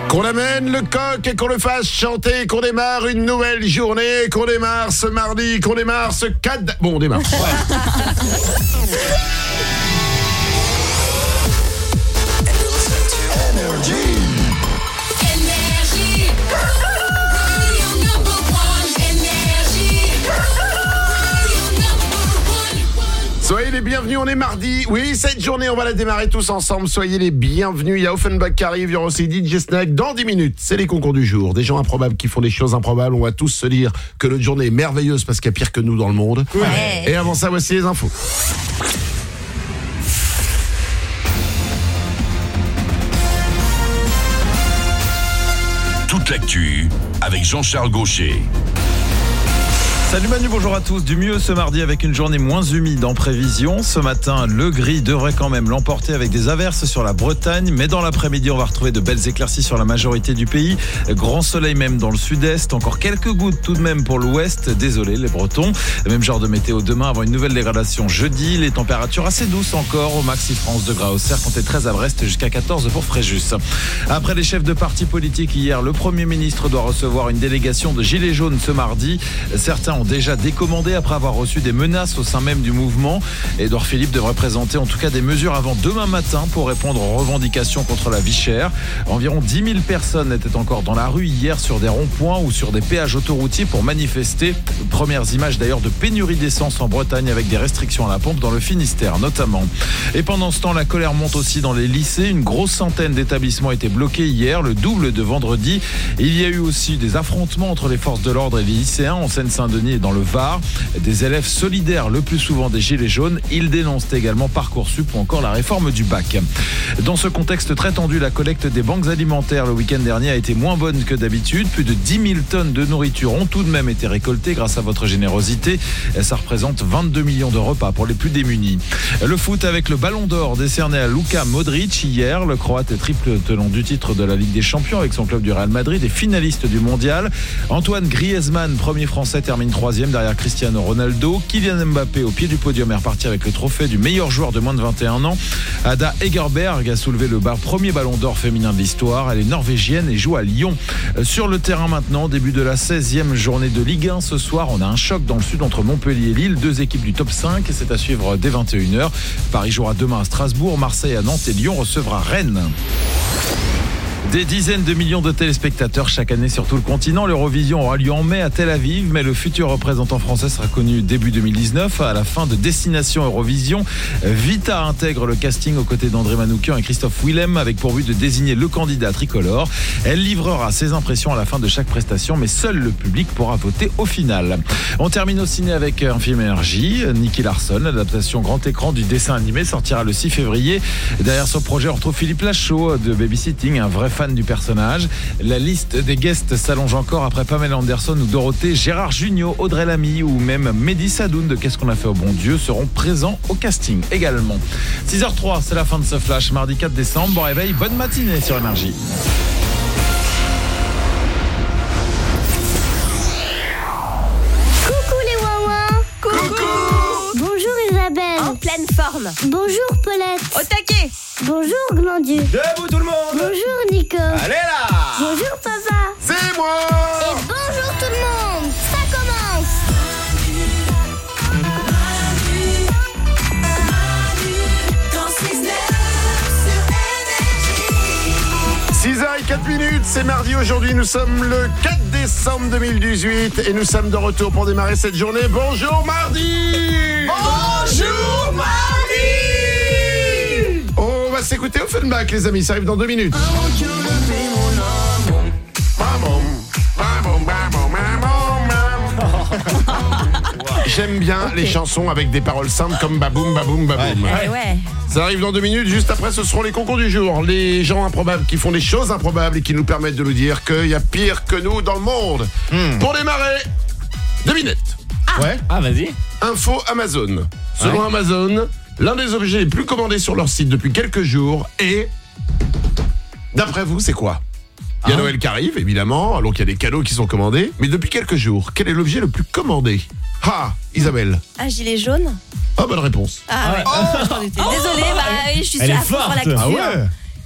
Qu'on amène le coq et qu'on le fasse chanter, qu'on démarre une nouvelle journée, qu'on démarre ce mardi, qu'on démarre ce 4... Bon, on démarre. Ouais. Soyez les bienvenus, on est mardi. Oui, cette journée, on va la démarrer tous ensemble. Soyez les bienvenus. Il y a Offenbach qui arrive, il y aura aussi DJ Snake. Dans 10 minutes, c'est les concours du jour. Des gens improbables qui font des choses improbables. On va tous se dire que notre journée est merveilleuse parce qu'il y a pire que nous dans le monde. Ouais. Et avant ça, voici les infos. Toute l'actu avec Jean-Charles Gaucher. Salut Manu, bonjour à tous. Du mieux ce mardi avec une journée moins humide en prévision. Ce matin, le gris devrait quand même l'emporter avec des averses sur la Bretagne. Mais dans l'après-midi, on va retrouver de belles éclaircies sur la majorité du pays. Grand soleil même dans le sud-est. Encore quelques gouttes tout de même pour l'ouest. Désolé les Bretons. Même genre de météo demain avant une nouvelle dégradation jeudi. Les températures assez douces encore. Au max 11 degrés à Auxerre, comptez 13 à Brest jusqu'à 14 pour Fréjus. Après les chefs de partis politiques hier, le Premier ministre doit recevoir une délégation de gilets jaunes ce mardi. Certains ont déjà décommandé après avoir reçu des menaces au sein même du mouvement. Édouard Philippe devrait présenter en tout cas des mesures avant demain matin pour répondre aux revendications contre la vie chère. Environ 10 000 personnes étaient encore dans la rue hier sur des ronds-points ou sur des péages autoroutiers pour manifester. Premières images d'ailleurs de pénurie d'essence en Bretagne avec des restrictions à la pompe dans le Finistère notamment. Et pendant ce temps, la colère monte aussi dans les lycées. Une grosse centaine d'établissements étaient bloqués hier, le double de vendredi. Il y a eu aussi des affrontements entre les forces de l'ordre et les lycéens en Seine-Saint-Denis et dans le Var. Des élèves solidaires, le plus souvent des gilets jaunes. Ils dénoncent également Parcoursup ou encore la réforme du bac. Dans ce contexte très tendu, la collecte des banques alimentaires le week-end dernier a été moins bonne que d'habitude. Plus de 10 000 tonnes de nourriture ont tout de même été récoltées grâce à votre générosité. Ça représente 22 millions de repas pour les plus démunis. Le foot avec le ballon d'or décerné à Luka Modric hier. Le Croate est triple tenant du titre de la Ligue des Champions avec son club du Real Madrid et finaliste du mondial. Antoine Griezmann, premier français, termine 3e derrière Cristiano Ronaldo. Kylian Mbappé au pied du podium est reparti avec le trophée du meilleur joueur de moins de 21 ans. Ada Hegerberg a soulevé le premier ballon d'or féminin de l'histoire. Elle est norvégienne et joue à Lyon. Sur le terrain maintenant, début de la 16e journée de Ligue 1. Ce soir, on a un choc dans le sud entre Montpellier et Lille. Deux équipes du top 5 et c'est à suivre dès 21h. Paris jouera demain à Strasbourg, Marseille à Nantes et Lyon recevra Rennes. Des dizaines de millions de téléspectateurs chaque année sur tout le continent. L'Eurovision aura lieu en mai à Tel Aviv, mais le futur représentant français sera connu début 2019. À la fin de Destination Eurovision, Vita intègre le casting aux côtés d'André Manoukian et Christophe Willem avec pour but de désigner le candidat tricolore. Elle livrera ses impressions à la fin de chaque prestation, mais seul le public pourra voter au final. On termine au ciné avec un film énergie, Nicky Larson. L'adaptation grand écran du dessin animé sortira le 6 février. Derrière ce projet, on retrouve Philippe Lachaud de Babysitting, un vrai fan du personnage. La liste des guests s'allonge encore après Pamela Anderson ou Dorothée, Gérard Jugnot, Audrey Lamy ou même Mehdi Sadoun de Qu'est-ce qu'on a fait au bon Dieu seront présents au casting également. 6h03, c'est la fin de ce flash, mardi 4 décembre. Bon réveil, bonne matinée sur Énergie. Coucou les ouin-ouin. Coucou. Bonjour Isabelle. En pleine forme. Bonjour Paulette. Au taquet. Bonjour Glandu. Debout tout le monde. Bonjour Nico. Allez là. Bonjour papa. C'est moi. Et bonjour tout le monde. Ça commence. 6h04, c'est mardi aujourd'hui, nous sommes le 4 décembre 2018 et nous sommes de retour pour démarrer cette journée. Bonjour mardi. Bonjour mardi. On va s'écouter Offenbach les amis, ça arrive dans 2 minutes. J'aime bien les chansons avec des paroles simples comme baboum, baboum, baboum. Ouais. Ça arrive dans 2 minutes, juste après ce seront les concours du jour. Les gens improbables qui font des choses improbables et qui nous permettent de nous dire qu'il y a pire que nous dans le monde. Pour démarrer, devinette. Vas-y. Info Amazon. Selon Amazon, l'un des objets les plus commandés sur leur site depuis quelques jours est... D'après vous, c'est quoi ? Il y a Noël qui arrive, évidemment, donc il y a des cadeaux qui sont commandés. Mais depuis quelques jours, quel est l'objet le plus commandé ? Ah, Isabelle. Un gilet jaune. Oh, bonne réponse. Ah ouais. J'en étais désolée, je suis Elle est à fond sur forte. l'actu. Ah ouais ?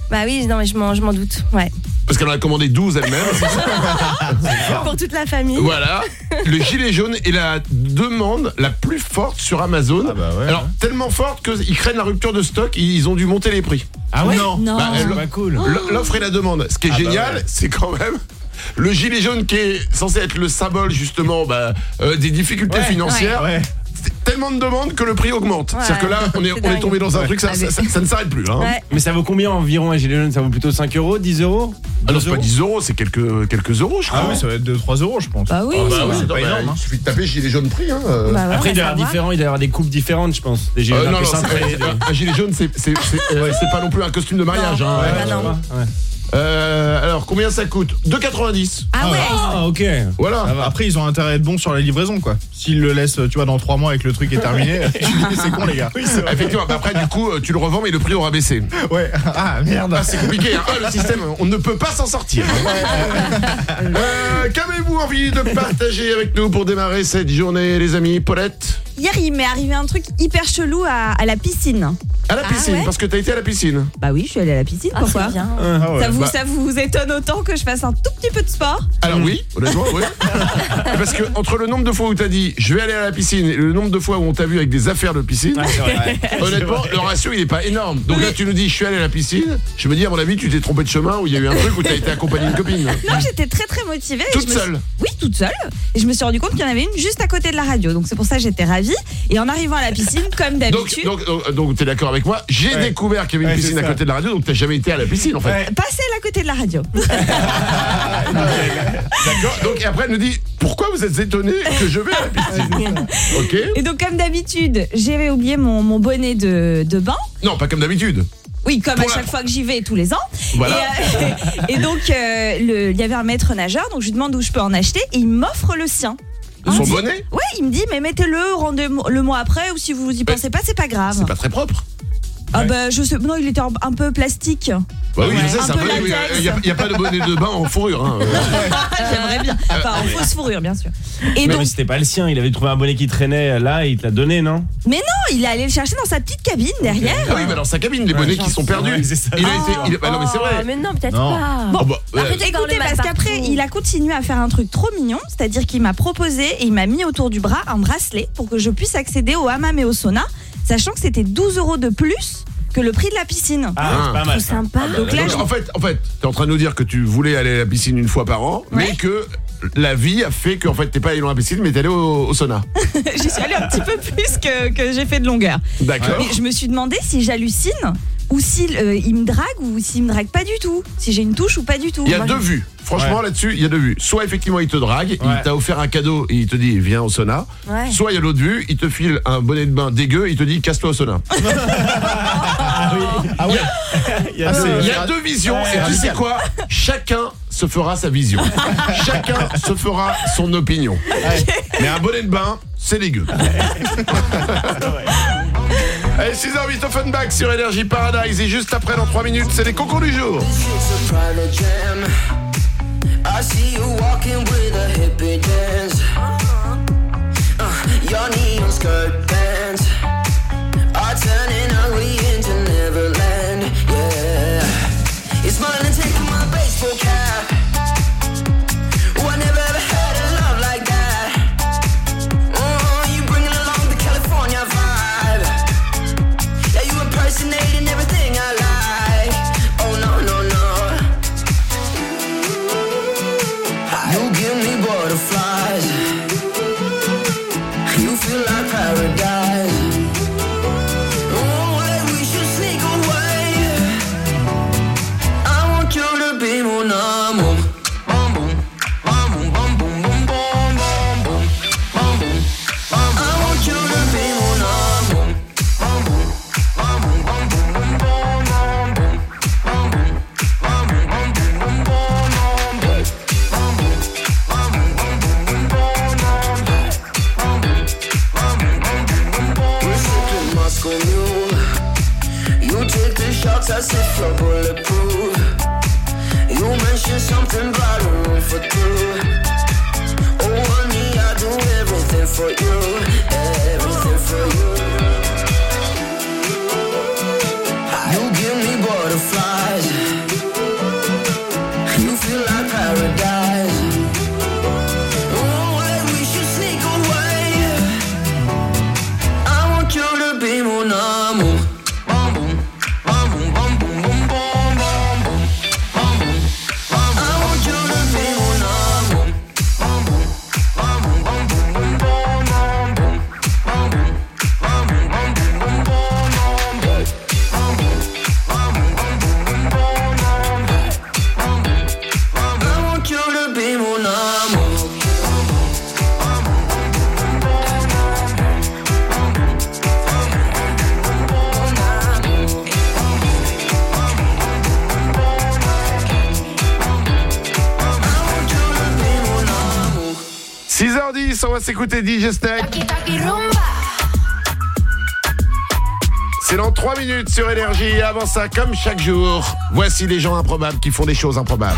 Bah oui, non mais je m'en doute. Ouais. Parce qu'elle en a commandé 12 elle-même. Pour toute la famille. Voilà. Le gilet jaune est la demande la plus forte sur Amazon. Ah bah ouais, alors, tellement forte qu'ils craignent la rupture de stock, ils ont dû monter les prix. Ah ouais? Non. Bah, C'est pas cool. L'offre et la demande. Ce qui est génial, ouais. c'est quand même le gilet jaune qui est censé être le symbole justement des difficultés financières. Ouais. C'est tellement de demandes que le prix augmente. Ouais. C'est-à-dire que là, on est dingue. tombé dans un truc, ça ne s'arrête plus. Hein. Ouais. Mais ça vaut combien environ un gilet jaune? Ça vaut plutôt 5 euros, 10 euros? Ah non, 2 c'est pas 10 euros, c'est quelques euros, je crois. Ah oui, ça va être 2-3 euros, je pense. Bah oui. Ah bah ouais, oui, c'est pas attends, énorme, hein. Il suffit de taper gilet jaune prix. Hein. Bah ouais, Après, il doit y avoir savoir. différents, il doit y avoir des coupes différentes, je pense. Des gilets jaunes non, un peu non, cintrés, un gilet jaune, c'est pas non plus un costume de mariage. Non. Hein. Ouais, Ouais, bah non. ouais. Alors, combien ça coûte? 2,90. Ah ouais. Ah, ok. Voilà. Après, ils ont intérêt à être bons sur la livraison, quoi. S'ils le laissent, tu vois, dans 3 mois et que le truc est terminé, tu dis, c'est con, les gars. Oui, c'est vrai. Effectivement, bah après, du coup, tu le revends, mais le prix aura baissé. Ouais. Ah, merde. Ah, c'est compliqué, hein. Le système, on ne peut pas s'en sortir. Qu'avez-vous envie de partager avec nous pour démarrer cette journée, les amis? Paulette? Hier, il m'est arrivé un truc hyper chelou à la piscine. À la piscine, ouais parce que t'as été à la piscine. Bah oui, je suis allée à la piscine. Ah, Pourquoi c'est bien. Ah ouais. Ça vous étonne autant que je fasse un tout petit peu de sport? Alors oui, honnêtement, oui. Parce que entre le nombre de fois où t'as dit je vais aller à la piscine et le nombre de fois où on t'a vu avec des affaires de piscine, Ouais, c'est vrai. honnêtement, le ratio il est pas énorme. Donc là tu nous dis je suis allé à la piscine, je me dis à mon avis tu t'es trompé de chemin ou il y a eu un truc où t'as été accompagné d'une copine. Non, j'étais très très motivée. et Toute je me suis- seule. Oui, toute seule. Et je me suis rendu compte qu'il y en avait une juste à côté de la radio. Donc c'est pour ça que j'étais ravie. Et en arrivant à la piscine, comme d'habitude, Donc t'es d'accord avec moi, j'ai découvert qu'il y avait une Ouais, piscine c'est à ça. côté de la radio, donc t'as jamais été à la piscine en fait. Ouais. passez à côté de la radio. D'accord. Donc et après elle nous dit pourquoi vous êtes étonné que je vais à la piscine. Ok. Et donc comme d'habitude, j'avais oublié mon bonnet de bain. Non, pas comme d'habitude. Oui, comme Pour à la- chaque fois que j'y vais tous les ans. Voilà. Et donc, il y avait un maître nageur, donc je lui demande où je peux en acheter et il m'offre le sien. Il me Son dit- bonnet, Ouais, il me dit, mais mettez-le, rendez-le moi après, ou si vous y pensez pas, c'est pas grave. c'est pas très propre. Ah bah, je sais, non, il était un peu plastique. Bah oui, Ouais, je sais, un c'est un peu bonnet. latex. Il y a pas de bonnet de bain en fourrure. Hein. J'aimerais bien. Enfin, en fausse fourrure, bien sûr. Et Mais donc, c'était pas le sien, il avait trouvé un bonnet qui traînait là et il te l'a donné, non? mais non, il est allé le chercher dans sa petite cabine derrière. Ah oui, mais dans sa cabine, les bonnets qui sont perdus. Ouais, c'est ça. Il a été. Bah non, mais c'est vrai. Mais non, peut-être Non. pas. Oh, bah, Arrêtez de Écoutez, parler parce mal qu'après, partout. il a continué à faire un truc trop mignon, c'est-à-dire qu'il m'a proposé et il m'a mis autour du bras un bracelet pour que je puisse accéder au hammam et au sauna, sachant que c'était 12 € de plus que le prix de la piscine. Ah, c'est pas mal. Trop sympa. Donc là, Donc, en fait, t'es en train de nous dire que tu voulais aller à la piscine une fois par an, mais que la vie a fait qu'en fait t'es pas allé dans la piscine, mais t'es allé au sauna. j'y suis allée un petit peu plus que j'ai fait de longueur. D'accord. Mais je me suis demandé si j'hallucine ou s'il il me drague ou s'il me drague pas du tout. Si j'ai une touche ou pas du tout. Il y a Moi, deux vues. Franchement, là-dessus, il y a deux vues. Soit effectivement, il te drague, il t'a offert un cadeau et il te dit viens au sauna. Ouais. Soit il y a l'autre vue, il te file un bonnet de bain dégueu et il te dit casse-toi au sauna. Ah ouais. Il y a Il y a deux visions et tu sais quoi? Chacun se fera sa vision. Chacun se fera son opinion. Mais un bonnet de bain, c'est dégueu. Allez, 6h08 Offenbach sur Énergie Paradise et juste après dans 3 minutes, c'est les concours du jour. I see you walking with a hippie dance. Your neon skirt pants are turning ugly into Neverland. Yeah, you're smiling and taking my baseball cap. Oh, I never ever had a love like that. Oh, you bringing along the California vibe. Yeah, you impersonating everything I like. Oh no no no. You give me butterflies. You feel like paradise. Oh, hey, we should sneak away. I want you to be mon amour. Bum boom, bum boom, bum boom, boom, boom, bum boom, bum boom, bum boom. I want you to be mon amour. Bum boom, bum boom, bum boom, boom, boom, bum boom, bum boom, bum boom, bum boom, boom, boom, bum boom. We're sipping Moscow Mule. You take the shots as if you're bulletproof. You mentioned something about a room for two. Oh honey, I do everything for you. Everything for you. You give me butterflies. 6h10, on va s'écouter DJ Snake. C'est dans 3 minutes sur Énergie. Et avant ça, comme chaque jour, voici les gens improbables qui font des choses improbables.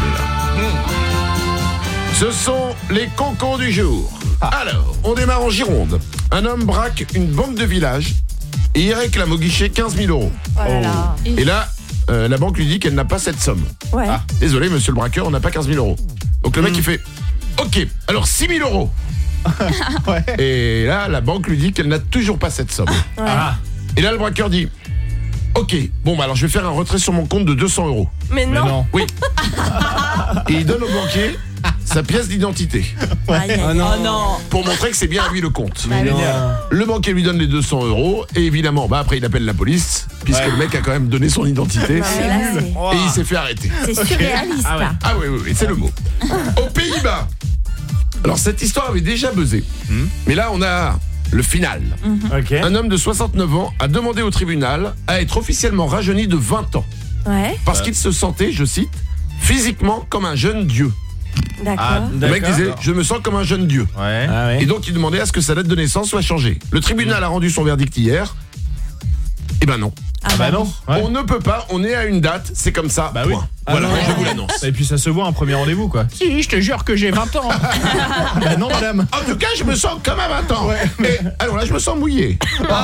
Ce sont les concons du jour. Alors, on démarre en Gironde. Un homme braque une banque de village et il réclame au guichet 15 000 euros. Oh là là. Et là, la banque lui dit qu'elle n'a pas cette somme. Ouais. Désolé, monsieur le braqueur, on n'a pas 15 000 euros. Donc le mec, il fait OK, alors 6 000 euros. Et là, la banque lui dit qu'elle n'a toujours pas cette somme. Ouais. Et là, le braqueur dit OK, bon, bah alors je vais faire un retrait sur mon compte de 200 euros. Mais non. Oui. Et il donne au banquier sa pièce d'identité Aïe, aïe, aïe. Oh non. pour montrer que c'est bien à lui le compte. Bah oui. Le banquier lui donne les 200 euros et évidemment, bah après il appelle la police puisque le mec a quand même donné son identité Non, mais là, et il s'est fait arrêter. c'est surréaliste. Ah oui, c'est le mot. Aux Pays-Bas. Alors cette histoire avait déjà buzzé. Mais là on a le final. Ok. Un homme de 69 ans a demandé au tribunal à être officiellement rajeuni de 20 ans Ouais, parce qu'il se sentait, je cite, physiquement comme un jeune dieu. d'accord. Le mec disait je me sens comme un jeune dieu. Ouais. Ah ouais. Et donc il demandait à ce que sa date de naissance soit changée. Le tribunal a rendu son verdict hier. Eh ben non. Bah non. Ouais. On ne peut pas, on est à une date, c'est comme ça. Bah oui. Point. Voilà, Ah non. je vous l'annonce. Et puis ça se voit un premier rendez-vous quoi. Si, je te jure que j'ai 20 ans. Bah non madame. En tout cas, je me sens comme à 20 ans. Et alors là, je me sens mouillé.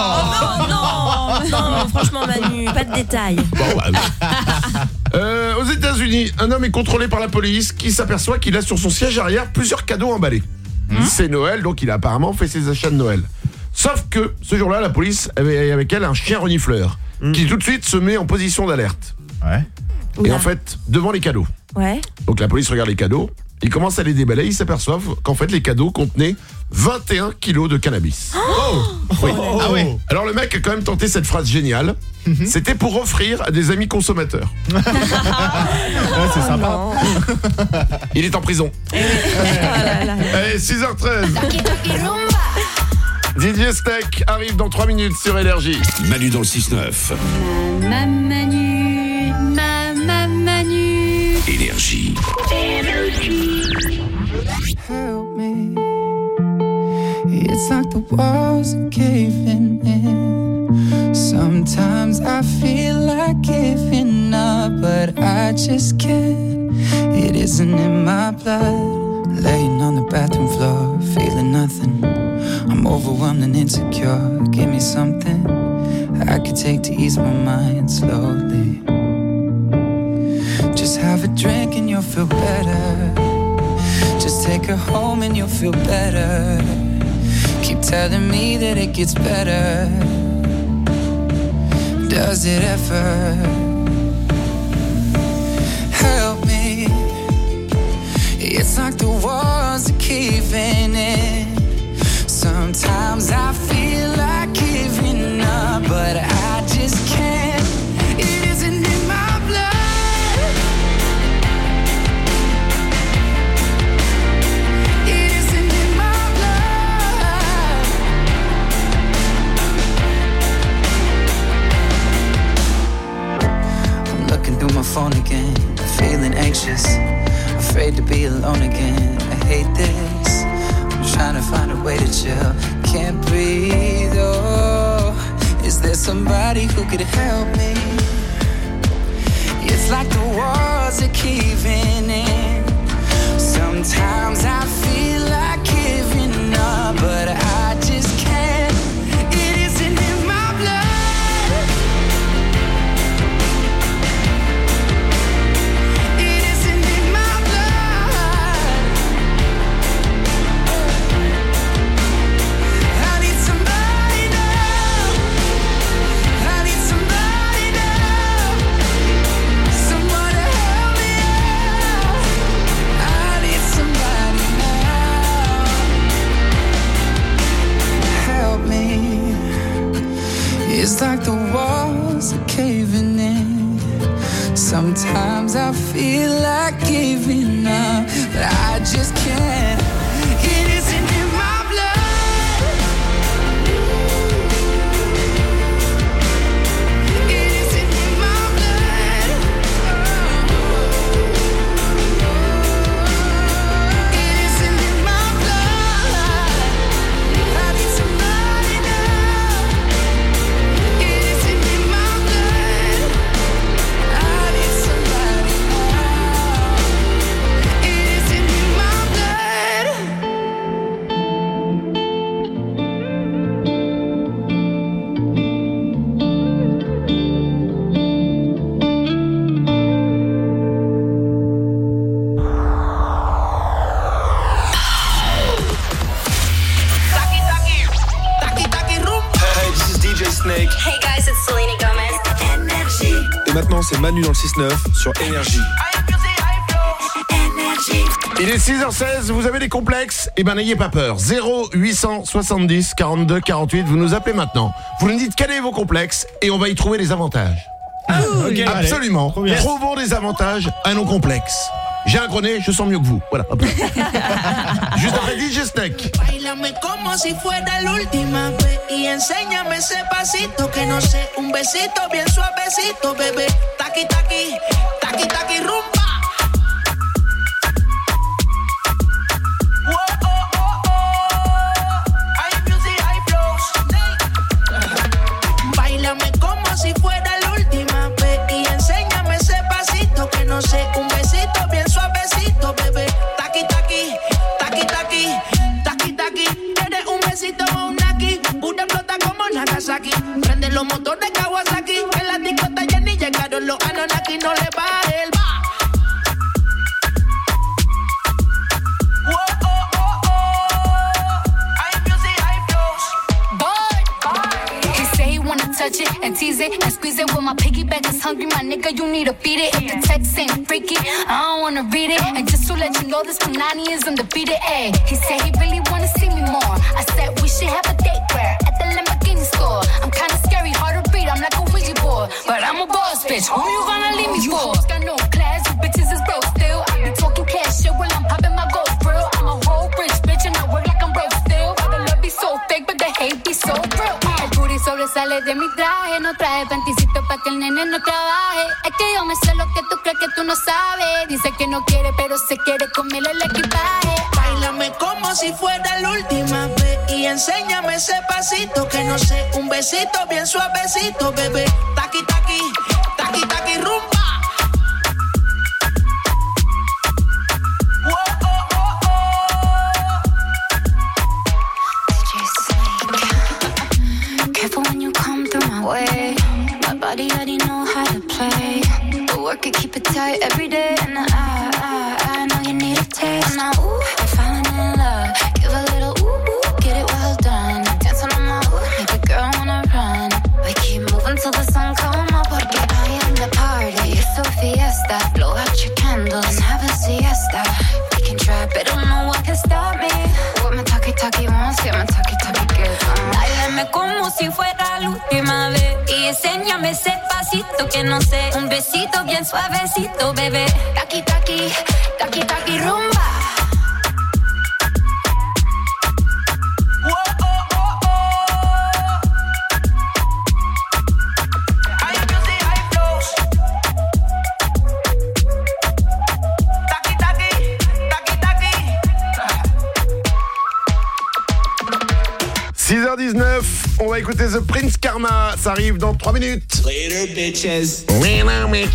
Non, franchement, Manu, pas de détails. Bon, aux États-Unis, un homme est contrôlé par la police qui s'aperçoit qu'il a sur son siège arrière plusieurs cadeaux emballés. C'est Noël, donc il a apparemment fait ses achats de Noël. Sauf que ce jour-là, la police avait avec elle un chien renifleur qui tout de suite se met en position d'alerte. Ouais. Et Oula. en fait, devant les cadeaux. Ouais. Donc la police regarde les cadeaux, ils commencent à les déballer, ils s'aperçoivent qu'en fait les cadeaux contenaient 21 kilos de cannabis. Oui. Ah ouais. Alors le mec a quand même tenté cette phrase géniale. C'était pour offrir à des amis consommateurs. Ouais, c'est sympa. Non. Il est en prison. Oh là là. Allez, 6h13. DJ Steak arrive dans 3 minutes sur Énergie. Manu dans le 6-9. Manu, Manu. Énergie. Help me. It's like the walls are caving in. Sometimes I feel like giving up, but I just can't. It isn't in my blood. Laying on the bathroom floor, feeling nothing. I'm overwhelmed and insecure. Give me something I could take to ease my mind slowly. Just have a drink and you'll feel better. Just take her home and you'll feel better. Keep telling me that it gets better. Does it ever? Help me. It's like the walls are caving in. Sometimes I feel like giving up, but I just can't. It isn't in my blood. It isn't in my blood. I'm looking through my phone again, feeling anxious, afraid to be alone again. I hate this. I'm trying to find a way to chill. Can't breathe, oh. Is there somebody who could help me? It's like the walls are caving in. Sometimes I feel like giving up, but I just can't. It isn't in my blood. It isn't in my blood. I need somebody now. I need somebody now. Someone to help me out. I need somebody now. Help me. It's like the walls are caving in. Sometimes I feel like giving up, but I just can't. It isn't in my blood. It isn't in my blood. It isn't in my blood. Snake. Hey guys, it's Selena Gomez. Énergie. Et maintenant, c'est Manu dans le 6-9 sur Énergie. Il est 6h16, vous avez des complexes? Eh ben n'ayez pas peur. 0870 42 48, vous nous appelez maintenant. Vous nous dites quel est vos complexes et on va y trouver les avantages. Ok, Absolument. allez. Trouvons des avantages à nos complexes. J'ai un gros nez, je sens mieux que vous. Voilà. Hop. Juste après DJ Snake. Bailame como si fuera la última vez y enséñame ese pasito que no sé, un besito bien suavecito, bebé. Taqui taqui, taqui taqui rumba. Bailame como si fuera la última vez y enséñame ese pasito que no sé, un besito bien suavecito, bebé. Taqui taqui, taqui taqui, taqui taqui. ¿Quieres un besito o un naki? Una explota como Nagasaki. Prende los motores de Kawasaki. En la discoteca ya ni llegaron los Anunnaki. No le baje el ba. Touch it and tease it and squeeze it with my piggyback is hungry, my nigga, you need to beat it. If the text ain't freaky, I don't wanna read it. And just to let you know, this Punani is undefeated. Ayy, he said he really wanna see me more. I said we should have a date where at the Lamborghini store. I'm kinda scary, hard to read, I'm like a Ouija board, but I'm a boss bitch. Who you gonna leave me for? Got no class, you bitches is broke still. I be talking cash shit while I'm popping my gold grill. I'm a whole rich bitch and I work like I'm broke still. But the love be so fake, but the hate be so real. Sobresale de mi traje, no traje panticito pa' que el nene no trabaje. Es que yo me sé lo que tú crees que tú no sabes. Dice que no quiere, pero se quiere comer el equipaje. Bailame como si fuera la última vez y enséñame ese pasito que no sé, un besito bien suavecito, bebé. Taqui taqui, taqui taqui rumba. 'Cause already know how to play. But work it, keep it tight every day. And I know you need a taste. Now, ooh, I'm falling in love. Give a little ooh, get it well done. Dance on my ooh, make a girl wanna run. We keep moving till the sun come up. Porque I am the party. It's a fiesta. Blow out your candles and have a siesta. We can try, but don't know what can stop me. What my talkie wants, get my talkie gets. Báilame como si fuera la última vez y enséñame ese pasito que no sé, un besito bien suavecito, bebé. Taki taki, taki taki rumba. On va écouter The Prince Karma, ça arrive dans 3 minutes. Later, bitches. Mais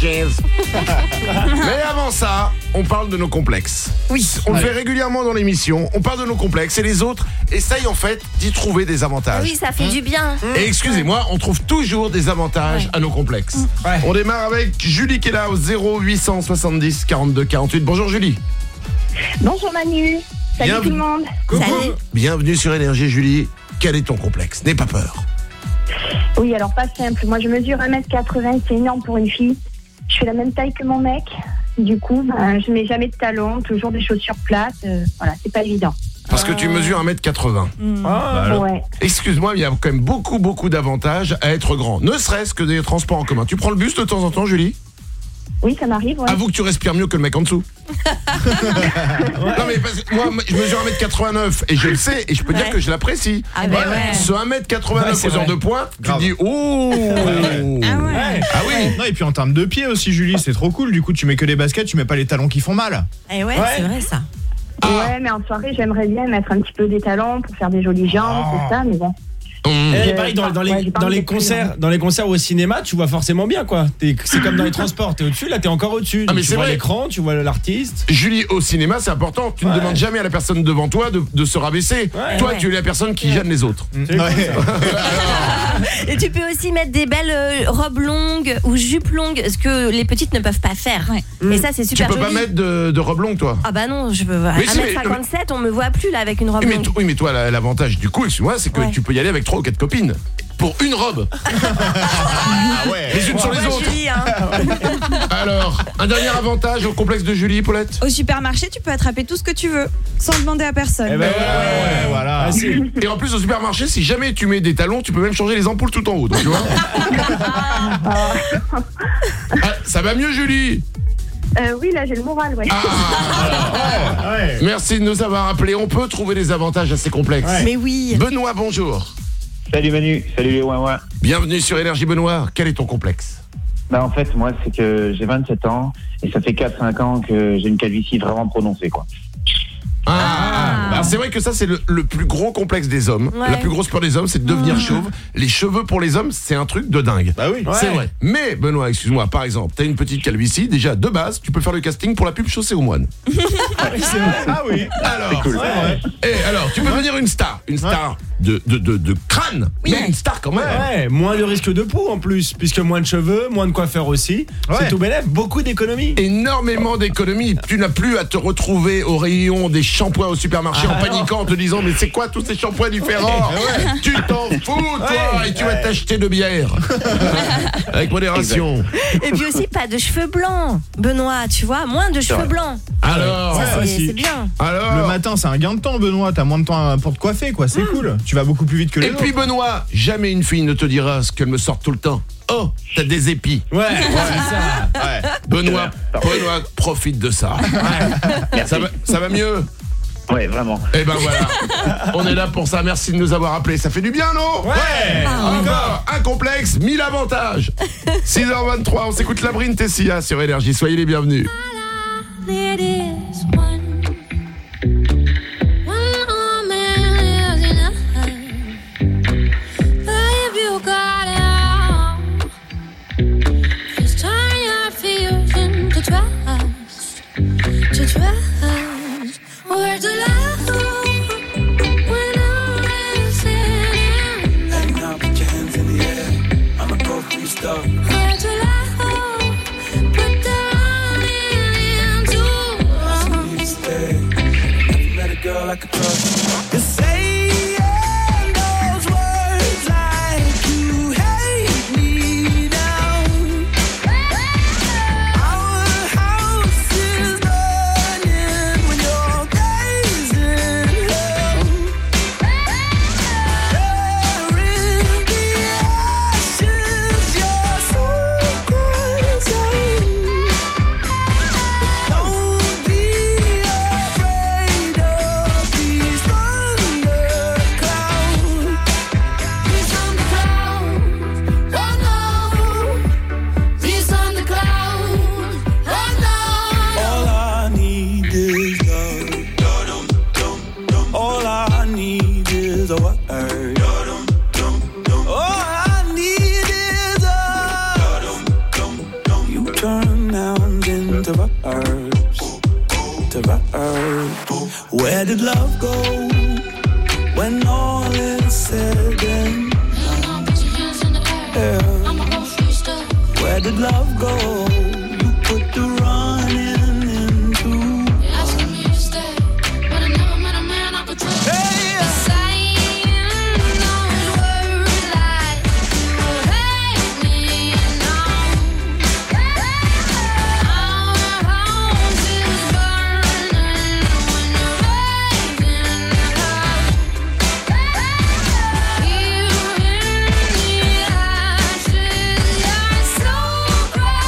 avant ça, on parle de nos complexes. Oui. On le fait régulièrement dans l'émission, on parle de nos complexes et les autres essayent en fait d'y trouver des avantages. Oui, ça fait du bien. Et excusez-moi, on trouve toujours des avantages à nos complexes. On démarre avec Julie qui est là au 0870 42 48. Bonjour Julie. Bonjour Manu. Salut tout le monde. Coucou. Bienvenue sur Énergie Julie. Quel est ton complexe? N'aie pas peur. Oui, alors pas simple. Moi, je mesure 1m80, c'est énorme pour une fille. Je fais la même taille que mon mec. Du coup, je mets jamais de talons, toujours des chaussures plates. Voilà, c'est pas évident. Parce que tu mesures 1m80. Ouais. Excuse-moi, mais il y a quand même beaucoup d'avantages à être grand. Ne serait-ce que des transports en commun. Tu prends le bus de temps en temps, Julie? Oui, ça m'arrive, ouais. Avoue que tu respires mieux que le mec en dessous. Non mais parce que moi je mesure 1m89 et je le sais et je peux dire que je l'apprécie. Ah ben ouais. Ce 1m89 aux heures de pointe, tu te dis oh. Ah oui. Non, et puis en termes de pied aussi Julie, c'est trop cool. Du coup, tu mets que des baskets, tu mets pas les talons qui font mal. Eh ouais, c'est vrai ça. Ouais, mais en soirée, j'aimerais bien mettre un petit peu des talons pour faire des jolies jambes, tout ça, mais bon. Pareil, dans les concerts ou au cinéma, tu vois forcément bien quoi. C'est comme dans les transports, t'es au-dessus, là t'es encore au-dessus. Ah mais tu c'est vois vrai. l'écran, tu vois l'artiste. Julie, au cinéma c'est important. Tu ne demandes jamais à la personne devant toi de se rabaisser. Toi tu es la personne qui gêne les autres. Et tu peux aussi mettre des belles robes longues ou jupes longues, ce que les petites ne peuvent pas faire. Et ça c'est super joli. Tu peux pas mettre de robe longue toi? Ah bah non, je veux 1m57, on me voit plus là avec une robe longue. Oui mais toi l'avantage du coup, excuse-moi, c'est que tu peux y aller avec 3 ou 4 copines. pour une robe. Les unes sur les autres. Julie, hein. Alors, un dernier avantage au complexe de Julie, Paulette. Au supermarché, tu peux attraper tout ce que tu veux sans demander à personne. Eh ben voilà. Et en plus au supermarché, si jamais tu mets des talons, tu peux même changer les ampoules tout en haut, donc, tu vois. Ça va mieux, Julie? Oui, là j'ai le moral, ouais. Merci de nous avoir appelés. On peut trouver des avantages assez complexes. Mais oui. Benoît, bonjour. Salut Manu, salut les ouin-ouin. Bienvenue sur Énergie. Benoît, quel est ton complexe? Bah en fait, moi c'est que j'ai 27 ans et ça fait 4-5 ans que j'ai une calvitie vraiment prononcée, quoi. Alors c'est vrai que ça c'est le plus gros complexe des hommes. Ouais. La plus grosse peur des hommes, c'est de devenir chauve. Les cheveux pour les hommes, c'est un truc de dingue. Bah oui. C'est vrai. Mais Benoît, excuse-moi, par exemple, t'as une petite calvitie, déjà de base, tu peux faire le casting pour la pub Chaussée aux moines. C'est vrai. Ah oui. Alors, cool. et alors, tu peux devenir une star de crâne, mais une star quand même. Ouais, moins de risque de peau en plus, puisque moins de cheveux, moins de coiffeur aussi. C'est tout bénef, beaucoup d'économies. Énormément d'économies. Tu n'as plus à te retrouver au rayon des shampoings au supermarché en paniquant en te disant mais c'est quoi tous ces shampoings différents? Tu t'en fous toi et tu vas t'acheter de bière. Avec modération. Et puis aussi pas de cheveux blancs, Benoît, tu vois, moins de cheveux blancs. Alors, ça, c'est bien. Alors, le matin, c'est un gain de temps, Benoît. T'as moins de temps pour te coiffer, quoi. C'est cool. Tu vas beaucoup plus vite que les et autres. puis Benoît, jamais une fille ne te dira ce qu'elle me sort tout le temps. Oh, t'as des épis. Ouais, c'est ça. Benoît, profite de ça. Ça va mieux? Ouais, vraiment. Eh ben voilà, on est là pour ça, merci de nous avoir appelés, ça fait du bien, non? Ouais. Encore un complexe, 1000 avantages. 6h23, on s'écoute Labrine Tessia sur Énergie, soyez les bienvenus. Where did love go when all is said and done? Where did love go? You put the running into. Asking me to stay, but I never met a man I could trust. So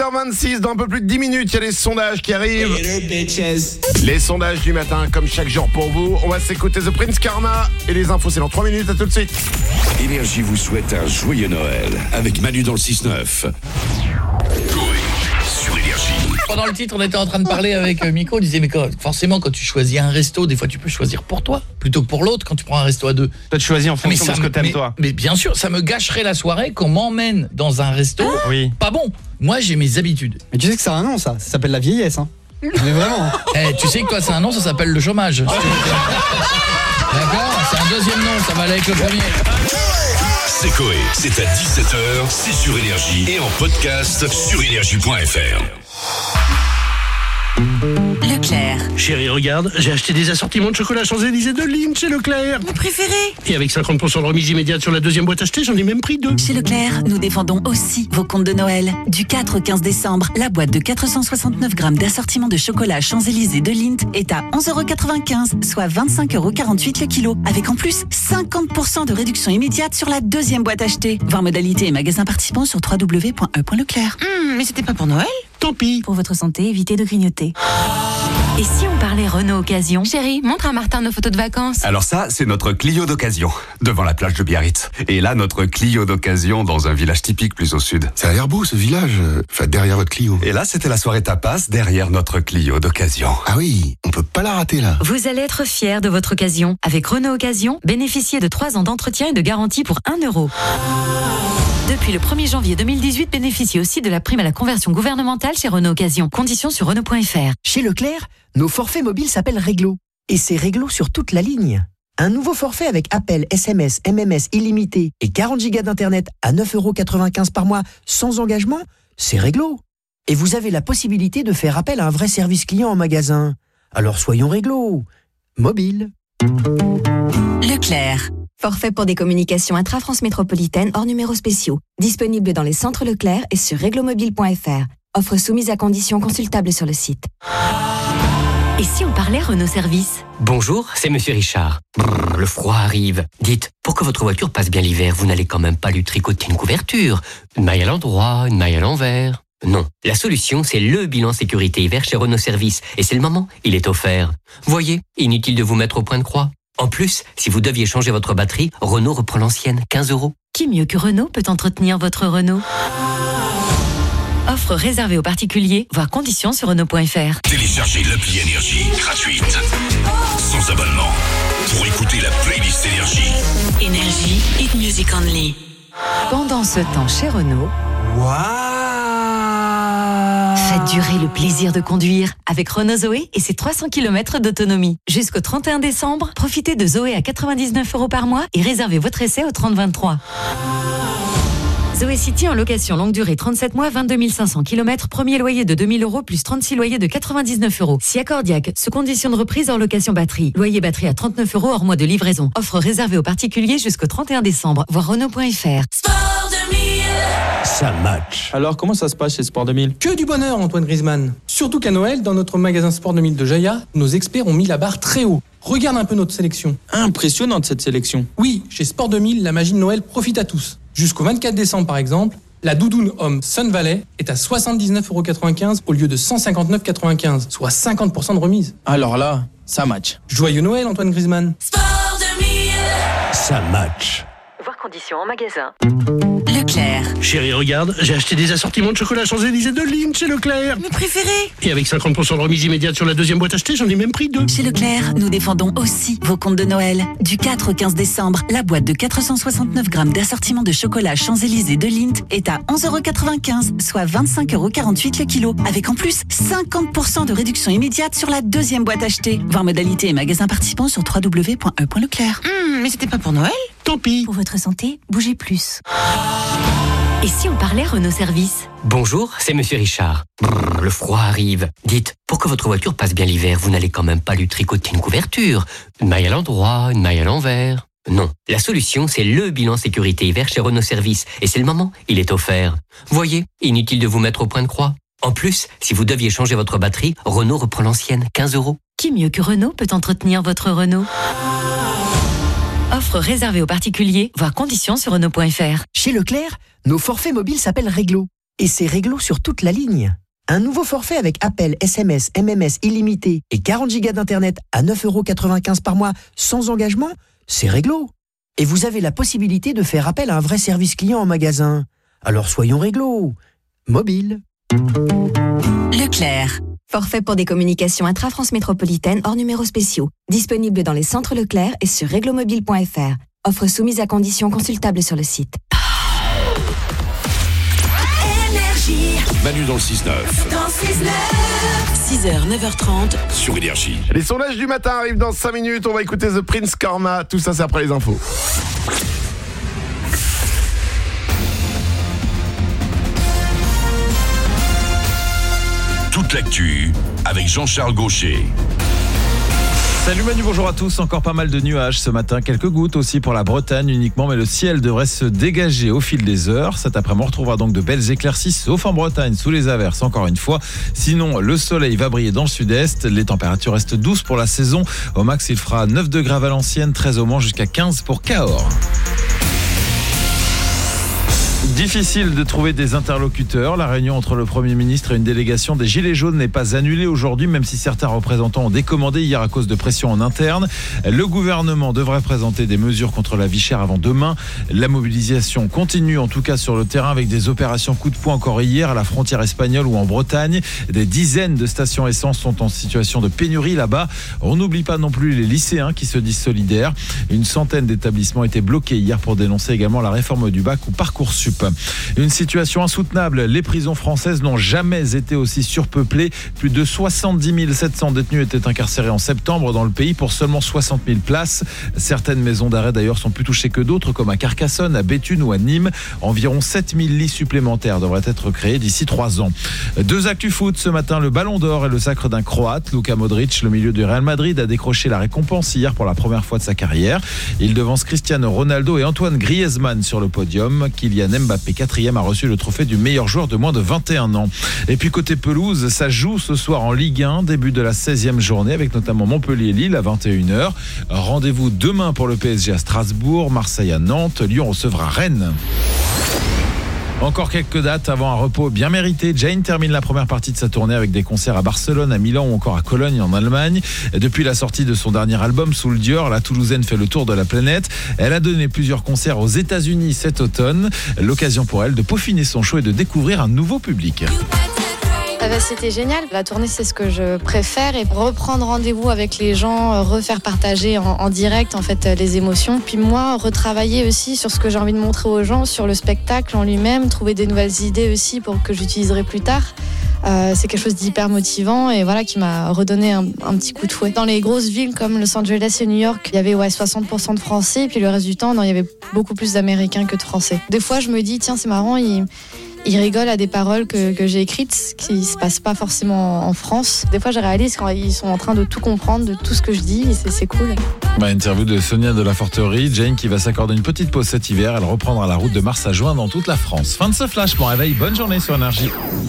6h26, dans un peu plus de 10 minutes, il y a les sondages qui arrivent. Les sondages du matin, comme chaque jour pour vous. On va s'écouter The Prince Karma et les infos, c'est dans 3 minutes, à tout de suite. Énergie vous souhaite un joyeux Noël avec Manu dans le 6-9. Sur Énergie. Pendant le titre, on était en train de parler avec Miko, on disait mais forcément quand tu choisis un resto, des fois tu peux choisir pour toi plutôt que pour l'autre quand tu prends un resto à deux. Toi tu choisis en fonction de ce que t'aimes toi. Mais bien sûr, ça me gâcherait la soirée qu'on m'emmène dans un resto pas bon. Moi j'ai mes habitudes. Mais tu sais que ça a un nom ça s'appelle la vieillesse hein. Mais vraiment. Tu sais que toi c'est un nom, ça s'appelle le chômage. D'accord, c'est un deuxième nom, ça va aller avec le premier. C'est Coé, c'est à 17h, c'est sur Énergie et en podcast sur énergie.fr. Leclerc. Chérie, regarde, j'ai acheté des assortiments de chocolat Champs-Élysées de Lindt chez Leclerc. Mon préféré. Et avec 50% de remise immédiate sur la deuxième boîte achetée, j'en ai même pris 2. Chez Leclerc, nous défendons aussi vos comptes de Noël. Du 4 au 15 décembre, la boîte de 469 grammes d'assortiment de chocolat Champs-Élysées de Lindt est à 11,95 €, soit 25,48 € le kilo. Avec en plus 50% de réduction immédiate sur la deuxième boîte achetée. Voir modalités et magasins participants sur www.e.leclerc. Mais c'était pas pour Noël ? Tant pis. Pour votre santé, évitez de grignoter. Et si on parlait Renault Occasion ? Chérie, montre à Martin nos photos de vacances. Alors ça, c'est notre Clio d'occasion, devant la plage de Biarritz. Et là, notre Clio d'occasion dans un village typique plus au sud. Ça a l'air beau ce village, enfin derrière votre Clio. Et là, c'était la soirée tapas derrière notre Clio d'occasion. Ah oui, on peut pas la rater là. Vous allez être fiers de votre occasion. Avec Renault Occasion, bénéficiez de 3 ans d'entretien et de garantie pour 1 €. Depuis le 1er janvier 2018, bénéficiez aussi de la prime à la conversion gouvernementale chez Renault Occasion. Conditions sur Renault.fr. Chez Leclerc, nos forfaits mobiles s'appellent Réglo. Et c'est Réglo sur toute la ligne. Un nouveau forfait avec appel, SMS, MMS illimité et 40 gigas d'internet à 9,95 € par mois sans engagement, c'est Réglo. Et vous avez la possibilité de faire appel à un vrai service client en magasin. Alors soyons Réglo. Mobile. Leclerc. Forfait pour des communications intra-France métropolitaine hors numéros spéciaux. Disponible dans les centres Leclerc et sur réglomobile.fr. Offre soumise à conditions consultables sur le site. Et si on parlait Renault Service ? Bonjour, c'est Monsieur Richard. Brrr, le froid arrive. Dites, pour que votre voiture passe bien l'hiver, vous n'allez quand même pas lui tricoter une couverture, une maille à l'endroit, une maille à l'envers. Non, la solution, c'est le bilan sécurité hiver chez Renault Service. Et c'est le moment, il est offert. Voyez, inutile de vous mettre au point de croix. En plus, si vous deviez changer votre batterie, Renault reprend l'ancienne, 15 €. Qui mieux que Renault peut entretenir votre Renault ? Offre réservée aux particuliers, voir conditions sur Renault.fr. Téléchargez l'appli Énergie gratuite, sans abonnement, pour écouter la playlist Énergie. Énergie, hit music only. Pendant ce temps chez Renault, faites durer le plaisir de conduire avec Renault Zoé et ses 300 km d'autonomie. Jusqu'au 31 décembre, profitez de Zoé à 99 € par mois et réservez votre essai au 3023. Zoé City en location longue durée 37 mois, 22 500 km, premier loyer de 2 000 € plus 36 loyers de 99 €. Si accordiaque, sous condition de reprise hors location batterie. Loyer batterie à 39 € hors mois de livraison. Offre réservée aux particuliers jusqu'au 31 décembre. Voir Renault.fr. Sport 2000. Ça match. Alors, comment ça se passe chez Sport 2000 ? Que du bonheur, Antoine Griezmann. Surtout qu'à Noël, dans notre magasin Sport 2000 de Jaya, nos experts ont mis la barre très haut. Regarde un peu notre sélection. Impressionnante cette sélection. Oui, chez Sport 2000, la magie de Noël profite à tous. Jusqu'au 24 décembre, par exemple, la doudoune homme Sun Valley est à 79,95 € au lieu de 159,95 €, soit 50% de remise. Alors là, ça match. Joyeux Noël, Antoine Griezmann. Sport 2000. Ça match. Voir conditions en magasin. Leclerc. Chérie, regarde, j'ai acheté des assortiments de chocolat Champs-Élysées de Lindt chez Leclerc. Mes préférés. Et avec 50% de remise immédiate sur la deuxième boîte achetée, j'en ai même pris 2. Chez Leclerc, nous défendons aussi vos comptes de Noël. Du 4 au 15 décembre, la boîte de 469 grammes d'assortiment de chocolat Champs-Élysées de Lindt est à 11,95 €, soit 25,48 € le kilo. Avec en plus 50% de réduction immédiate sur la deuxième boîte achetée. Voir modalités et magasins participants sur www.e.leclerc. Mais c'était pas pour Noël ? Tant pis. Pour votre santé, bougez plus. Et si on parlait Renault Service ? Bonjour, c'est Monsieur Richard. Brrr, le froid arrive. Dites, pour que votre voiture passe bien l'hiver, vous n'allez quand même pas lui tricoter une couverture, une maille à l'endroit, une maille à l'envers. Non, la solution, c'est le bilan sécurité hiver chez Renault Service. Et c'est le moment, il est offert. Voyez, inutile de vous mettre au point de croix. En plus, si vous deviez changer votre batterie, Renault reprend l'ancienne, 15 €. Qui mieux que Renault peut entretenir votre Renault ? Offre réservée aux particuliers, voir conditions sur Renault.fr. Chez Leclerc, nos forfaits mobiles s'appellent Réglo. Et c'est réglo sur toute la ligne. Un nouveau forfait avec appel, SMS, MMS illimité et 40 Go d'internet à 9,95 € par mois sans engagement, c'est réglo. Et vous avez la possibilité de faire appel à un vrai service client en magasin. Alors soyons réglo. Mobile. Leclerc. Forfait pour des communications intra-France métropolitaine hors numéros spéciaux. Disponible dans les centres Leclerc et sur réglomobile.fr. Offre soumise à conditions consultables sur le site. Manu dans le 6-9. Dans 6h, 9h30. Sur Énergie. Les sondages du matin arrivent dans 5 minutes. On va écouter The Prince Karma. Tout ça, c'est après les infos. Toute l'actu avec Jean-Charles Gaucher. Salut Manu, bonjour à tous. Encore pas mal de nuages ce matin. Quelques gouttes aussi pour la Bretagne uniquement, mais le ciel devrait se dégager au fil des heures. Cet après-midi, on retrouvera donc de belles éclaircies, sauf en Bretagne, sous les averses, encore une fois. Sinon, le soleil va briller dans le sud-est. Les températures restent douces pour la saison. Au max, il fera 9 degrés à Valenciennes, 13 au Mans, jusqu'à 15 pour Cahors. Difficile de trouver des interlocuteurs. La réunion entre le Premier ministre et une délégation des Gilets jaunes n'est pas annulée aujourd'hui, même si certains représentants ont décommandé hier à cause de pression en interne. Le gouvernement devrait présenter des mesures contre la vie chère avant demain. La mobilisation continue en tout cas sur le terrain avec des opérations coup de poing encore hier à la frontière espagnole ou en Bretagne. Des dizaines de stations essence sont en situation de pénurie là-bas. On n'oublie pas non plus les lycéens qui se disent solidaires. Une centaine d'établissements étaient bloqués hier pour dénoncer également la réforme du bac ou Parcoursup. Une situation insoutenable. Les prisons françaises n'ont jamais été aussi surpeuplées. Plus de 70 700 détenus étaient incarcérés en septembre dans le pays pour seulement 60 000 places. Certaines maisons d'arrêt d'ailleurs sont plus touchées que d'autres, comme à Carcassonne, à Béthune ou à Nîmes. Environ 7 000 lits supplémentaires devraient être créés d'ici 3 ans. 2 actus foot ce matin, le Ballon d'Or et le sacre d'un Croate. Luka Modric, le milieu du Real Madrid, a décroché la récompense hier pour la première fois de sa carrière. Il devance Cristiano Ronaldo et Antoine Griezmann sur le podium. Kylian Mbappé, 4e, a reçu le trophée du meilleur joueur de moins de 21 ans. Et puis côté pelouse, ça joue ce soir en Ligue 1, début de la 16e journée avec notamment Montpellier-Lille à 21h. Rendez-vous demain pour le PSG à Strasbourg, Marseille à Nantes, Lyon recevra Rennes. Encore quelques dates avant un repos bien mérité. Jane termine la première partie de sa tournée avec des concerts à Barcelone, à Milan ou encore à Cologne en Allemagne. Depuis la sortie de son dernier album Soul Dior, la Toulousaine fait le tour de la planète. Elle a donné plusieurs concerts aux États-Unis cet automne. L'occasion pour elle de peaufiner son show et de découvrir un nouveau public. C'était génial. La tournée, c'est ce que je préfère. Et reprendre rendez-vous avec les gens, refaire partager en direct en fait les émotions. Puis moi, retravailler aussi sur ce que j'ai envie de montrer aux gens, sur le spectacle en lui-même, trouver des nouvelles idées aussi pour que j'utiliserai plus tard. C'est quelque chose d'hyper motivant et voilà qui m'a redonné un petit coup de fouet. Dans les grosses villes comme Los Angeles et New York, il y avait 60% de Français et puis le reste du temps, il y avait beaucoup plus d'Américains que de Français. Des fois, je me dis, tiens, c'est marrant, ils rigolent à des paroles que j'ai écrites qui se passent pas forcément en France. Des fois, je réalise quand ils sont en train de tout comprendre, de tout ce que je dis, et c'est cool. Interview de Sonia de la Forterie. Jane qui va s'accorder une petite pause cet hiver. Elle reprendra la route de mars à juin dans toute la France. Fin de ce flash. Bon réveil, bonne journée sur Énergie.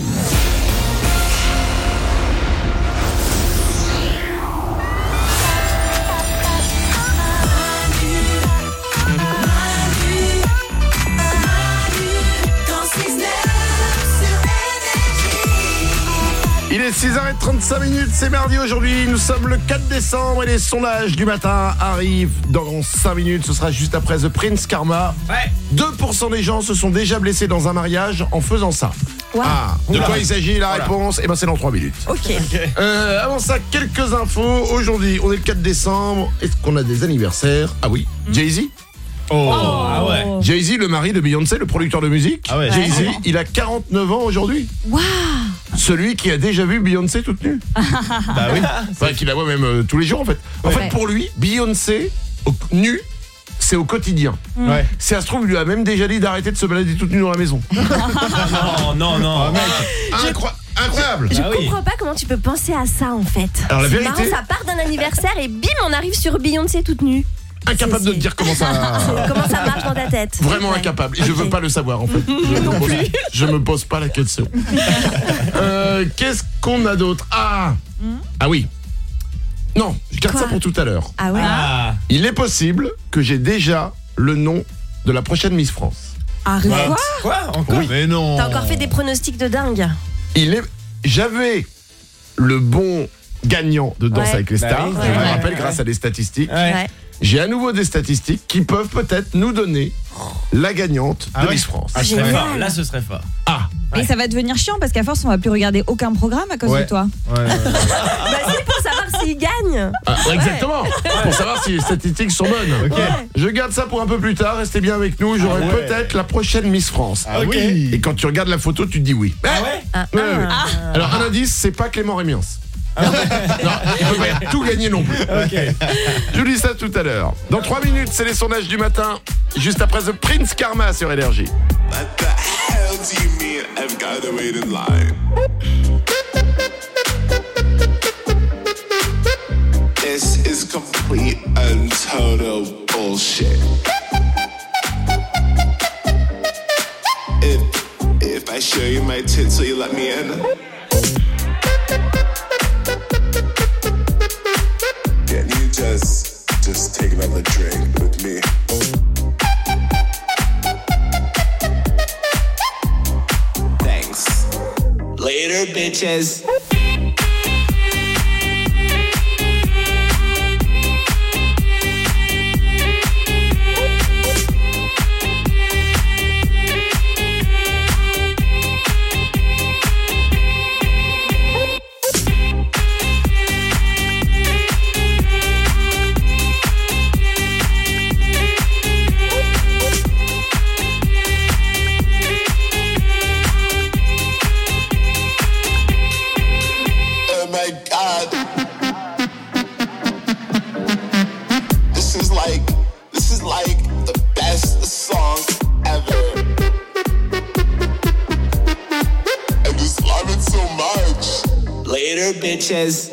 Il est 6h35, c'est mardi aujourd'hui, nous sommes le 4 décembre et les sondages du matin arrivent dans 5 minutes, ce sera juste après The Prince Karma. Ouais. 2% des gens se sont déjà blessés dans un mariage en faisant ça. Wow. Ah, de quoi il s'agit la réponse? Eh ben c'est dans 3 minutes. Ok. Avant ça, quelques infos. Aujourd'hui, on est le 4 décembre. Est-ce qu'on a des anniversaires? Ah oui, Jay-Z. Oh, ah ouais. Jay-Z, le mari de Beyoncé, le producteur de musique. Ah ouais. Jay-Z, il a 49 ans aujourd'hui. Waouh. Celui qui a déjà vu Beyoncé toute nue. Bah oui. Enfin, qu'il la voit même tous les jours en fait. En fait, pour lui, Beyoncé nue, c'est au quotidien. Ouais. Si ça se trouve, il lui a même déjà dit d'arrêter de se balader toute nue dans la maison. Non. Oh, mec. Incroyable. Je comprends pas comment tu peux penser à ça en fait. Alors la vérité, marrant, ça part d'un anniversaire et bim, on arrive sur Beyoncé toute nue. Incapable de te dire comment ça marche dans ta tête. Vraiment incapable. Et je veux pas le savoir en fait. Je me pose pas la question. Qu'est-ce qu'on a d'autre? Ah oui. Non, je garde ça pour tout à l'heure. Ah ouais. Il est possible que j'ai déjà le nom de la prochaine Miss France. Arrête. Quoi encore? Oui. Mais non. T'as encore fait des pronostics de dingue. J'avais le bon gagnant de Danse avec les stars, oui. je me Ouais. rappelle grâce à des statistiques. Ouais. J'ai à nouveau des statistiques qui peuvent peut-être nous donner la gagnante de Miss France. Ah, ce serait fort. Là, ce serait fort. Ah. Et ça va devenir chiant parce qu'à force on va plus regarder aucun programme à cause de toi. Bah c'est pour savoir s'il gagne. Exactement. Pour savoir si les statistiques sont bonnes. Ouais. Je garde ça pour un peu plus tard. Restez bien avec nous. J'aurai peut-être la prochaine Miss France. Ah oui. Et quand tu regardes la photo, tu te dis oui. Ah Ouais, ouais. Alors un indice, c'est pas Clément Rémiens. Non, il peut pas tout gagner non plus. Je vous dis ça tout à l'heure. Dans 3 minutes, c'est les sondages du matin. Juste après The Prince Karma sur Énergie. What the hell do you mean I've got to wait in line? This is complete and total bullshit. If I show you my tits, will you let me in? Can you just take another drink with me? Thanks. Later, bitches. Oh my god. This is like the best song ever. I just love it so much. Later, bitches.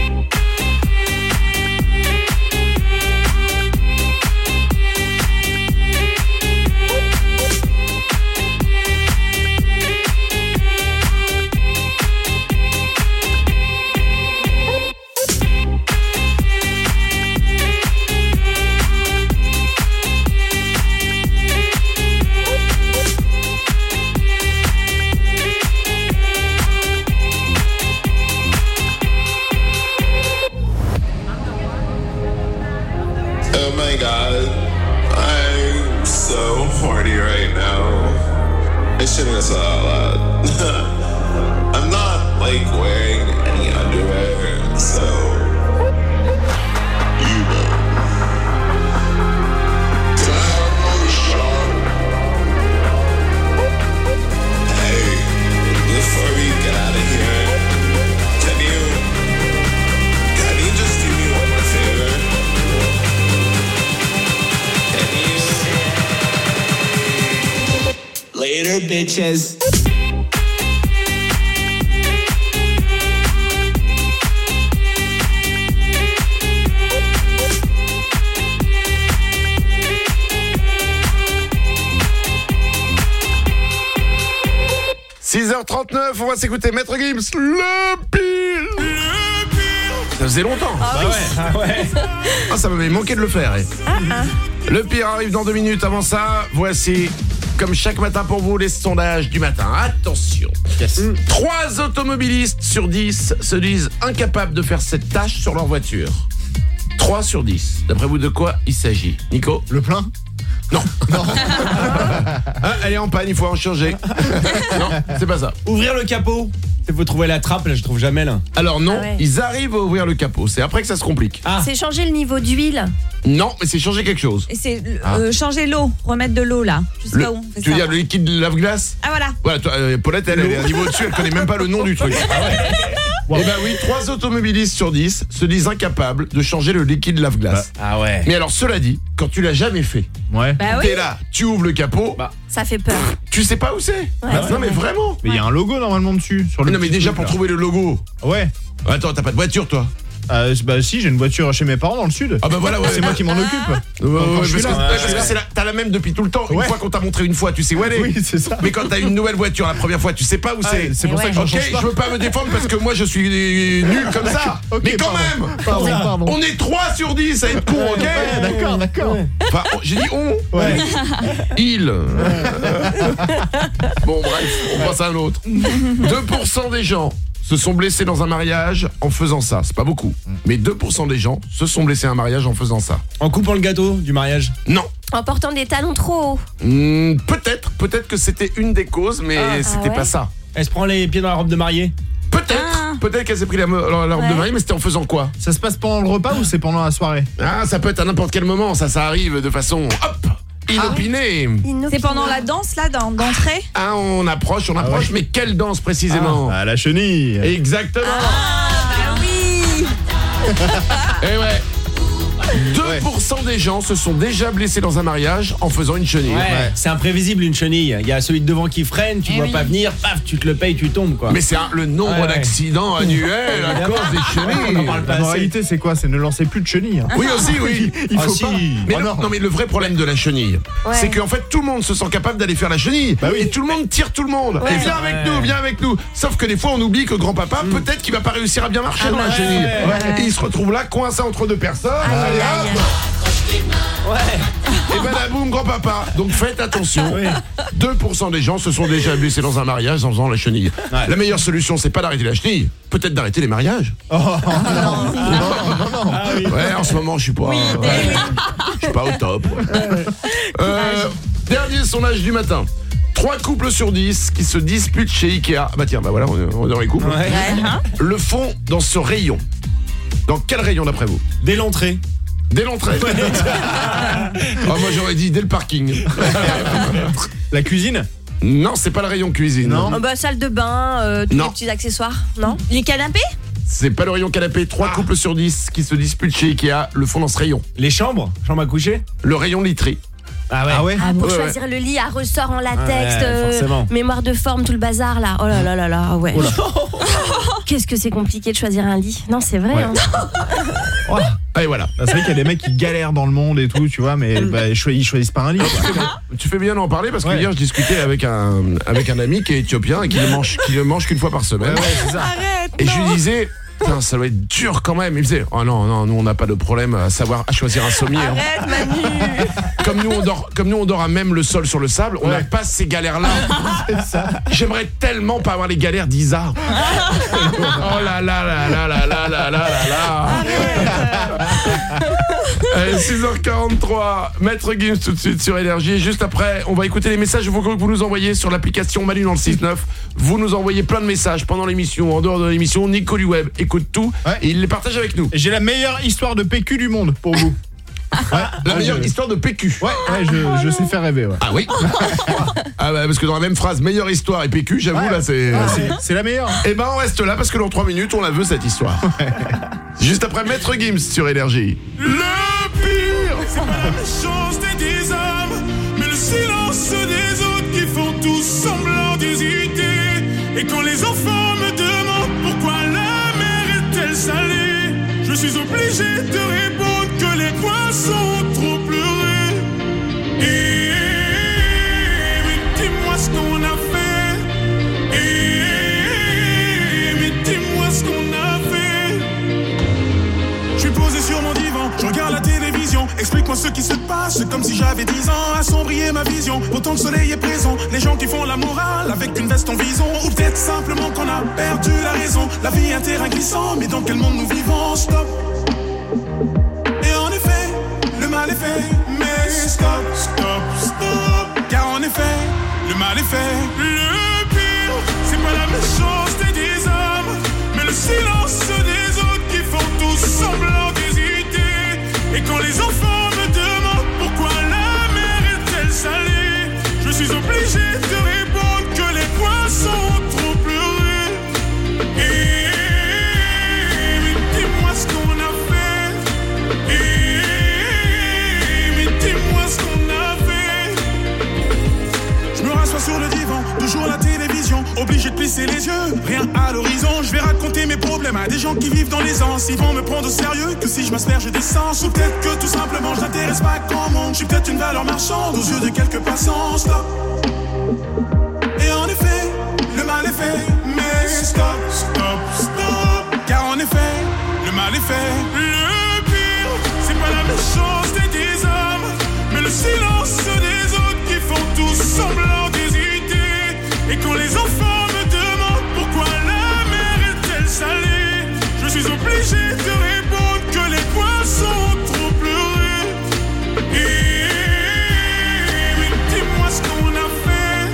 Oh my god, I'm so horny right now. I shouldn't have said that out loud. I'm not like wearing any underwear, so you know. Can I have another shot? Hey, before we get out of here, can you just do me one more favor? Later, bitches. « 6h39, on va s'écouter Maître Gims, le pire. Ça faisait longtemps. Ah, ça m'avait manqué de le faire. Le pire arrive dans 2 minutes. Avant ça, voici, comme chaque matin pour vous, les sondages du matin. Attention. 3 automobilistes sur 10 se disent incapables de faire cette tâche sur leur voiture. 3 sur 10. D'après vous, de quoi il s'agit? Nico? Le plein? Non. Elle est en panne, il faut en changer. Non, c'est pas ça. Ouvrir le capot. Il faut trouver la trappe, là je trouve jamais là. Alors non, Ah ouais. ils arrivent à ouvrir le capot. C'est après que ça se complique. C'est changer le niveau d'huile. Non, mais c'est changer quelque chose. Et c'est changer l'eau, remettre de l'eau là. Je sais pas où on fait Tu veux ça. dire le liquide de lave-glace? Ah voilà. Voilà, toi, Paulette, elle est à un niveau au-dessus, elle connaît même pas le nom du truc. Eh ben oui, 3 automobilistes sur 10 se disent incapables de changer le liquide lave-glace. Ah ouais. Mais alors, cela dit, quand tu l'as jamais fait, Bah oui. t'es là, tu ouvres le capot, Ça fait peur. tu sais pas où c'est. Non mais vraiment. Mais il y a un logo normalement dessus. Sur le Non mais petit déjà truc, pour là. trouver le logo. Ouais. Attends, t'as pas de voiture toi? Bah si, j'ai une voiture chez mes parents dans le sud. Ah bah voilà, ouais. C'est moi qui m'en occupe. Parce que t'as la même depuis tout le temps. Une fois qu'on t'a montré une fois, tu sais où elle est. Oui, c'est ça. Mais quand t'as une nouvelle voiture la première fois, tu sais pas où c'est. C'est pour ça que j'en change pas. Je veux pas me défendre parce que moi je suis nul comme ça. Mais quand même, Pardon. on est 3 sur 10 à être con, ok? D'accord. Enfin, j'ai dit on. Ouais. Il. Bon bref, on passe à un autre. 2% des gens se sont blessés dans un mariage en faisant ça. C'est pas beaucoup. Mais 2% des gens se sont blessés à un mariage en faisant ça. En coupant le gâteau du mariage? Non. En portant des talons trop hauts? Peut-être que c'était une des causes, mais c'était pas ça. Elle se prend les pieds dans la robe de mariée? Peut-être qu'elle s'est pris la robe de mariée, mais c'était en faisant quoi? Ça se passe pendant le repas ou c'est pendant la soirée? Ah, ça peut être à n'importe quel moment, ça arrive de façon inopinée. C'est pendant la danse là, d'entrée? Ah, on approche, mais quelle danse précisément? Ah, la chenille. Exactement. Ah oui. Et ouais. 2% des gens se sont déjà blessés dans un mariage en faisant une chenille. Ouais. C'est imprévisible une chenille. Il y a celui de devant qui freine, tu vois pas venir, paf, tu te le payes, tu tombes quoi. Mais c'est le nombre d'accidents annuels à cause des chenilles. On en parle pas. La moralité c'est quoi? C'est ne lancer plus de chenilles. Oui aussi, oui. Il faut pas. Mais non, mais le vrai problème de la chenille, c'est qu'en fait tout le monde se sent capable d'aller faire la chenille. Et tout le monde tire tout le monde. Et viens avec nous. Sauf que des fois on oublie que grand-papa, peut-être qu'il va pas réussir à bien marcher dans la chenille. Et il se retrouve là coincé entre deux personnes. Et ben la boum, grand-papa. Donc faites attention. 2% des gens se sont déjà blessés dans un mariage en faisant la chenille. La meilleure solution, c'est pas d'arrêter la chenille, peut-être d'arrêter les mariages. Non. Ouais, en ce moment, je suis pas au top. Dernier sondage du matin. 3 couples sur 10 qui se disputent chez Ikea. Bah tiens, voilà, on est dans les couples. Le font dans ce rayon. Dans quel rayon d'après vous? Dès l'entrée. Dès l'entrée. Moi j'aurais dit dès le parking. La cuisine? Non, c'est pas le rayon cuisine. Non. Salle de bain, tous les petits accessoires. Non. Les canapés? C'est pas le rayon canapé. 3 couples sur 10 qui se disputent chez Ikea le font dans ce rayon. Les chambres? Chambre à coucher? Le rayon literie. Ah ouais. Pour choisir le lit à ressort en latex, forcément. Mémoire de forme, tout le bazar là. Oh là, ouais. Qu'est-ce que c'est compliqué de choisir un lit. Non, c'est vrai. Et voilà. C'est vrai qu'il y a des mecs qui galèrent dans le monde et tout, tu vois, mais ils choisissent pas un lit. Tu fais bien d'en parler parce que hier je discutais avec un ami qui est éthiopien et qui ne mange qu'une fois par semaine. C'est ça. Et je lui disais, ça doit être dur quand même. Il me disait, oh non, nous on n'a pas de problème à choisir un sommier. Arrête, Manu. Comme nous on dort à même le sol sur le sable, on n'a pas ces galères-là. J'aimerais tellement pas avoir les galères d'Isa. Oh là là là là là là là là là. 6h43, Maître Gims tout de suite sur Énergie. Juste après, on va écouter les messages que vous nous envoyez sur l'application Manu dans le 6-9. Vous nous envoyez plein de messages pendant l'émission, en dehors de l'émission. Nico du Web écoute tout et il les partage avec nous. J'ai la meilleure histoire de PQ du monde pour vous. La meilleure histoire de PQ. Je sais faire rêver. Ouais. Ah oui. Parce que dans la même phrase, meilleure histoire et PQ, j'avoue là c'est la meilleure. Et ben on reste là parce que dans 3 minutes on la veut cette histoire. Juste après Maître Gims sur Énergie. Le pire, c'est pas la méchanceté des hommes, mais le silence des autres qui font tous semblant d'hésiter. Et quand les enfants me demandent pourquoi la mer est-elle salée, je suis obligé de répondre que les poissons ont trop pleuré. Mais dis-moi ce qu'on a fait. Mais dis-moi ce qu'on a fait. Je suis posé sur mon divan, je regarde la télévision. Explique-moi ce qui se passe, c'est comme si j'avais 10 ans. Assombrir ma vision, pourtant le soleil est présent. Les gens qui font la morale avec une veste en vison. Ou peut-être simplement qu'on a perdu la raison. La vie est un terrain glissant, mais dans quel monde nous vivons? Stop. Et en effet, le mal est fait. Mais stop, stop, stop. Car en effet, le mal est fait. Le pire, c'est pas la méchanceté des hommes, mais le silence des autres qui font tous semblant d'hésiter. Et quand les enfants me demandent pourquoi la mer est-elle salée, je suis obligé de répondre que les poissons ont trop pleuré. Mais dis-moi ce qu'on a fait. Mais dis-moi ce qu'on a fait. Je me rassois sur le divan, toujours la télévision. obligé de plisser les yeux. Rien à l'horizon, je vais raconter mes problèmes à des gens qui vivent dans l'aisance. Ils vont me prendre au sérieux que si je m'asperge d'essence. Ou peut-être que tout simplement je n'intéresse pas grand monde. Je suis peut-être une valeur marchande aux yeux de quelques passants. Stop. Et en effet, le mal est fait. Mais stop, stop, stop. Car en effet, le mal est fait. Le pire, c'est pas la méchanceté des hommes, mais le silence des autres qui font tous semblant d'hésiter. Et quand les enfants me demandent pourquoi la mer est-elle salée, je suis obligé de répondre que les poissons ont trop pleuré. Mais dis-moi ce qu'on a fait.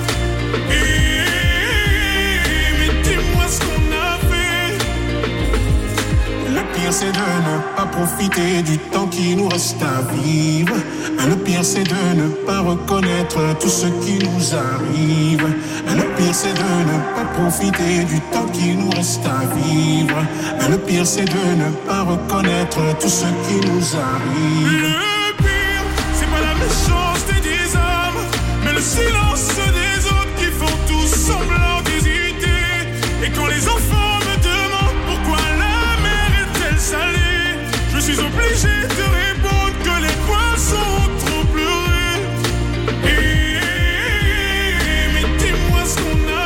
Mais dis-moi ce qu'on a fait. Le pire c'est de ne pas profiter du temps qui nous reste à vivre. Le pire c'est de ne pas reconnaître tout ce qui nous arrive. Le pire c'est de ne pas profiter du temps qui nous reste à vivre. Le pire c'est de ne pas reconnaître tout ce qui nous arrive. Le pire c'est pas la méchanceté des hommes, mais le silence des autres qui font tous semblant d'hésiter. Et quand les enfants me demandent pourquoi la mer est-elle salée, je suis obligé de répondre que les poissons ont trop pleuré. Mais dis-moi ce qu'on a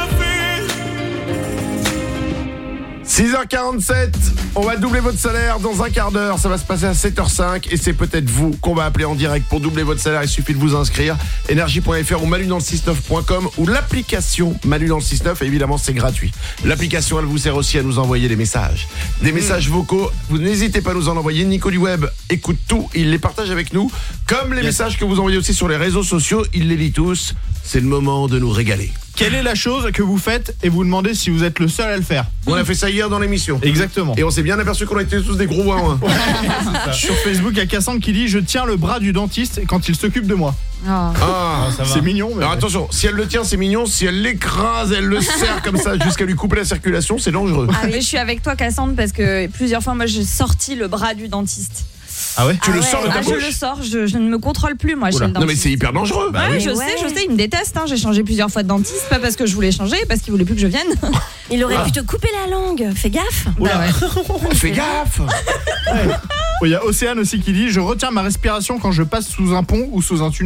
fait. 6h47, on va doubler votre salaire dans un quart d'heure. Ça va se passer à 7h05 et c'est peut-être vous qu'on va appeler en direct pour doubler votre salaire. Il suffit de vous inscrire. Énergie.fr ou maludansle69.com ou l'application Malu dans le 69. Et évidemment, c'est gratuit. L'application, elle vous sert aussi à nous envoyer des messages. Des messages vocaux. Vous n'hésitez pas à nous en envoyer. Nico du Web écoute tout. Il les partage avec nous. Comme les messages que vous envoyez aussi sur les réseaux sociaux. Il les lit tous. C'est le moment de nous régaler. Quelle est la chose que vous faites et vous demandez si vous êtes le seul à le faire? On a fait ça hier dans l'émission. Exactement. Et on s'est bien aperçu qu'on était tous des gros ouin. Sur Facebook, il y a Cassandre qui dit « Je tiens le bras du dentiste quand il s'occupe de moi ». Ah, c'est mignon. Mais alors attention, si elle le tient, c'est mignon. Si elle l'écrase, elle le serre comme ça jusqu'à lui couper la circulation, c'est dangereux. Ah mais je suis avec toi Cassandre parce que plusieurs fois moi j'ai sorti le bras du dentiste. Ah ouais? Tu le sors de ta bouche? Je le sors, je ne me contrôle plus moi chez le dentiste. Non mais c'est hyper dangereux. Bah oui, je sais, il me déteste. J'ai changé plusieurs fois de dentiste, pas parce que je voulais changer, parce qu'il voulait plus que je vienne. Il aurait pu te couper la langue, fais gaffe. Fais gaffe. Il y a Océane aussi qui dit « Je retiens ma respiration quand je passe sous un pont ou sous un tunnel ».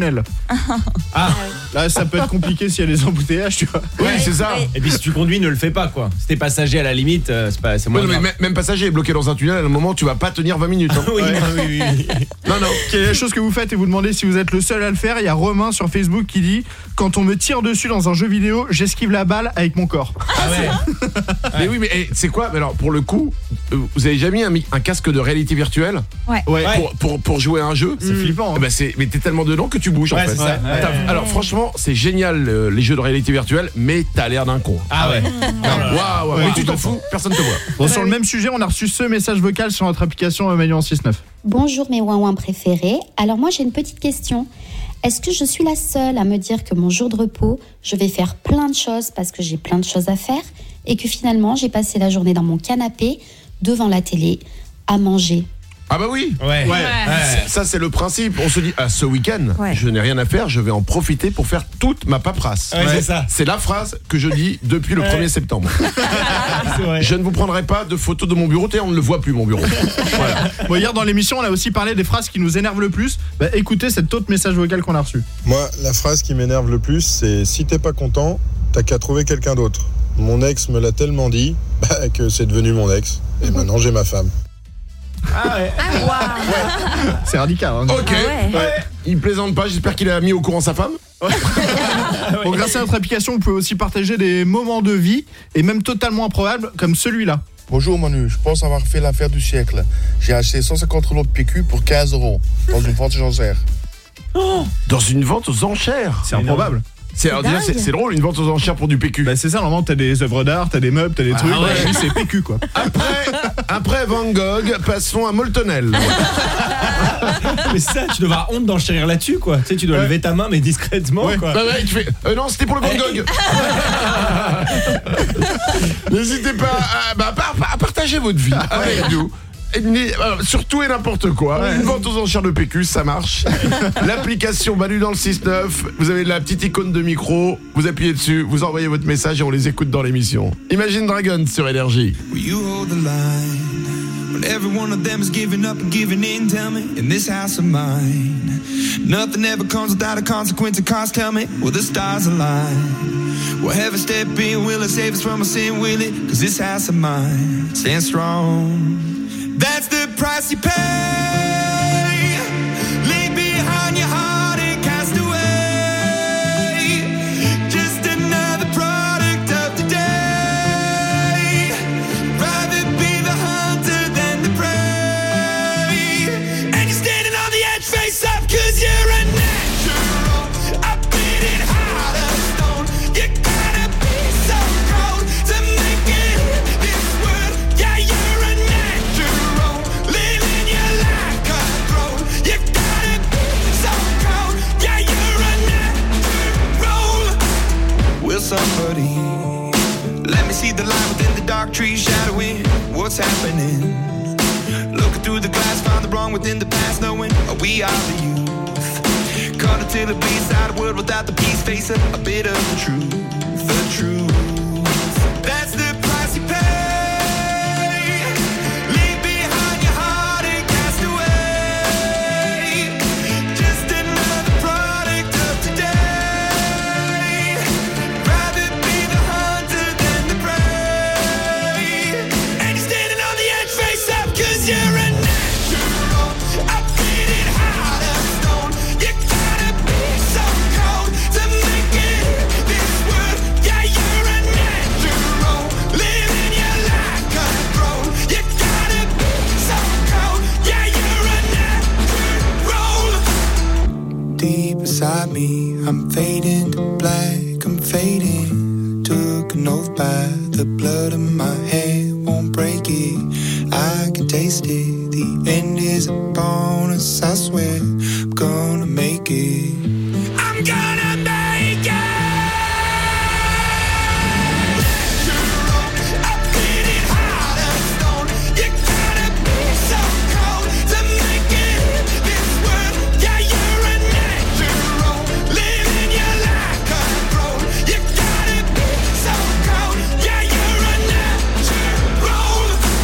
Là ça peut être compliqué s'il y a des embouteillages, tu vois. Oui, c'est ça. Et puis si tu conduis, ne le fais pas quoi. Si t'es passager à la limite, c'est moins grave. Mais même passager bloqué dans un tunnel, à un moment tu vas pas tenir 20 minutes. Hein. Oui. Non. Quelle est la chose que vous faites et vous demandez si vous êtes le seul à le faire? Il y a Romain sur Facebook qui dit « Quand on me tire dessus dans un jeu vidéo, j'esquive la balle avec mon corps ». Mais oui, mais c'est quoi? Alors pour le coup, vous avez déjà mis un casque de réalité virtuelle? Ouais. Pour jouer à un jeu? C'est flippant. Hein. Mais t'es tellement dedans que tu bouges en fait. C'est ça. Alors franchement, c'est génial les jeux de réalité virtuelle, mais t'as l'air d'un con. Ah ouais. Waouh, mais tu t'en fous, personne te voit. Bon, sur le même sujet, on a reçu ce message vocal sur notre application Malu dans le 69. Bonjour mes ouin-ouin préférés. Alors moi j'ai une petite question. Est-ce que je suis la seule à me dire que mon jour de repos, je vais faire plein de choses parce que j'ai plein de choses à faire et que finalement j'ai passé la journée dans mon canapé, devant la télé, à manger? Ah bah oui. Ouais. Ça c'est le principe. On se dit ce week-end, je n'ai rien à faire, je vais en profiter pour faire toute ma paperasse. C'est ça. C'est la phrase que je dis depuis le 1er septembre. Je ne vous prendrai pas de photos de mon bureau, on ne le voit plus mon bureau. Voilà. Bon, hier dans l'émission, on a aussi parlé des phrases qui nous énervent le plus. Écoutez cet autre message vocal qu'on a reçu. Moi, la phrase qui m'énerve le plus, c'est si t'es pas content, t'as qu'à trouver quelqu'un d'autre. Mon ex me l'a tellement dit que c'est devenu mon ex. Et maintenant j'ai ma femme. C'est radical. Hein. Ok. Il plaisante pas, j'espère qu'il a mis au courant sa femme. Bon, grâce à notre application, vous pouvez aussi partager des moments de vie et même totalement improbables comme celui-là. Bonjour Manu, je pense avoir fait l'affaire du siècle. J'ai acheté 150 lots de PQ pour 15 € dans une vente aux enchères. Dans une vente aux enchères? C'est improbable. C'est drôle, une vente aux enchères pour du PQ. C'est ça, normalement t'as des œuvres d'art, t'as des meubles, t'as des trucs. Lui, c'est PQ quoi. Après Van Gogh, passons à Moltonel. Mais ça, tu dois avoir honte d'enchérir là-dessus quoi. Tu sais, tu dois lever ta main mais discrètement quoi. Tu fais non, c'était pour le Van Gogh. N'hésitez pas à partager votre vie avec nous. surtout et n'importe quoi. Une vente aux enchères de PQ, ça marche. L'application Manu dans le 6-9, vous avez la petite icône de micro, vous appuyez dessus, vous envoyez votre message et on les écoute dans l'émission. Imagine Dragons sur Énergie. Will you hold the line when every one of them is giving up and giving in? Tell me, in this house of mine, nothing ever comes without a consequence of cost. Tell me, will the stars align? Will heaven step in? Will it save us from our sin? Will it? 'Cause this house of mine stands strong. That's the price you pay. Leave behind your heart and cast away. Just another product of today. Rather be the hunter than the prey. And you're standing on the edge, face up, 'cause you're a natural. I beat it hard of stone. You gotta be so cold to make it in this world. Yeah, you're a natural. Living your life cutthroat. You gotta be so cold. Yeah, you're a natural. Will somebody let me see the light within the dark trees shadowing what's happening? Looking through the glass, find the wrong within the past, knowing we are the youth. Caught until the beast out of world without the peace, facing a bit of the truth, the truth. That's the price you pay. Leave behind your heart and cast away. Just another product of today. Rather be the hunter than the prey. And you're standing on the edge, face up, 'cause you're a natural. I beat it hard of stone. You gotta be so cold to make it in this world. Yeah, you're a natural. Living your life cutthroat. You gotta be so cold. Yeah, you're a natural. Deep inside me, I'm fading to black. I'm fading. Took an oath by the blood in my head. Won't break it. I can taste it. The end is upon us. I swear I'm gonna make it. I'm gonna make it. I beat it hard of stone. You gotta be so cold to make it in this world. Yeah, you're a natural. Living your life cutthroat. You gotta be so cold. Yeah, you're a natural.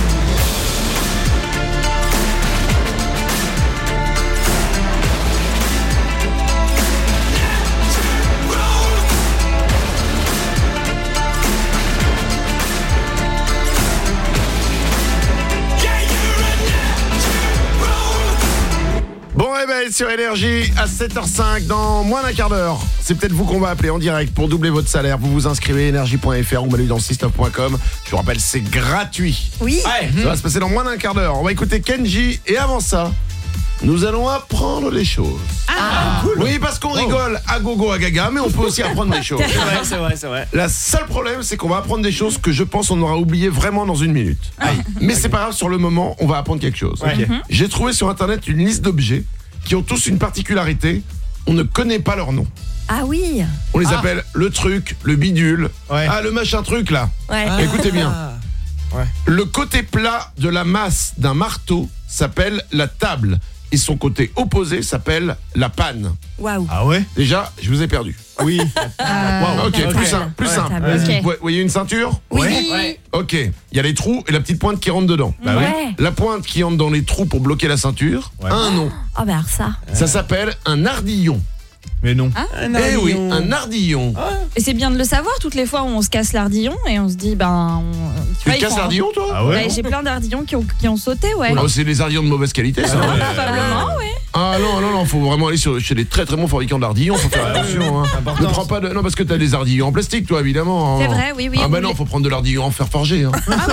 Bon réveil sur Énergie à 7h05 dans moins d'un quart d'heure. C'est peut-être vous qu'on va appeler en direct pour doubler votre salaire. Vous vous inscrivez énergie.fr ou Manu dans le 6-9.com. Je vous rappelle, c'est gratuit. Oui. Ça va se passer dans moins d'un quart d'heure. On va écouter Kenji et avant ça, nous allons apprendre les choses. Cool. Oui, parce qu'on rigole à gogo, à gaga, mais on peut aussi apprendre des choses. C'est vrai. La seule problème, c'est qu'on va apprendre des choses que je pense on aura oublié vraiment dans une minute. Mais c'est pas grave, sur le moment, on va apprendre quelque chose. Ok. J'ai trouvé sur internet une liste d'objets qui ont tous une particularité. On ne connaît pas leur nom. Ah oui. On les appelle le truc, le bidule. Ouais. Ah, le machin truc là. Ouais. Écoutez bien. Ouais. Le côté plat de la masse d'un marteau s'appelle la table. Et son côté opposé s'appelle la panne. Waouh. Ah ouais? Déjà, je vous ai perdu. Oui. Wow. Ok, plus simple. Ok. Vous voyez une ceinture? Oui. Ok, il y a les trous et la petite pointe qui rentre dedans. Bah ouais. La pointe qui entre dans les trous pour bloquer la ceinture a un nom. Oh bah alors ça. Ça s'appelle un ardillon. Mais non. Eh oui, un ardillon. Et c'est bien de le savoir, toutes les fois où on se casse l'ardillon et on se dit, Tu te casses l'ardillon, toi? Ah ouais? J'ai plein d'ardillons qui ont sauté, ouais. Oh, c'est des ardillons de mauvaise qualité, ça. Probablement, oui. Ah non, faut vraiment aller chez les très très bons fabricants d'ardillons, faut faire attention. Hein. Ne prends pas de... Non, parce que t'as des ardillons en plastique, toi, évidemment. C'est vrai, oui. Ah bah non, faut prendre de l'ardillon en fer forgé. Hein.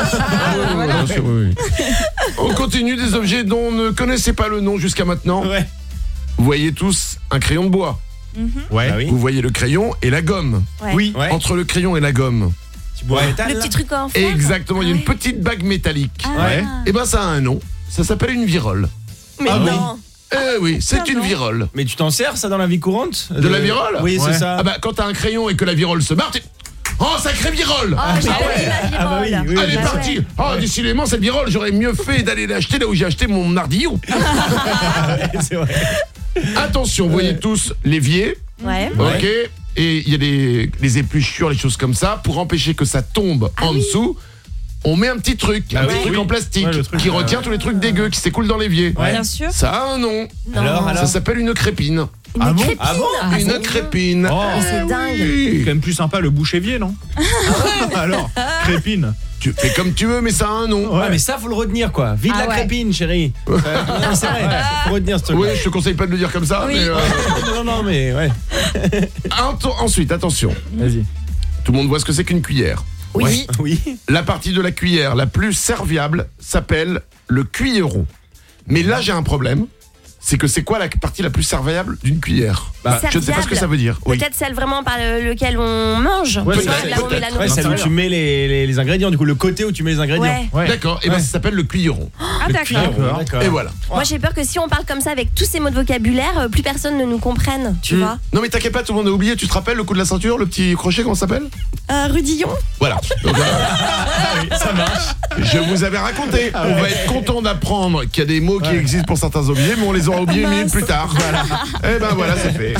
Bien sûr, oui. On continue, des objets dont on ne connaissait pas le nom jusqu'à maintenant. Ouais. Vous voyez tous un crayon de bois. Ouais. Vous voyez le crayon et la gomme. Ouais. Oui. Ouais. Entre le crayon et la gomme. Tu bois métal, Le là petit truc en fer. Exactement, il y a une petite bague métallique. Ouais. Et ben ça a un nom. Ça s'appelle une virole. Mais non. Eh oui, c'est une virole. Mais tu t'en sers ça dans la vie courante? De la virole? Oui, c'est ça. Ah bah quand t'as un crayon et que la virole se barre, Oh, sacré virole. Elle est partie. Oh, décidément, cette virole, j'aurais mieux fait d'aller l'acheter là où j'ai acheté mon ardillon. C'est vrai. Attention, vous voyez tous l'évier. Ouais. Ok. Et il y a les épluchures, les choses comme ça. Pour empêcher que ça tombe en dessous, on met un petit truc, en plastique qui retient tous les trucs dégueux qui s'écoulent dans l'évier. Ouais. Bien sûr. Ça a un nom. Alors ça s'appelle une crépine. Une crépine. Une crépine. Oh, c'est dingue. C'est quand même plus sympa le bouche-évier, non? Alors, crépine. Tu fais comme tu veux, mais ça a un nom. Ouais, mais ça, faut le retenir, quoi. Vide la crépine, chérie. Non, c'est vrai, faut retenir ce truc. Oui, je te conseille pas de le dire comme ça. Oui. Mais non, mais ouais. Ensuite, attention. Vas-y. Tout le monde voit ce que c'est qu'une cuillère. Oui. Oui. La partie de la cuillère la plus serviable s'appelle le cuilleron. Mais là, j'ai un problème. C'est que c'est quoi la partie la plus serviable d'une cuillère? Je ne sais pas ce que ça veut dire. Peut-être celle vraiment par lequel on mange. Ouais, Tu vois, là où on met la nourriture. celle où tu mets les ingrédients, du coup, le côté où tu mets les ingrédients. Ouais. D'accord, et ben ça s'appelle le cuilleron. Ah, d'accord. Et voilà. Moi j'ai peur que si on parle comme ça avec tous ces mots de vocabulaire, plus personne ne nous comprenne, tu vois. Non mais t'inquiète pas, tout le monde a oublié. Tu te rappelles le coup de la ceinture, le petit crochet, comment ça s'appelle? Rudillon. Voilà. Donc, Ça marche. je vous avais raconté. On va être content d'apprendre qu'il y a des mots qui existent pour certains objets, mais on les aura oubliés une minute plus tard. Voilà. Et ben voilà, c'est fait.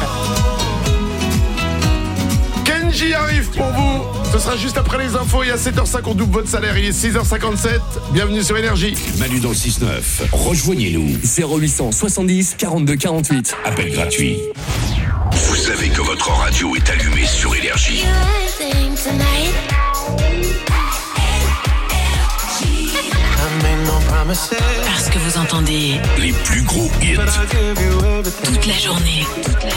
Kenji arrive pour vous. Ce sera juste après les infos. Et à 7h05, on double votre salaire. Il est 6h57. Bienvenue sur Énergie. Manu dans le 6-9. Rejoignez-nous. 0800 70 42 48. Appel gratuit. Vous savez que votre radio est allumée sur Énergie. Parce que vous entendez Les plus gros hits. toute la journée.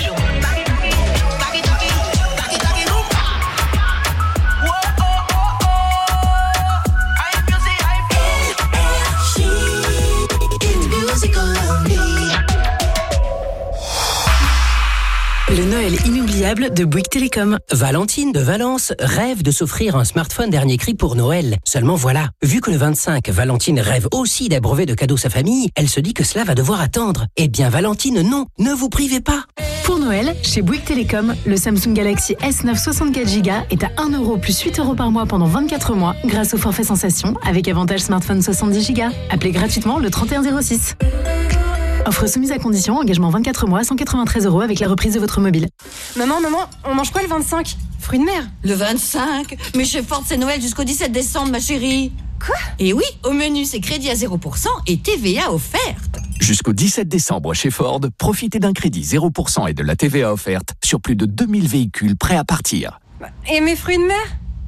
Le Noël inoubliable de Bouygues Télécom. Valentine de Valence rêve de s'offrir un smartphone dernier cri pour Noël. Seulement voilà, vu que le 25, Valentine rêve aussi d'abreuver de cadeaux sa famille, elle se dit que cela va devoir attendre. Eh bien Valentine, non, ne vous privez pas. Pour Noël, chez Bouygues Télécom, le Samsung Galaxy S9 64Go est à 1 € plus 8 € par mois pendant 24 mois grâce au forfait Sensation avec avantage smartphone 70Go. Appelez gratuitement le 3106. Offre soumise à condition, engagement 24 mois, 193 € avec la reprise de votre mobile. Maman, on mange quoi le 25? Fruits de mer. Le 25? Mais chez Ford, c'est Noël jusqu'au 17 décembre, ma chérie. Quoi? Et oui, au menu, c'est crédit à 0% et TVA offerte. Jusqu'au 17 décembre chez Ford, profitez d'un crédit 0% et de la TVA offerte sur plus de 2000 véhicules prêts à partir. Et mes fruits de mer?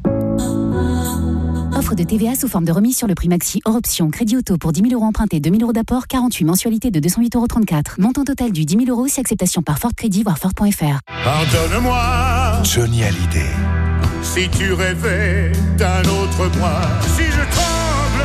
Offre de TVA sous forme de remise sur le prix maxi hors option. Crédit auto pour 10 000 € empruntés, 2 000 € d'apport, 48 mensualités de 208,34 €. Montant total du 10 000 € si acceptation par Ford Crédit, voire Ford.fr. Pardonne-moi, Johnny Hallyday. si tu rêvais d'un autre moi, si je tremble,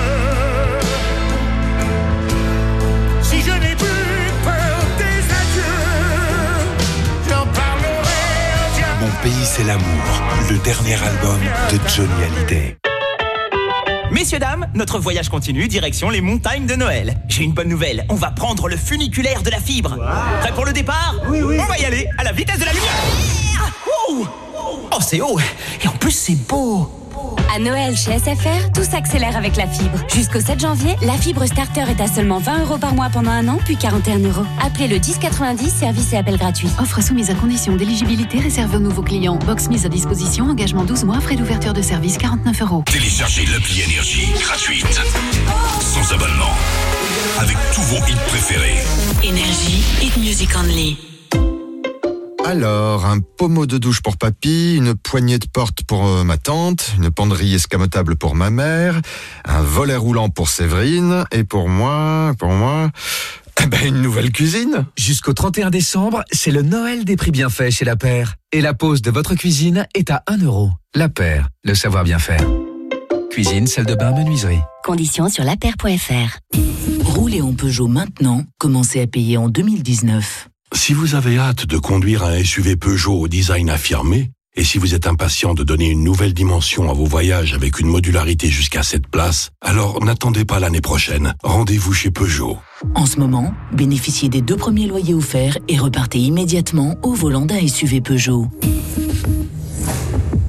si je n'ai plus peur des adieux, j'en parlerai au diable. Mon pays c'est l'amour. Le dernier album de Johnny Hallyday. Messieurs, dames, notre voyage continue, direction les montagnes de Noël. J'ai une bonne nouvelle, on va prendre le funiculaire de la fibre. Prêt pour le départ? Oui. On va y aller, à la vitesse de la lumière. Oh, c'est haut, et en plus c'est beau. À Noël chez SFR, tout s'accélère avec la fibre. Jusqu'au 7 janvier, la fibre starter est à seulement 20 € par mois pendant un an, puis 41 €. Appelez le 1090, service et appel gratuit. Offre soumise à condition d'éligibilité réservée aux nouveaux clients. Box mise à disposition, engagement 12 mois, frais d'ouverture de service 49 €. Téléchargez l'appli Énergie gratuite. Sans abonnement. Avec tous vos hits préférés. Énergie, hit music only. Alors, un pommeau de douche pour papy, une poignée de porte pour ma tante, une penderie escamotable pour ma mère, un volet roulant pour Séverine, et pour moi, une nouvelle cuisine. Jusqu'au 31 décembre, c'est le Noël des prix bien faits chez La Paire. Et la pause de votre cuisine est à 1 €. La Paire, le savoir bien faire. Cuisine, salle de bain, menuiserie. Conditions sur lapaire.fr. Roulez en Peugeot maintenant, commencez à payer en 2019. Si vous avez hâte de conduire un SUV Peugeot au design affirmé, et si vous êtes impatient de donner une nouvelle dimension à vos voyages avec une modularité jusqu'à 7 places, alors n'attendez pas l'année prochaine. Rendez-vous chez Peugeot. En ce moment, bénéficiez des 2 premiers loyers offerts et repartez immédiatement au volant d'un SUV Peugeot.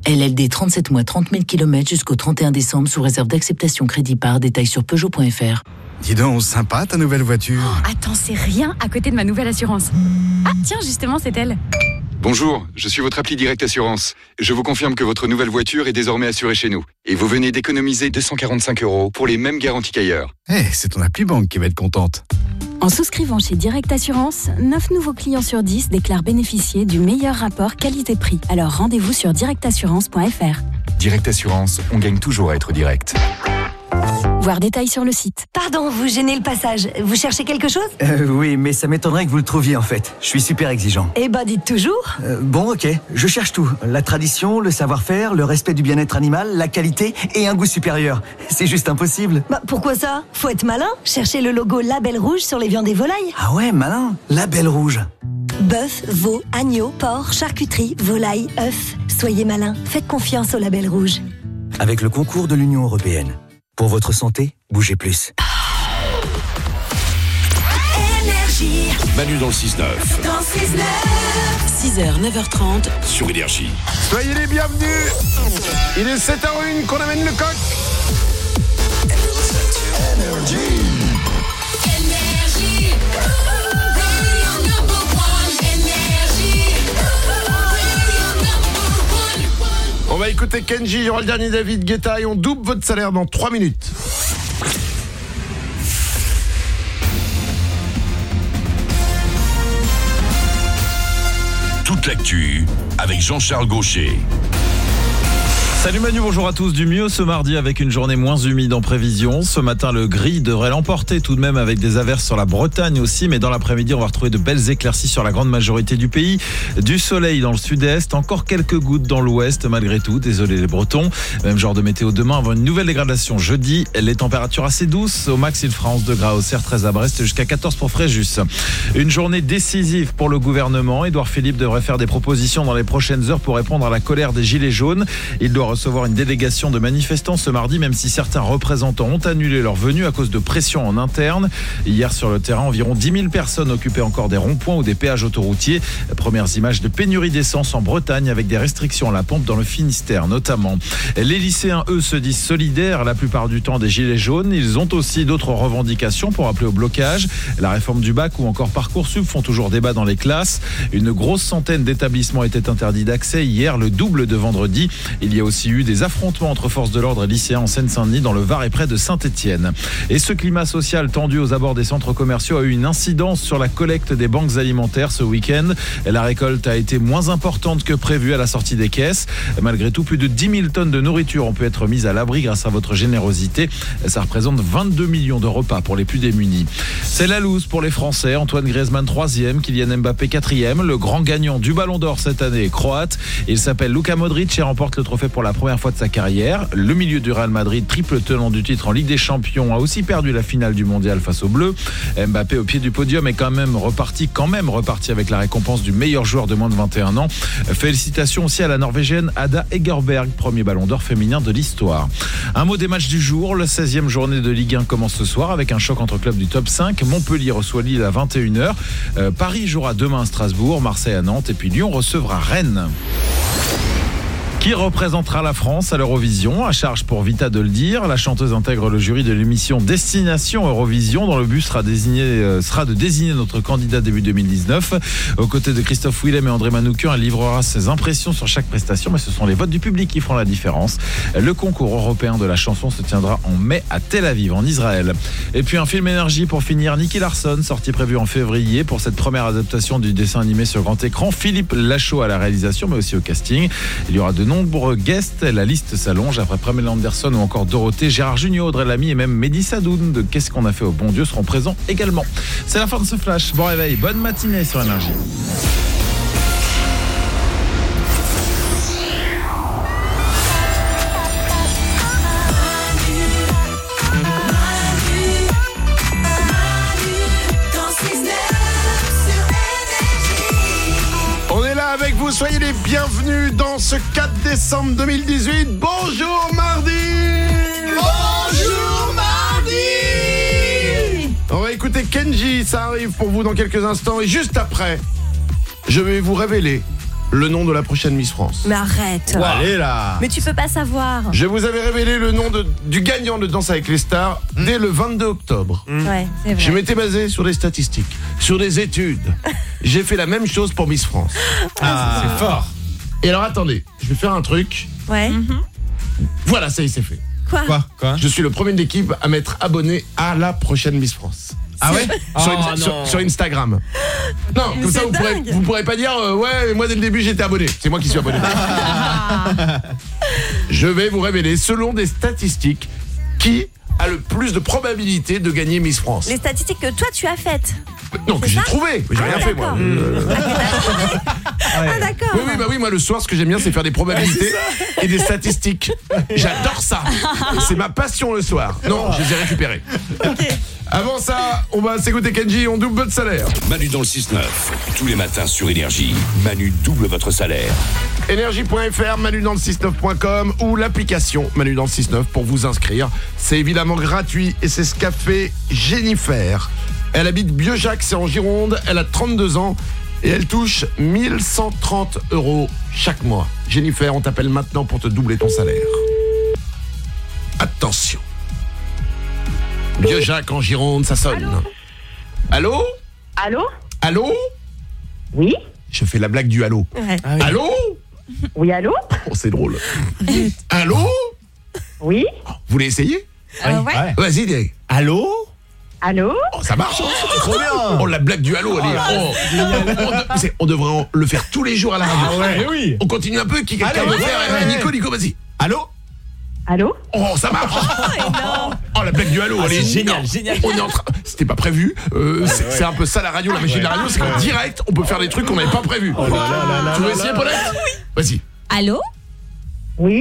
LLD 37 mois, 30 000 km jusqu'au 31 décembre sous réserve d'acceptation crédit par. Détails sur Peugeot.fr. Dis donc, sympa ta nouvelle voiture. Oh, attends, c'est rien à côté de ma nouvelle assurance. Ah, tiens, justement, c'est elle. Bonjour, je suis votre appli Direct Assurance. Je vous confirme que votre nouvelle voiture est désormais assurée chez nous. Et vous venez d'économiser 245 € pour les mêmes garanties qu'ailleurs. C'est ton appli banque qui va être contente. En souscrivant chez Direct Assurance, 9 nouveaux clients sur 10 déclarent bénéficier du meilleur rapport qualité-prix. Alors rendez-vous sur directassurance.fr. Direct Assurance, on gagne toujours à être direct. Voir détails sur le site. Pardon, vous gênez le passage. Vous cherchez quelque chose ? Oui, mais ça m'étonnerait que vous le trouviez en fait. Je suis super exigeant. Eh ben, dites toujours. Bon, ok, je cherche tout. La tradition, le savoir-faire, le respect du bien-être animal, la qualité et un goût supérieur. C'est juste impossible. Bah, pourquoi ça ? Faut être malin. Cherchez le logo Label Rouge sur les viandes et volailles. Ah ouais, malin. Label Rouge. Bœuf, veau, agneau, porc, charcuterie, volaille, œufs. Soyez malin. Faites confiance au Label Rouge. Avec le concours de l'Union européenne. Pour votre santé, bougez plus. Énergie. Manu dans le 6-9. Dans 6h, 9h30. Sur Énergie. Soyez les bienvenus. Il est 7h01 qu'on amène le coq. On va écouter Kenji, il y aura le dernier David Guetta et on double votre salaire dans 3 minutes. Toute l'actu avec Jean-Charles Gaucher. Salut Manu, bonjour à tous. Du mieux ce mardi avec une journée moins humide en prévision. Ce matin, le gris devrait l'emporter tout de même avec des averses sur la Bretagne aussi. Mais dans l'après-midi, on va retrouver de belles éclaircies sur la grande majorité du pays. Du soleil dans le sud-est, encore quelques gouttes dans l'ouest malgré tout. Désolé les Bretons. Même genre de météo demain avant une nouvelle dégradation jeudi. Les températures assez douces. Au max, il fera 11 degrés à Auxerre, 13 à Brest, jusqu'à 14 pour Fréjus. Une journée décisive pour le gouvernement. Édouard Philippe devrait faire des propositions dans les prochaines heures pour répondre à la colère des Gilets jaunes. Il doit recevoir une délégation de manifestants ce mardi, même si certains représentants ont annulé leur venue à cause de pression en interne. Hier sur le terrain, environ 10 000 personnes occupaient encore des ronds-points ou des péages autoroutiers. Premières images de pénurie d'essence en Bretagne avec des restrictions à la pompe dans le Finistère notamment. Les lycéens, eux, se disent solidaires la plupart du temps des Gilets jaunes. Ils ont aussi d'autres revendications pour appeler au blocage. La réforme du bac ou encore Parcoursup font toujours débat dans les classes. Une grosse centaine d'établissements étaient interdits d'accès hier, le double de vendredi. Il y a aussi eu des affrontements entre forces de l'ordre et lycéens en Seine-Saint-Denis dans le Var et près de Saint-Étienne. Et ce climat social tendu aux abords des centres commerciaux a eu une incidence sur la collecte des banques alimentaires ce week-end. La récolte a été moins importante que prévu à la sortie des caisses. Malgré tout, plus de 10 000 tonnes de nourriture ont pu être mises à l'abri grâce à votre générosité. Ça représente 22 millions de repas pour les plus démunis. C'est la loose pour les Français. Antoine Griezmann 3e, Kylian Mbappé 4e. Le grand gagnant du Ballon d'Or cette année est croate. Il s'appelle Luka Modric et remporte le trophée pour la première fois de sa carrière. Le milieu du Real Madrid, triple tenant du titre en Ligue des Champions, a aussi perdu la finale du Mondial face aux Bleus. Mbappé au pied du podium est quand même reparti avec la récompense du meilleur joueur de moins de 21 ans. Félicitations aussi à la Norvégienne Ada Egerberg, premier Ballon d'Or féminin de l'histoire. Un mot des matchs du jour. La 16e journée de Ligue 1 commence ce soir avec un choc entre clubs du top 5. Montpellier reçoit Lille à 21h. Paris jouera demain à Strasbourg, Marseille à Nantes et puis Lyon recevra Rennes. Qui représentera la France à l'Eurovision? À charge pour Vita de le dire. La chanteuse intègre le jury de l'émission Destination Eurovision, dont le but sera de désigner notre candidat début 2019. Aux côtés de Christophe Willem et André Manoukian, elle livrera ses impressions sur chaque prestation, mais ce sont les votes du public qui feront la différence. Le concours européen de la chanson se tiendra en mai à Tel Aviv, en Israël. Et puis un film énergie pour finir, Nicky Larson, sortie prévue en février pour cette première adaptation du dessin animé sur grand écran. Philippe Lachaud à la réalisation, mais aussi au casting. Il y aura de nombreux guests, la liste s'allonge après Pamela Anderson ou encore Dorothée, Gérard Jugnot, Audrey Lamy et même Mehdi Sadoun de Qu'est-ce qu'on a fait au bon Dieu seront présents également. C'est la fin de ce flash. Bon réveil, bonne matinée sur Énergie. Avec vous, soyez les bienvenus dans ce 4 décembre 2018. Bonjour mardi. Bonjour mardi. On va écouter Kenji, ça arrive pour vous dans quelques instants. Et juste après, je vais vous révéler le nom de la prochaine Miss France. Mais arrête. Allez là. Mais tu peux pas savoir. Je vous avais révélé le nom du gagnant de Danse avec les stars dès le 22 octobre. Ouais, c'est vrai. Je m'étais basé sur des statistiques, sur des études. J'ai fait la même chose pour Miss France. C'est fort. Et alors attendez, je vais faire un truc. Ouais. Voilà, ça y est, c'est fait. Quoi Je suis le premier de l'équipe à m'être abonné à la prochaine Miss France. Ah ouais sur Instagram. Non, Mais comme ça c'est vous pourrez pas dire ouais, moi dès le début j'étais abonné. C'est moi qui suis abonné. Je vais vous révéler selon des statistiques qui a le plus de probabilité de gagner Miss France. Les statistiques que toi tu as faites. Non, que j'ai trouvé. J'ai rien fait moi. Ah d'accord. Oui, moi le soir ce que j'aime bien c'est faire des probabilités et des statistiques. J'adore ça. C'est ma passion le soir. Non, je les ai récupérées. Avant ça, on va s'écouter Kenji, on double votre salaire. Manu dans le 6-9, tous les matins sur Énergie. Manu double votre salaire. Énergie.fr, Manu dans le 69.com ou l'application Manu dans le 69 pour vous inscrire. C'est évidemment gratuit et c'est ce qu'a fait Jennifer. Elle habite Biojac, c'est en Gironde, elle a 32 ans et elle touche 1130 € chaque mois. Jennifer, on t'appelle maintenant pour te doubler ton salaire. Attention. Biojac en Gironde, ça sonne. Allô ? Allô ? Oui ? Je fais la blague du allô. Ouais. Allô ? Oui, allô ? Oh, c'est drôle. Allô ? Oui ? Vous voulez essayer ? Ouais. Vas-y, dis. Allô ? Oh, ça marche. Trop bien. Oh, la blague du allô, elle est... on devrait le faire tous les jours à la radio. Oui. On continue un peu, qui quelqu'un veut faire. Nico, vas-y. Allô ? Oh, ça marche. Oh, la blague du allô, elle est génial. On est en train... C'était pas prévu. C'est un peu ça la radio, la machine de la radio, c'est qu'en direct, on peut faire des trucs qu'on n'avait pas prévus. Tu veux essayer, Paulette ? Vas-y. Allô ? Oui ?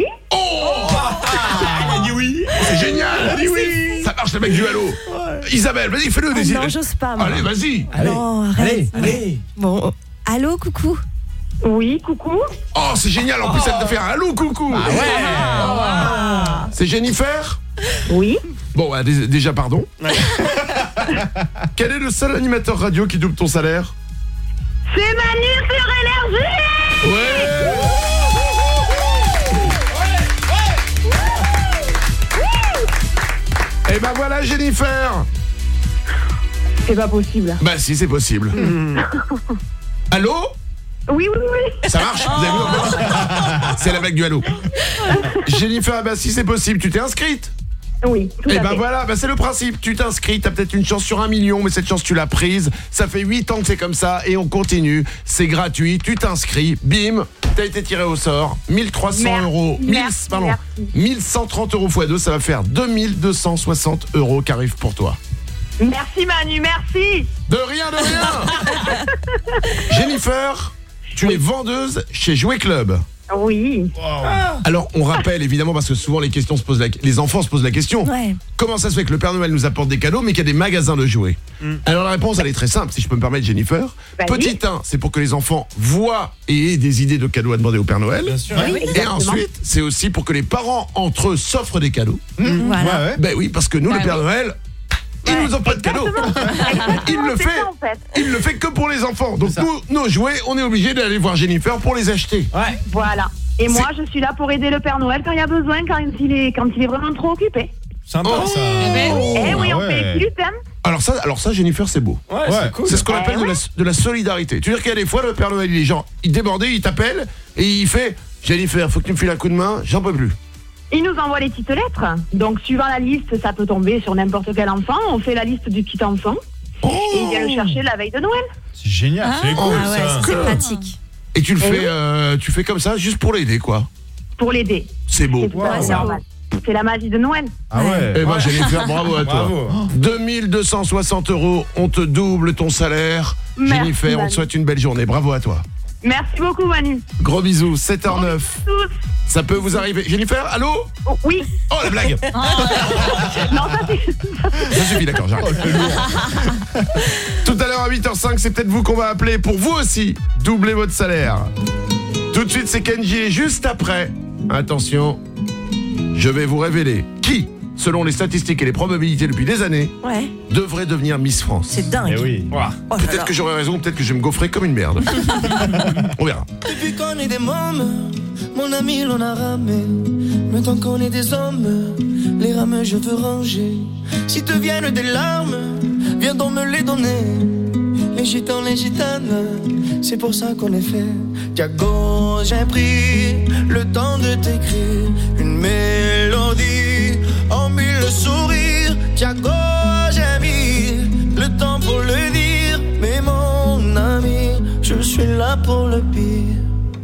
Oh, elle a dit oui. C'est génial. Elle a dit oui. Ça marche, le mec du halo. Isabelle, vas-y, fais-le. Non, j'ose pas. Moi. Allez, vas-y. Non, arrête. Allez. Bon, allô, coucou. Oui, coucou. Oh, c'est génial. En plus, elle te fait un allô, coucou. Ah ouais. C'est Jennifer ? Oui. Bon, déjà, pardon. Quel est le seul animateur radio qui double ton salaire ? C'est Manu sur Énergie. Ouais. Et ben voilà, Jennifer. C'est pas possible. Bah si, c'est possible. Allô ? Oui. Ça marche ? Vous avez vu ? C'est la blague du halo. Jennifer, bah si c'est possible, tu t'es inscrite ? Oui, tout Et à ben fait. voilà, c'est le principe. Tu t'inscris, t'as peut-être une chance sur 1 million, mais cette chance tu l'as prise. Ça fait 8 ans que c'est comme ça et on continue. C'est gratuit, tu t'inscris, bim, t'as été tiré au sort. 1300 €. 1130 € x 2, ça va faire 2260 € qui arrivent pour toi. Merci Manu, merci. De rien. Jennifer, tu es vendeuse chez Jouet Club. Oui. Alors, on rappelle évidemment parce que souvent les enfants se posent la question. Ouais. Comment ça se fait que le Père Noël nous apporte des cadeaux mais qu'il y a des magasins de jouets ? Alors la réponse elle est très simple, si je peux me permettre, Jennifer. Petit 1, c'est pour que les enfants voient et aient des idées de cadeaux à demander au Père Noël. Bien sûr. Oui, Et exactement. ensuite, c'est aussi pour que les parents entre eux s'offrent des cadeaux. Voilà. Ben oui, parce que nous, le Père Noël, il nous offre pas de cadeaux. Il le fait. Ça, en fait. Il le fait que pour les enfants. Donc nous, nos jouets, on est obligé d'aller voir Jennifer pour les acheter. Ouais. Voilà. Et moi, je suis là pour aider le Père Noël quand il y a besoin, quand il est vraiment trop occupé. Sympa ça. Eh oui, on fait équipe, hein. Alors ça, Jennifer, c'est beau. Ouais, c'est cool. C'est ce qu'on appelle de la solidarité. Tu veux dire qu'il y a des fois, le Père Noël, il est genre, il débordait, il t'appelle et il fait « Jennifer, faut que tu me files un coup de main, j'en peux plus ». Il nous envoie les petites lettres. Donc, suivant la liste, ça peut tomber sur n'importe quel enfant. On fait la liste du petit enfant. Et il vient le chercher la veille de Noël. C'est génial, c'est cool Ah ouais, ça. c'est pratique. Et tu le fais, tu fais comme ça, juste pour l'aider, quoi. Pour l'aider. C'est beau. C'est tout à fait normal. C'est la magie de Noël. Ah ouais. Eh ben, Jennifer, bravo à toi. Bravo. 2260 €, on te double ton salaire. Merci, Jennifer, on Manu. te souhaite une belle journée. Bravo à toi. Merci beaucoup, Manu. Gros bisous, 7h09. Tous. Ça peut vous arriver. Jennifer, allô ? Oh, oui. Oh, la blague. Non, ça c'est... Ça suffit, d'accord, j'arrête. Tout à l'heure à 8h05, c'est peut-être vous qu'on va appeler pour vous aussi doubler votre salaire. Tout de suite, c'est Kenji et juste après, attention, je vais vous révéler qui selon les statistiques et les probabilités depuis des années, Ouais. devrait devenir Miss France. C'est dingue. Eh oui. Oh là là. Peut-être que j'aurai raison, peut-être que je vais me gaufrer comme une merde. On verra. Depuis qu'on est des mômes, mon ami l'on a ramé. Maintenant qu'on est des hommes, les rames je veux ranger. Si te viennent des larmes, viens donc me les donner. Les gitans, les gitanes, c'est pour ça qu'on est fait. Tiago, j'ai pris le temps de t'écrire une mélodie en mille sourires. Tiago, j'ai mis le temps pour le dire. Mais mon ami, je suis là pour le pire.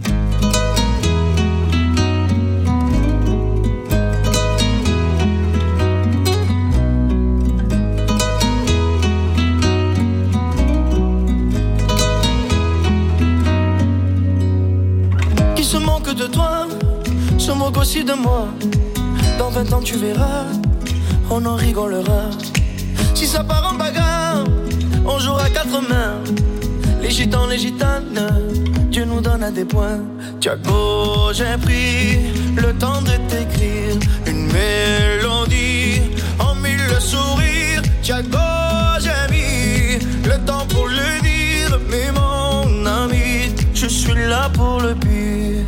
Qui se moque de toi, se moque aussi de moi. Dans 20 ans tu verras, on en rigolera. Si ça part en bagarre, on jouera 4 mains. Les gitans, les gitanes, Dieu nous donne à des points. Tiago, j'ai pris le temps de t'écrire une mélodie en mille sourires. Tiago, j'ai mis le temps pour le dire. Mais mon ami, je suis là pour le pire.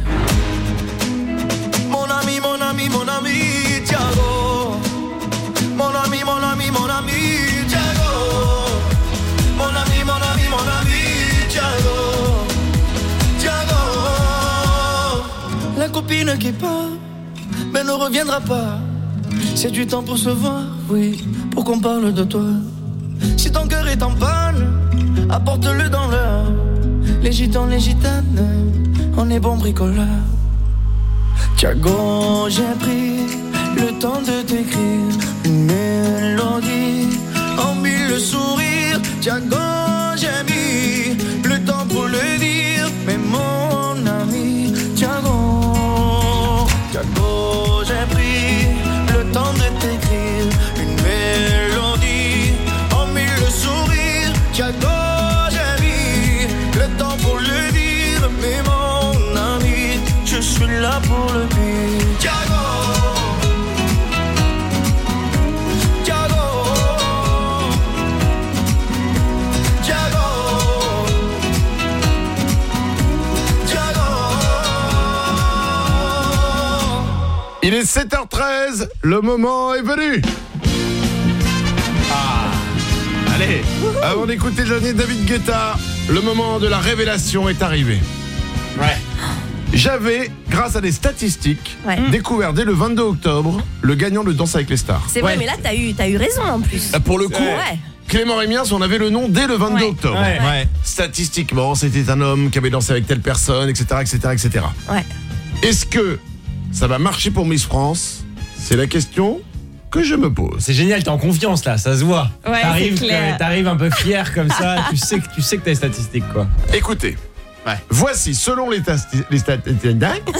Mon ami, mon ami, mon ami, Tiago. Mon ami, mon ami, mon ami, Tiago. Mon ami, mon ami, mon ami, Tiago. Tiago. La copine qui part, mais ne reviendra pas. C'est du temps pour se voir, oui, pour qu'on parle de toi. Si ton cœur est en panne, apporte-le dans l'heure. Les gitans, les gitanes, on est bons bricoleurs. Tiago, j'ai pris le temps de t'écrire une mélodie en mille sourires. Tiago, j'ai mis le temps pour le dire. Mais mon ami, Tiago, Tiago, j'ai pris le temps de t'écrire une mélodie en mille sourires. Tiago, j'ai mis le temps pour le dire. Mais mon ami, je suis là pour le pire. Tiago, Tiago, Tiago, Tiago. Il est 7h13, le moment est venu. Allez. Avant d'écouter le dernier David Guetta, le moment de la révélation est arrivé. Ouais. J'avais, grâce à des statistiques, découvert dès le 22 octobre le gagnant de Danse avec les stars. C'est vrai, mais là, t'as eu raison en plus. Pour le coup, Ouais. Clément Rémiens, on avait le nom dès le 22 octobre. Ouais. Statistiquement, c'était un homme qui avait dansé avec telle personne, etc., etc., etc. Ouais. Est-ce que ça va marcher pour Miss France? C'est la question que je me pose. C'est génial, t'es en confiance là, ça se voit. Ouais, T'arrives un peu fier comme ça, tu sais que t'as les statistiques quoi. Écoutez, voici, selon les statistiques,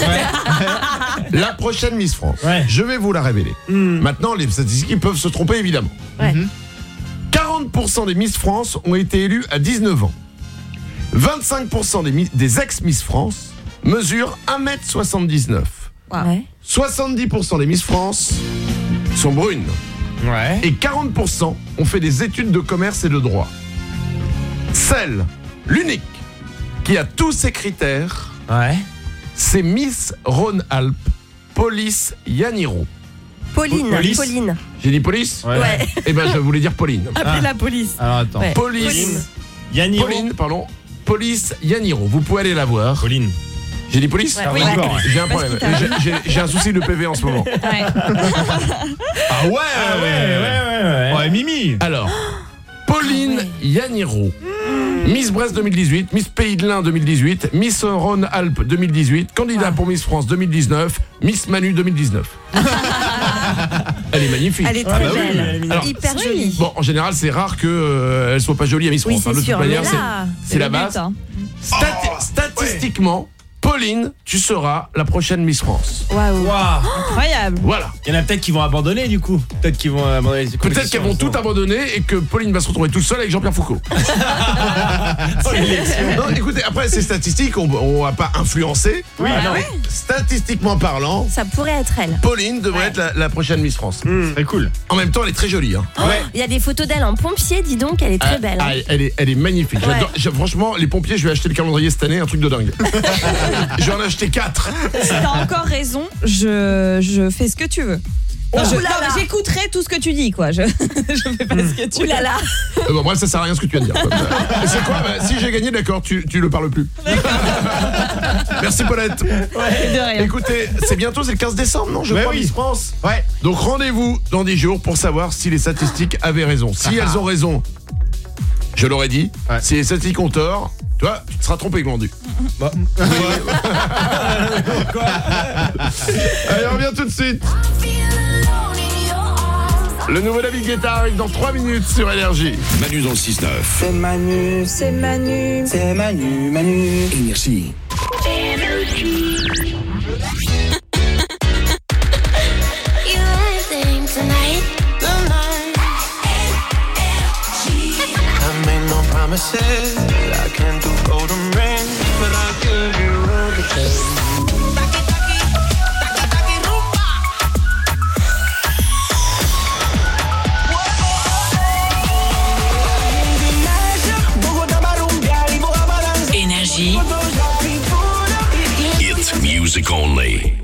la prochaine Miss France. Je vais vous la révéler. Maintenant, les statistiques peuvent se tromper évidemment. 40% des Miss France ont été élus à 19 ans. 25% des ex-Miss France mesurent 1m79. 70% des Miss France sont brunes. Et 40% ont fait des études de commerce et de droit. L'unique qui a tous ces critères, c'est Miss Rhône-Alpes, Police Yaniro. Pauline. J'ai dit police? Ouais. Eh ben je voulais dire Pauline. Appelez la police. Alors attends. Ouais. Police Yaniro. Police Yaniro. Vous pouvez aller la voir. Pauline. J'ai dit police? Ouais. J'ai un problème. J'ai un souci de PV en ce moment. Ah ouais. Ouais, Mimi. Alors, Pauline Yaniro. Miss Brest 2018, Miss Pays de l'Ain 2018, Miss Rhône-Alpes 2018, candidat pour Miss France 2019, Miss Manu 2019. Elle est magnifique. Elle est très belle. Alors, hyper jolie. Bon, en général, c'est rare qu'elle soit pas jolie à Miss France. Oui, c'est de sûr. toute manière, Mais là, c'est la base. but, hein. Statistiquement, Pauline, tu seras la prochaine Miss France. Waouh. Incroyable. Voilà. Il y en a peut-être qui vont abandonner du coup. Peut-être qu'ils vont abandonner les Peut-être qu'elles vont tout abandonner et que Pauline va se retrouver toute seule avec Jean-Pierre Foucault. Non, écoutez, après ces statistiques, on va pas influencer. Oui, Alors, ouais. Statistiquement parlant, Ça pourrait être elle. Pauline devrait être la prochaine Miss France. C'est cool. En même temps, elle est très jolie. Hein. Il y a des photos d'elle en pompier, dis donc, elle est très belle. hein. Elle est magnifique. Ouais. Franchement, les pompiers, je vais acheter le calendrier cette année, un truc de dingue. Je vais en acheter 4. Si t'as encore raison, je fais ce que tu veux. Non, Oh non, là là. mais j'écouterai tout ce que tu dis, quoi. Je fais pas ce que tu Ouh là là. Bon, bref, ça sert à rien ce que tu viens de dire. Et c'est quoi si j'ai gagné, d'accord, tu le parles plus. Merci Paulette. De rien. Écoutez, c'est bientôt, c'est le 15 décembre, non? Je Ouais, crois, oui. Miss France. Ouais. Donc rendez-vous dans 10 jours pour savoir si les statistiques avaient raison. Si elles ont raison, je l'aurais dit. Ouais. Si les statistiques ont tort, tu vois, tu te seras trompé, Glandu. Bah. Allez, on revient tout de suite. Le nouveau David Guetta arrive dans 3 minutes sur Énergie. Manu dans le 6-9. C'est Manu, c'est Manu, c'est Manu, Manu. Énergie. I made no promises, I can't do golden rings, but I'll give you everything. Énergie. It's music only.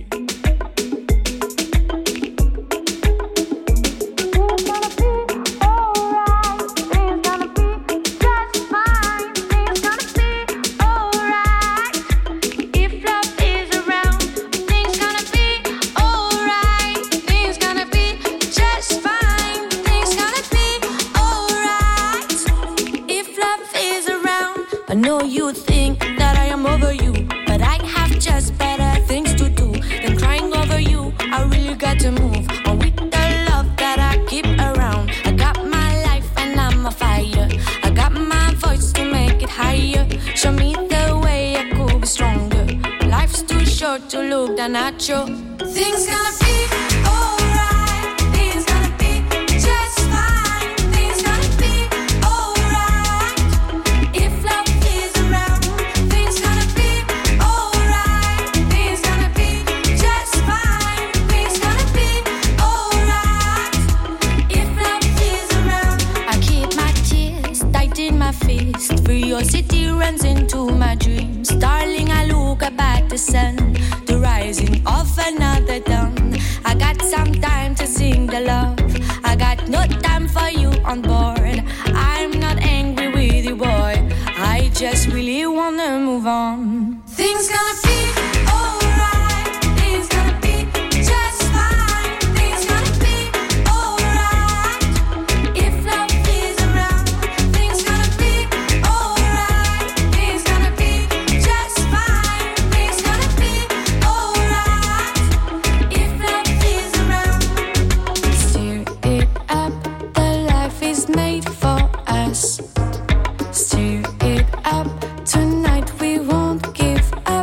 I know you think that I am over you, but I have just better things to do than crying over you. I really got to move on with the love that I keep around. I got my life and I'm a fire. I got my voice to make it higher. Show me the way I could be stronger. Life's too short to look that natural. Things gonna be alright. Things gonna be just fine. Things gonna be alright. If love is around, things gonna be alright. Things gonna be just fine. Things gonna be alright. If love is around, I keep my tears tight in my fist. Curiosity runs into my dreams. Darling, I look up at the sun, the rising of another dawn. I got some time to sing the love. I got no time for you on board. I'm not angry with you, boy. I just really wanna move on. Things gonna be alright. Things gonna be just fine. Things gonna be alright. If love is around, things gonna be alright. Things gonna be just fine. Things gonna be alright. If love is around, stir it up. The life is made for us. Stir it up. Tonight we won't give up.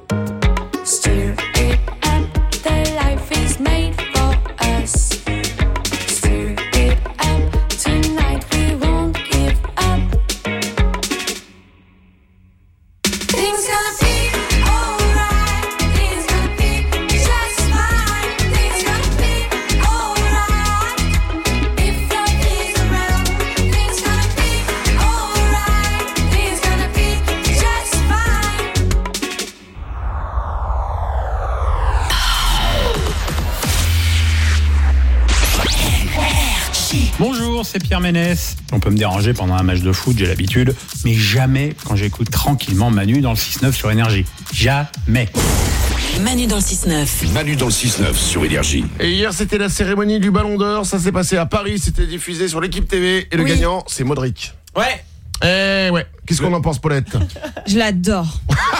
Stir it up. The life is made for us. Stir it up. Tonight we won't give up. Things gonna be alright. Things gonna be just fine. Things gonna be alright. If love is around, things gonna be alright. Things gonna be just fine. Bonjour, c'est Pierre Ménès. On peut me déranger pendant un match de foot, j'ai l'habitude, mais jamais quand j'écoute tranquillement Manu dans le 6-9 sur Énergie. Jamais. Manu dans le 6-9. Manu dans le 6-9 sur Énergie. Et hier, c'était la cérémonie du Ballon d'Or. Ça s'est passé à Paris. C'était diffusé sur l'Équipe TV. Et le gagnant, c'est Modric. Ouais. Eh ouais. Qu'est-ce qu'on en pense, Paulette? Je l'adore.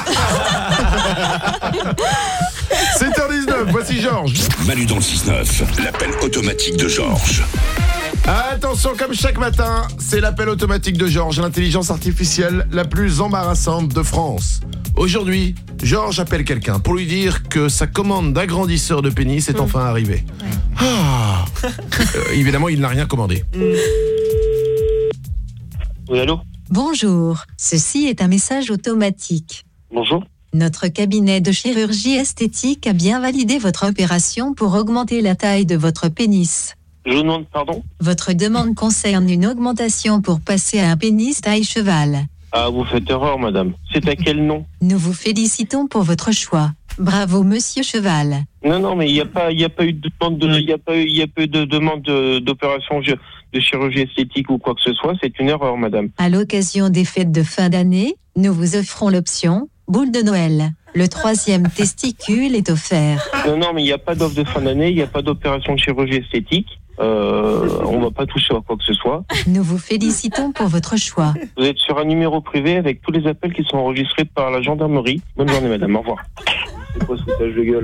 7h19, voici Georges. Manu dans le 6-9, l'appel automatique de Georges. Attention, comme chaque matin, c'est l'appel automatique de Georges, l'intelligence artificielle la plus embarrassante de France. Aujourd'hui, Georges appelle quelqu'un pour lui dire que sa commande d'agrandisseur de pénis est enfin arrivée. Ah. Évidemment, il n'a rien commandé. Oui, allô ? Bonjour, ceci est un message automatique. Bonjour. Notre cabinet de chirurgie esthétique a bien validé votre opération pour augmenter la taille de votre pénis. Je vous demande pardon ? Votre demande concerne une augmentation pour passer à un pénis taille cheval. Ah, vous faites erreur, madame. C'est à quel nom ? Nous vous félicitons pour votre choix. Bravo, monsieur Cheval. Non, mais il n'y a pas eu de demande de demande d'opération de chirurgie esthétique ou quoi que ce soit. C'est une erreur, madame. À l'occasion des fêtes de fin d'année, nous vous offrons l'option boule de Noël. Le 3e testicule est offert. Non, mais il n'y a pas d'offre de fin d'année. Il n'y a pas d'opération de chirurgie esthétique. On va pas toucher à quoi que ce soit. Nous vous félicitons pour votre choix. Vous êtes sur un numéro privé avec tous les appels qui sont enregistrés par la gendarmerie. Bonne journée, madame. Au revoir. C'est quoi ce foutage de gueule ?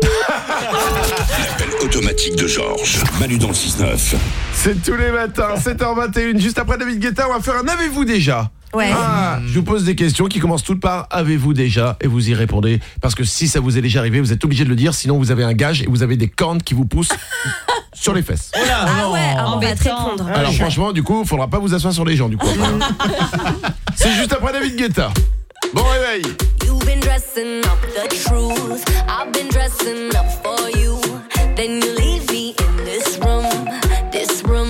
L'appel automatique de Georges. Manu dans le 6-9. C'est tous les matins, 7h21. Juste après David Guetta, on va faire un avez-vous déjà ? Ouais. Je vous pose des questions qui commencent toutes par avez-vous déjà, et vous y répondez, parce que si ça vous est déjà arrivé, vous êtes obligé de le dire, sinon vous avez un gage et vous avez des cornes qui vous poussent sur les fesses. Ah ouais, on va te répondre. Alors franchement, du coup, faudra pas vous asseoir sur les gens, du coup. C'est juste après David Guetta. Bon réveil. You've been dressing up the truth. I've been dressing up for you. Then you leave me in this room, this room.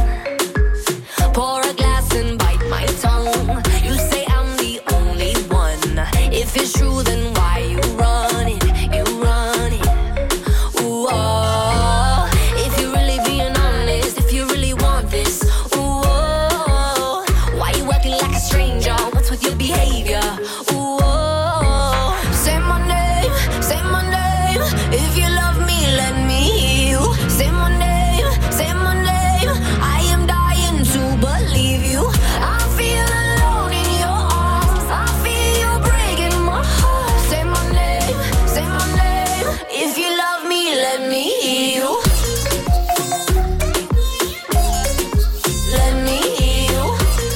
Pour a glass and bite my tongue. You say I'm the only one. If it's true, then why you run it? You run it. Ooh, oh. If you're really being honest, if you really want this, ooh, oh. Why you acting like a stranger? What's with your behavior? Ooh, oh. Say my name, say my name. If you love me, let me hear you. Say my name, say my name. I am dying to believe you. I feel alone in your arms. I feel you breaking my heart. Say my name, say my name. If you love me, let me hear you. Let me hear you.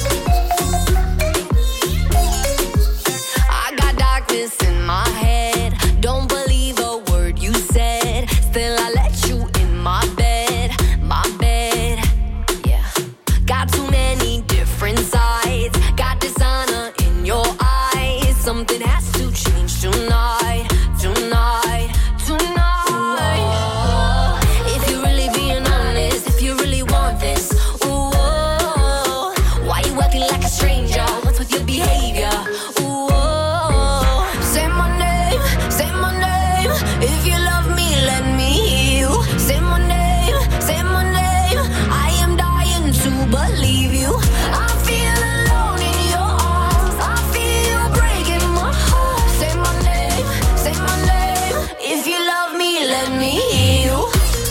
I got darkness in my head. Don't believe a word you said. Still I let you in my bed, yeah. Got too many different sides. Got dishonor in your eyes. Something has to change tonight, tonight, tonight. Ooh, if you're really being honest, if you really want this, ooh, why you acting like a stranger? What's with your behavior? Ooh, say my name, say my name. If you love me, let me hear you. Say my name, say my name. I am dying to believe you. I feel alone in your arms. I feel you breaking my heart. Say my name, say my name. If you love me, let me hear you.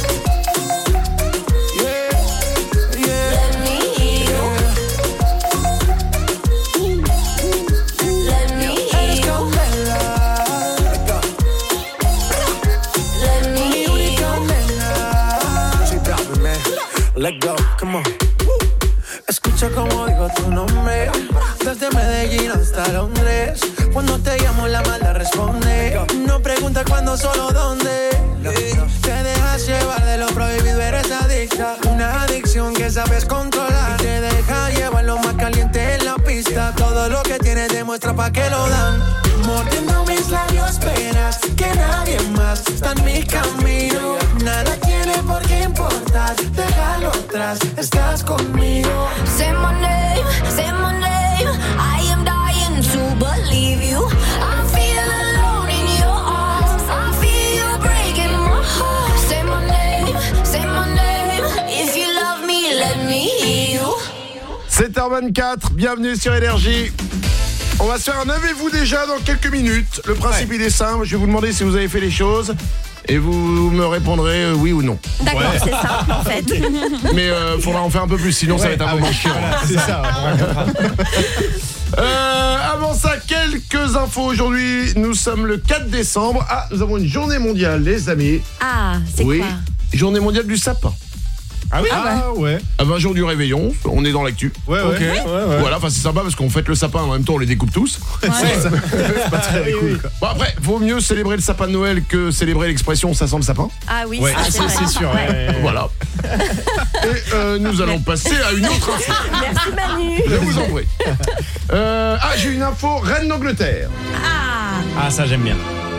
Let me hear you. Let me hear you. Let me hear you. Let go, come on. Escucha como digo tu nombre. Desde Medellín hasta Londres. Cuando te llamo la mala responde. No pregunta cuándo, solo dónde. Te dejas llevar de lo prohibido, eres adicta. Una adicción que sabes controlar. Te deja llevar lo más caliente en la pista. Todo lo que tienes demuestra pa' que lo dan. Mordiendo mis labios, esperas que nadie más está en mi camino. Nada tiene por qué importar. Déjalo atrás, estás conmigo. Say my name, say my name. I am dying to believe you. I feel alone in your arms. I feel you breaking my heart. Say my name, say my name. If you love me, let me hear you. 7h24, bienvenue sur Énergie. On va se faire un avez-vous déjà dans quelques minutes. Le principe il est simple, je vais vous demander si vous avez fait les choses et vous me répondrez oui ou non. D'accord, c'est simple en fait. Mais faudra en faire un peu plus, sinon ça va être un moment chiant. Voilà, c'est ça, on racontera. Avant ça, quelques infos aujourd'hui. Nous sommes le 4 décembre. Ah, nous avons une journée mondiale, les amis. Ah, c'est oui, quoi ? journée mondiale du sapin. Ah oui. Ouais. À 20 jours du réveillon, on est dans l'actu. Ouais. Voilà, enfin c'est sympa parce qu'on fête le sapin en même temps, on les découpe tous. C'est pas très cool. Quoi. Bon après, vaut mieux célébrer le sapin de Noël que célébrer l'expression ça sent le sapin. Ah oui, Ouais, c'est vrai. c'est sûr. Voilà. Et nous allons passer à une autre info. Merci Manu. Je vous en prie. J'ai une info, reine d'Angleterre. Ah, ça j'aime bien.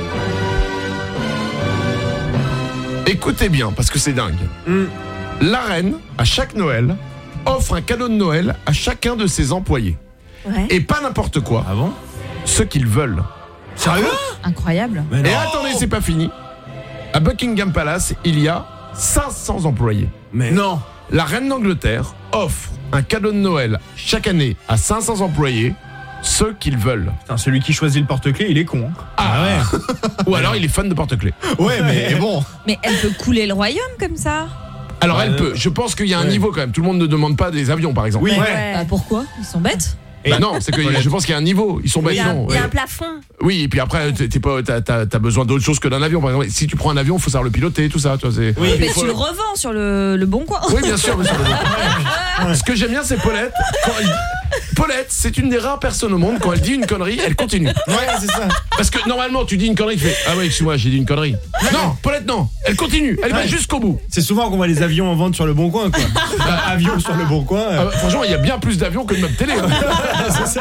Écoutez bien, parce que c'est dingue. La reine, à chaque Noël, offre un cadeau de Noël à chacun de ses employés. Ouais. Et pas n'importe quoi. Ah bon? Ce qu'ils veulent. Sérieux? Incroyable. Et attendez, c'est pas fini. À Buckingham Palace, il y a 500 employés. Mais non. La reine d'Angleterre offre un cadeau de Noël chaque année à 500 employés, ce qu'ils veulent. Putain, celui qui choisit le porte-clés, il est con. Hein. Ah ouais. Ou alors il est fan de porte-clés. Ouais, mais bon. Mais elle peut couler le royaume comme ça? Alors elle peut. Je pense qu'il y a un niveau quand même. Tout le monde ne demande pas des avions, par exemple. Oui. Bah, pourquoi? Ils sont bêtes? Non, c'est que je pense qu'il y a un niveau. Ils sont bêtes, non. Il y a un plafond. Oui, et puis après, t'as besoin d'autre chose que d'un avion. Par exemple, si tu prends un avion, il faut savoir le piloter, tout ça. Tu vois, oui, mais tu le revends sur le bon coin. Oui, bien sûr. Ce que j'aime bien, c'est Paulette. Paulette, c'est une des rares personnes au monde, quand elle dit une connerie, elle continue. Ouais, c'est ça. Parce que normalement, tu dis une connerie, tu fais ah ouais, excuse-moi, j'ai dit une connerie. Non, Paulette, non. Elle continue. Elle va jusqu'au bout. C'est souvent qu'on voit les avions en vente sur le bon coin, quoi. Avion sur le bon coin. Franchement, il y a bien plus d'avions que de meubles télé. C'est ça.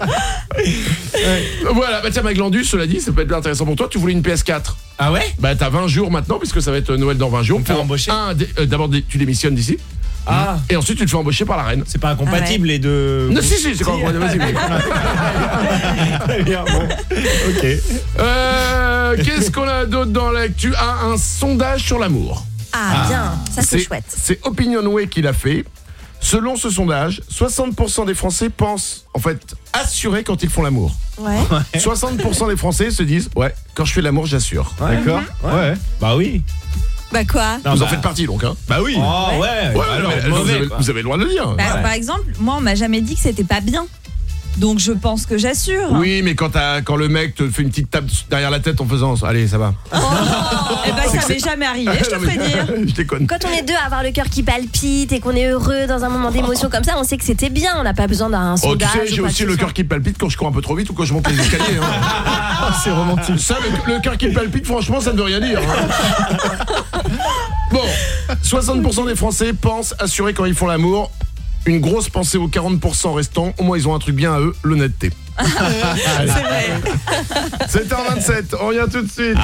Voilà, bah tiens, Maglandus, cela dit, ça peut être bien intéressant pour toi. Tu voulais une PS4. Ah ouais? Bah t'as 20 jours maintenant, puisque ça va être Noël dans 20 jours. Pour embaucher. D'abord, tu démissionnes d'ici. Ah. Et ensuite, tu te fais embaucher par la reine. C'est pas incompatible les deux. Non, si, c'est quoi? Vas-y. Très bien, bon. Ok. Qu'est-ce qu'on a d'autre dans l'actu? Un sondage sur l'amour. Ah, bien, ça c'est chouette. C'est Opinionway qui l'a fait. Selon ce sondage, 60% des Français pensent, en fait, assurer quand ils font l'amour. Ouais. 60% des Français se disent, ouais, quand je fais l'amour, j'assure. D'accord. Ouais. Bah oui. Bah quoi? Vous en faites partie donc, hein? Bah oui. Oh ouais. Alors, vous avez le droit de le dire. Par exemple, moi on m'a jamais dit que c'était pas bien. Donc je pense que j'assure. Oui, mais quand le mec te fait une petite tape derrière la tête en faisant allez, ça va. Eh ben ça m'est jamais arrivé, je te ferai dire. Je déconne. Quand on est deux à avoir le cœur qui palpite et qu'on est heureux dans un moment d'émotion comme ça, on sait que c'était bien, on n'a pas besoin d'un sondage. Tu sais, j'ai aussi le cœur qui palpite quand je cours un peu trop vite ou quand je monte les escaliers. Hein. C'est romantique. Ça, le cœur qui palpite, franchement, ça ne veut rien dire. Hein. Bon, 60% des Français pensent assurer quand ils font l'amour. Une grosse pensée aux 40% restants. Au moins, ils ont un truc bien à eux, l'honnêteté. C'est vrai. 7h27, on revient tout de suite.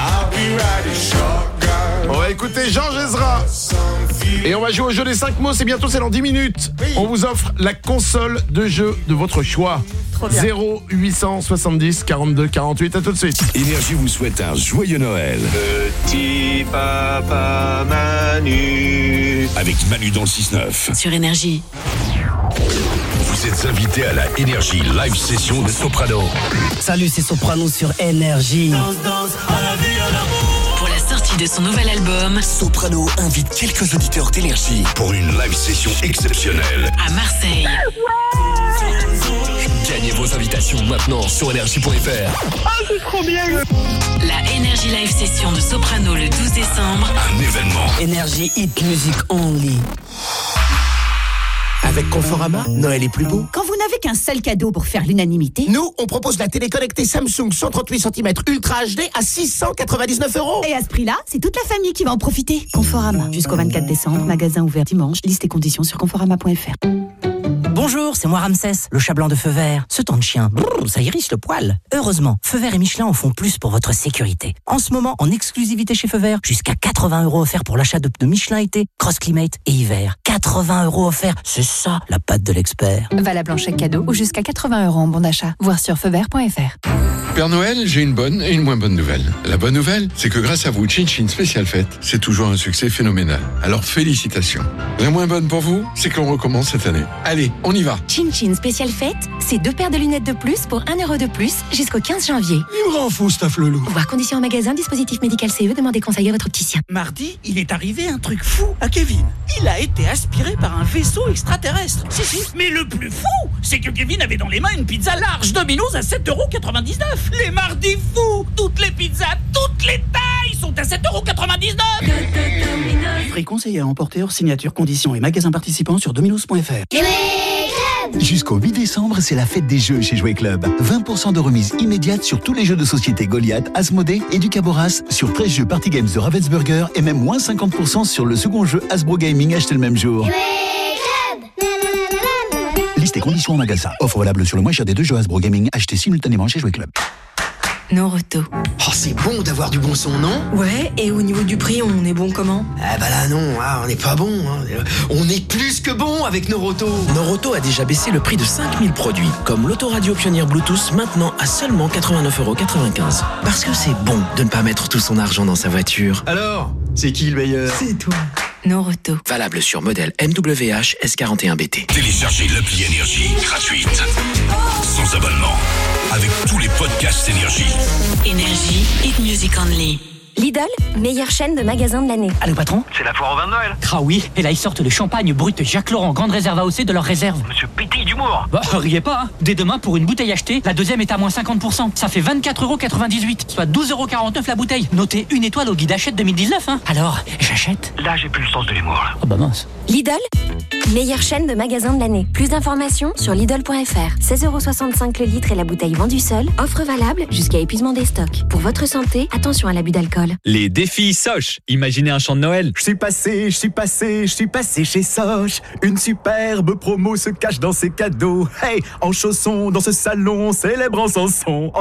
On va écouter Jean Gézra. Et on va jouer au jeu des 5 mots. C'est bientôt, c'est dans 10 minutes. On vous offre la console de jeu de votre choix. 0870 42 48. À tout de suite. Énergie vous souhaite un joyeux Noël. Petit papa Manu. Avec Manu dans le 6-9. Sur Énergie. Vous êtes invité à la Énergie Live Session de Soprano. Salut, c'est Soprano sur Énergie. Pour la sortie de son nouvel album, Soprano invite quelques auditeurs d'Énergie pour une live session exceptionnelle à Marseille. Gagnez vos invitations maintenant sur énergie.fr. Ah, c'est trop bien. La Énergie Live Session de Soprano le 12 décembre. Un événement. Énergie Hit Music Only. Avec Conforama, Noël est plus beau. Quand vous n'avez qu'un seul cadeau pour faire l'unanimité, Nous, on propose la télé connectée Samsung 138 cm Ultra HD à 699 €. et à ce prix-là, c'est toute la famille qui va en profiter. Conforama, jusqu'au 24 décembre, magasin ouvert dimanche, liste et conditions sur conforama.fr. Bonjour, c'est moi Ramsès, le chat blanc de Feu Vert. Ce temps de chien, brrr, ça irrite le poil. Heureusement, Feu Vert et Michelin en font plus pour votre sécurité. En ce moment, en exclusivité chez Feu Vert, jusqu'à 80 € offerts pour l'achat de pneus Michelin été, Cross Climate et hiver. 80 € offerts, c'est ça la patte de l'expert. Valable en chèque cadeau ou jusqu'à 80 € en bon d'achat. Voir sur feuvert.fr. Père Noël, j'ai une bonne et une moins bonne nouvelle. La bonne nouvelle, c'est que grâce à vous, Chin Chin Spécial Fête, c'est toujours un succès phénoménal. Alors félicitations. La moins bonne pour vous, c'est qu'on recommence cette année. Allez, on y va. Chin Chin spécial fête, c'est 2 paires de lunettes de plus pour 1 € de plus jusqu'au 15 janvier. Il me rend fou, Staff Lelou. Voir conditions en magasin, dispositif médical CE, demandez conseil à votre opticien. Mardi, il est arrivé un truc fou à Kevin. Il a été aspiré par un vaisseau extraterrestre. Si. Mais le plus fou, c'est que Kevin avait dans les mains une pizza large Domino's à 7,99 €. Les mardis fous, toutes les pizzas, toutes les tailles sont à 7,99 €. conseillé à emporter hors signature, conditions et magasins participants sur dominos.fr. Jusqu'au 8 décembre, c'est la fête des jeux chez Jouet Club. 20% de remise immédiate sur tous les jeux de société Goliath, Asmodée et Ducaboras, sur 13 jeux Party Games de Ravensburger et même moins 50% sur le second jeu Hasbro Gaming acheté le même jour. Liste et conditions en magasin. Offre valable sur le moins cher des 2 jeux Hasbro Gaming achetés simultanément chez Jouet Club. Noroto. Oh, c'est bon d'avoir du bon son, non? Ouais, et au niveau du prix, on est bon comment? Ah bah là non, on n'est pas bon. On est plus que bon avec Noroto. Noroto a déjà baissé le prix de 5000 produits, comme l'autoradio Pioneer Bluetooth maintenant à seulement 89,95 €. Parce que c'est bon de ne pas mettre tout son argent dans sa voiture. Alors, c'est qui le meilleur? C'est toi. Noroto. Valable sur modèle MWH S41BT. Téléchargez l'appli Énergie gratuite, sans abonnement, avec tous les podcasts Énergie. Énergie, hit music only. Lidl, meilleure chaîne de magasins de l'année. Allô patron? C'est la foire au vin de Noël. Ah oui, et là ils sortent le champagne brut Jacques Laurent grande réserve AOC de leur réserve. Monsieur pétille d'humour. Bah riez pas, hein. Dès demain pour une bouteille achetée, la deuxième est à moins 50%. Ça fait 24,98 €, soit 12,49 € la bouteille. Notez 1 étoile au guide Hachette 2019, hein. Alors, j'achète? Là j'ai plus le sens de l'humour là. Oh bah mince. Lidl, meilleure chaîne de magasins de l'année. Plus d'informations sur Lidl.fr. 16,65 € le litre et la bouteille vendue seule. Offre valable jusqu'à épuisement des stocks. Pour votre santé, attention à l'abus d'alcool. Les défis Soch. Imaginez un chant de Noël. Je suis passé chez Soch. Une superbe promo se cache dans ses cadeaux. Hey, en chaussons dans ce salon, célèbre en chanson.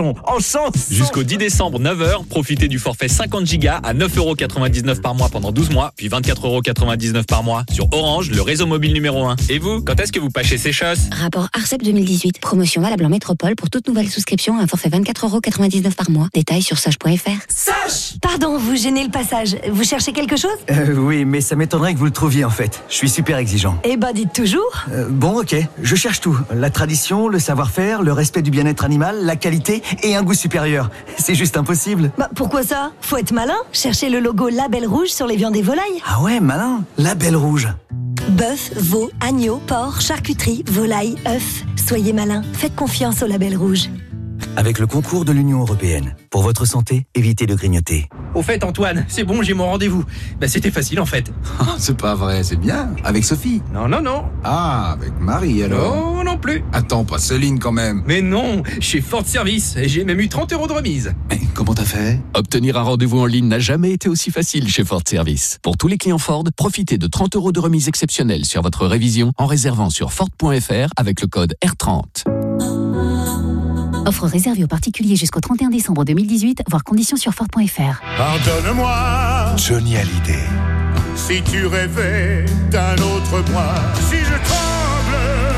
Jusqu'au 10 décembre, 9h, profitez du forfait 50 Go à 9,99 € par mois pendant 12 mois, puis 24,99 € par mois sur Orange, le réseau mobile numéro 1. Et vous, quand est-ce que vous pâchez ces choses? Rapport Arcep 2018. Promotion valable en métropole pour toute nouvelle souscription à un forfait 24,99 € par mois. Détails sur soch.fr. Soch! Pardon, vous gênez le passage. Vous cherchez quelque chose? Oui, mais ça m'étonnerait que vous le trouviez en fait. Je suis super exigeant. Eh ben, dites toujours. Bon, ok. Je cherche tout. La tradition, le savoir-faire, le respect du bien-être animal, la qualité et un goût supérieur. C'est juste impossible. Bah, pourquoi ça? Faut être malin. Cherchez le logo Label Rouge sur les viandes et volailles. Ah ouais, malin. Label Rouge. Bœuf, veau, agneau, porc, charcuterie, volaille, œufs. Soyez malin. Faites confiance au Label Rouge. Avec le concours de l'Union européenne. Pour votre santé, évitez de grignoter. Au fait, Antoine, c'est bon, j'ai mon rendez-vous. Bah, c'était facile en fait. C'est pas vrai, c'est bien. Avec Sophie? Non. Ah, avec Marie alors? Non, non plus. Attends, pas Céline quand même. Mais non, chez Ford Service, et j'ai même eu 30 € de remise. Mais comment t'as fait? Obtenir un rendez-vous en ligne n'a jamais été aussi facile chez Ford Service. Pour tous les clients Ford, profitez de 30 € de remise exceptionnelle sur votre révision en réservant sur Ford.fr avec le code R30. Offre réservée aux particuliers jusqu'au 31 décembre 2018, voire conditions sur Ford.fr. Pardonne-moi, Johnny Hallyday. si tu rêvais d'un autre moi, si je tremble,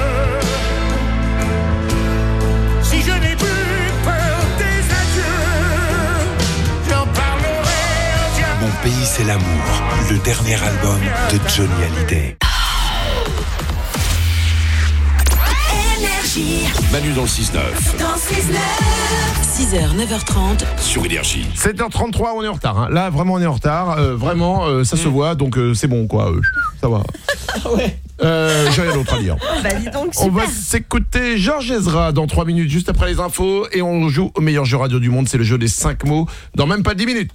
si je n'ai plus peur des adieux, j'en parlerai au diable. Mon pays c'est l'amour, le dernier album de Johnny Hallyday. Manu dans le 6-9. Dans 6h, 9h30. Sur Énergie. 7h33, on est en retard. Hein. Là, vraiment, on est en retard. Ça se voit, donc c'est bon, quoi. Ça va. Ouais. J'ai rien d'autre à dire. Bah dis donc, On va super. s'écouter Georges Ezra dans 3 minutes, juste après les infos. Et on joue au meilleur jeu radio du monde. C'est le jeu des 5 mots dans même pas 10 minutes.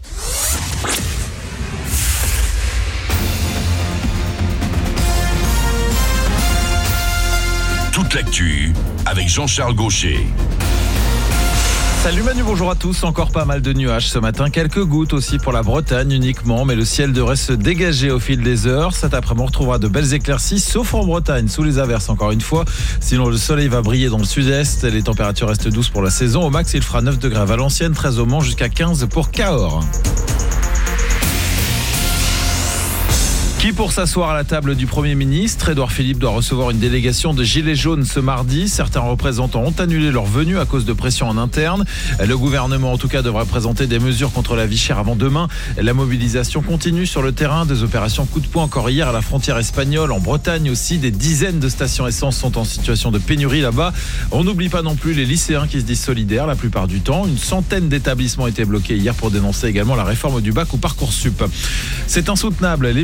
Toute l'actu avec Jean-Charles Gaucher. Salut Manu, bonjour à tous. Encore pas mal de nuages ce matin. Quelques gouttes aussi pour la Bretagne uniquement, mais le ciel devrait se dégager au fil des heures. Cet après-midi, on retrouvera de belles éclaircies, sauf en Bretagne, sous les averses encore une fois. Sinon, le soleil va briller dans le sud-est. Les températures restent douces pour la saison. Au max, il fera 9 degrés à Valenciennes, 13 au Mans, jusqu'à 15 pour Cahors. Qui pour s'asseoir à la table du Premier ministre? Édouard Philippe doit recevoir une délégation de gilets jaunes ce mardi. Certains représentants ont annulé leur venue à cause de pression en interne. Le gouvernement en tout cas devrait présenter des mesures contre la vie chère avant demain. La mobilisation continue sur le terrain. Des opérations coup de poing encore hier à la frontière espagnole. En Bretagne aussi, des dizaines de stations essence sont en situation de pénurie là-bas. On n'oublie pas non plus les lycéens qui se disent solidaires la plupart du temps. Une centaine d'établissements étaient bloqués hier pour dénoncer également la réforme du bac ou Parcoursup. C'est insoutenable. Les prisons françaises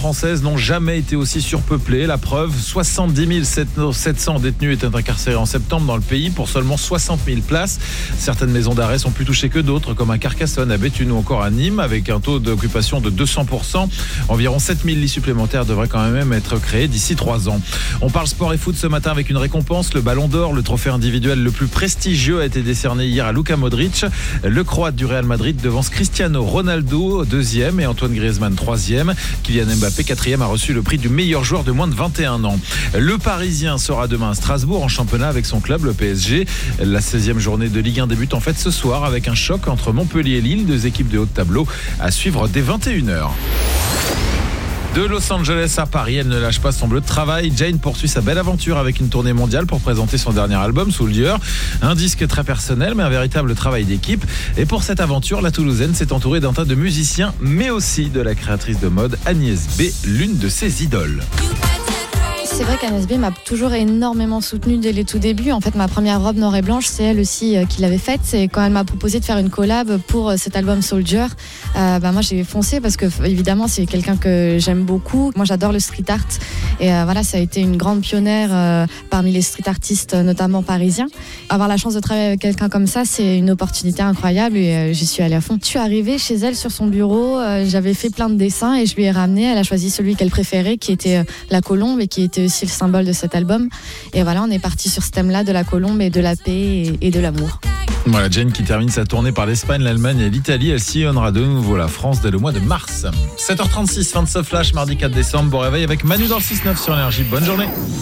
françaises n'ont jamais été aussi surpeuplées. La preuve, 70 700 détenus étaient incarcérés en septembre dans le pays pour seulement 60 000 places. Certaines maisons d'arrêt sont plus touchées que d'autres, comme à Carcassonne, à Béthune ou encore à Nîmes, avec un taux d'occupation de 200%. Environ 7 000 lits supplémentaires devraient quand même être créés d'ici 3 ans. On parle sport et foot ce matin avec une récompense, le Ballon d'Or, le trophée individuel le plus prestigieux, a été décerné hier à Luka Modric. Le Croate du Real Madrid devance Cristiano Ronaldo, 2e, et Antoine Griezmann, 3e. Kylian Mbappé, 4e, a reçu le prix du meilleur joueur de moins de 21 ans. Le Parisien sera demain à Strasbourg en championnat avec son club, le PSG. La 16e journée de Ligue 1 débute en fait ce soir avec un choc entre Montpellier et Lille, deux équipes de haut de tableau, à suivre dès 21h. De Los Angeles à Paris, elle ne lâche pas son bleu de travail. Jane poursuit sa belle aventure avec une tournée mondiale pour présenter son dernier album, Soldier. Un disque très personnel, mais un véritable travail d'équipe. Et pour cette aventure, la Toulousaine s'est entourée d'un tas de musiciens, mais aussi de la créatrice de mode Agnès B, l'une de ses idoles. C'est vrai qu'Agnès B m'a toujours énormément soutenue dès les tout débuts. En fait, ma première robe noire et blanche, c'est elle aussi qui l'avait faite. C'est quand elle m'a proposé de faire une collab pour cet album Soldier. Moi, j'ai foncé parce que, évidemment, c'est quelqu'un que j'aime beaucoup. Moi, j'adore le street art. Et voilà, ça a été une grande pionnière parmi les street artistes, notamment parisiens. Avoir la chance de travailler avec quelqu'un comme ça, c'est une opportunité incroyable et j'y suis allée à fond. Je suis arrivée chez elle sur son bureau. J'avais fait plein de dessins et je lui ai ramené. Elle a choisi celui qu'elle préférait, qui était la colombe et qui était aussi le symbole de cet album. Et voilà, on est parti sur ce thème-là de la colombe et de la paix et de l'amour. Voilà, Jane qui termine sa tournée par l'Espagne, l'Allemagne et l'Italie. Elle sillonnera de nouveau la France dès le mois de mars. 7h36, fin de ce flash, mardi 4 décembre. Bon réveil avec Manu dans le 6-9 sur Énergie. Bonne journée.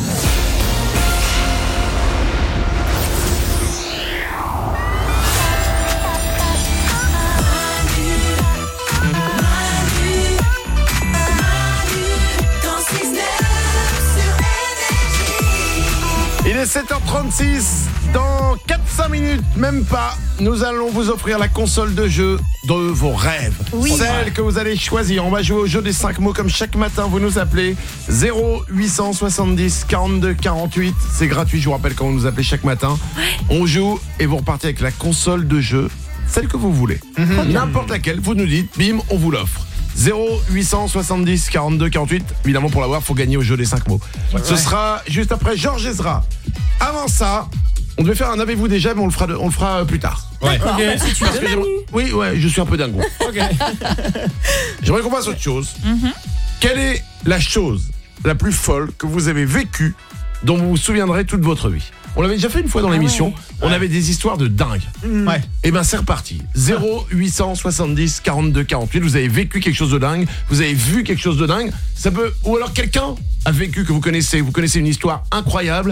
Il est 7h36, dans 4-5 minutes, même pas, nous allons vous offrir la console de jeu de vos rêves. Oui. Celle que vous allez choisir. On va jouer au jeu des 5 mots comme chaque matin. Vous nous appelez 0870 42 48. C'est gratuit, je vous rappelle quand vous nous appelez chaque matin. On joue et vous repartez avec la console de jeu, celle que vous voulez. N'importe laquelle, vous nous dites, bim, on vous l'offre. 0870 42 48. Évidemment, pour l'avoir, il faut gagner au jeu des 5 mots. Ce sera juste après Georges Ezra. Avant ça, on devait faire un avez-vous déjà, mais on le fera plus tard. Ouais. Okay. Si tu veux, oui, je suis un peu dingo. Okay. J'aimerais qu'on fasse autre chose. Quelle est la chose la plus folle que vous avez vécue, dont vous vous souviendrez toute votre vie? On l'avait déjà fait une fois dans l'émission. On avait des histoires de dingue. Ouais. Et ben c'est reparti. 0870 42 48. Vous avez vécu quelque chose de dingue. Vous avez vu quelque chose de dingue. Ça peut. Ou alors quelqu'un a vécu que vous connaissez. Vous connaissez une histoire incroyable.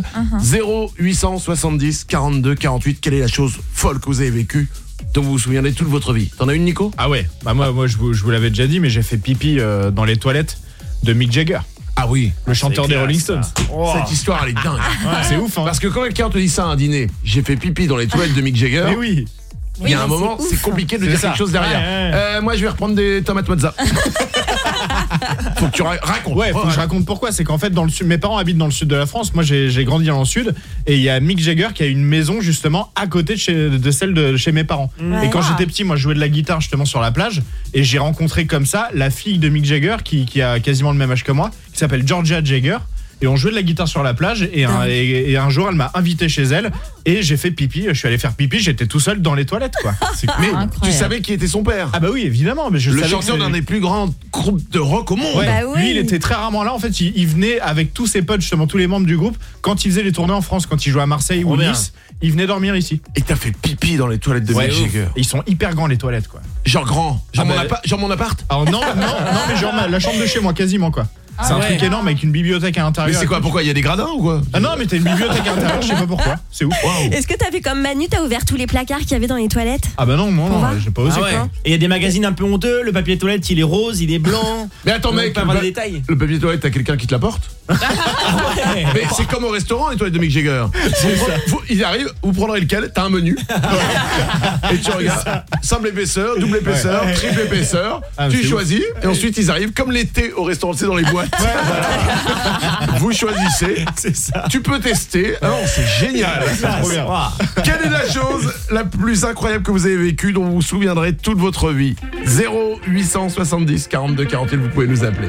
0870 42 48. Quelle est la chose folle que vous avez vécue, dont vous vous souviendrez toute votre vie? T'en as une, Nico? Ah ouais. Bah moi je vous l'avais déjà dit, mais j'ai fait pipi dans les toilettes de Mick Jagger. Ah oui, le chanteur des Rolling Stones. Cette histoire, elle est dingue. C'est ouf, hein. Parce que quand quelqu'un te dit ça à un dîner, j'ai fait pipi dans les toilettes de Mick Jagger. Mais oui. Il y a un moment, c'est compliqué de dire quelque chose derrière. Moi, je vais reprendre des tomates mozza. Faut que tu racontes. Ouais, faut que je raconte pourquoi. C'est qu'en fait, dans le sud, mes parents habitent dans le sud de la France. Moi, j'ai grandi dans le sud. Et il y a Mick Jagger qui a une maison, justement, à côté de celle de chez mes parents. Et quand j'étais petit, moi, je jouais de la guitare, justement, sur la plage. Et j'ai rencontré comme ça la fille de Mick Jagger, qui a quasiment le même âge que moi, qui s'appelle Georgia Jagger. Et on jouait de la guitare sur la plage et un jour elle m'a invité chez elle et j'ai fait pipi, je suis allé faire pipi, j'étais tout seul dans les toilettes quoi. Mais tu savais qui était son père? Ah bah oui évidemment, mais le chanteur d'un des plus grands groupes de rock au monde. Ouais. Bah oui. Lui il était très rarement là en fait, il venait avec tous ses potes, justement tous les membres du groupe quand il faisait les tournées en France, quand il jouait à Marseille ou Nice, il venait dormir ici. Et t'as fait pipi dans les toilettes de Mick Jagger? Ils sont hyper grands les toilettes quoi. Genre grand, genre mon appart? Alors non mais genre la chambre de chez moi quasiment quoi. C'est un truc énorme avec une bibliothèque à l'intérieur. Mais c'est quoi? Pourquoi? Il y a des gradins ou quoi? Ah non, mais t'as une bibliothèque à l'intérieur, je sais pas pourquoi. C'est ouf. Wow. Est-ce que t'as fait comme Manu, t'as ouvert tous les placards qu'il y avait dans les toilettes? Ah bah non, j'ai pas osé. Et il y a des magazines un peu honteux, le papier toilette il est rose, il est blanc. Mais attends mec, le papier toilette, t'as quelqu'un qui te l'apporte? Mais c'est comme au restaurant les toilettes de Mick Jagger. Ils arrivent, vous prendrez lequel? T'as un menu. Et tu regardes, simple épaisseur, double épaisseur, triple épaisseur. Tu choisis et ensuite ils arrivent comme l'été au restaurant, c'est dans les boîtes. Vous choisissez. C'est ça. Tu peux tester. Ah non, c'est génial. Quelle est la chose la plus incroyable que vous avez vécue, dont vous vous souviendrez toute votre vie? 0870 42 48, vous pouvez nous appeler.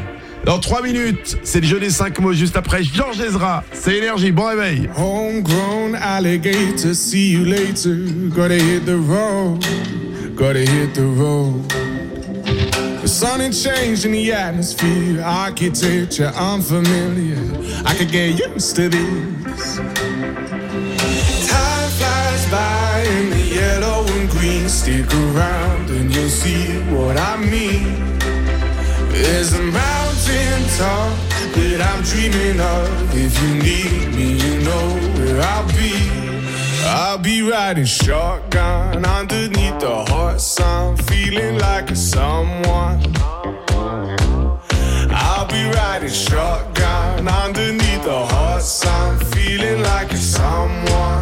Dans 3 minutes, c'est le jeu des 5 mots juste après Georges Ezra. C'est Énergie, bon réveil. Homegrown alligator, see you later. Gotta hit the road, gotta hit the road. The sun ain't changing the atmosphere, architecture unfamiliar. I could get used to this. Time flies by in the yellow and green. Stick around and you'll see what I mean. There's a mountain top that I'm dreaming of. If you need me, you know where I'll be. I'll be riding shotgun underneath the hot sun, feeling like a someone. I'll be riding shotgun underneath the hot sun, feeling like a someone.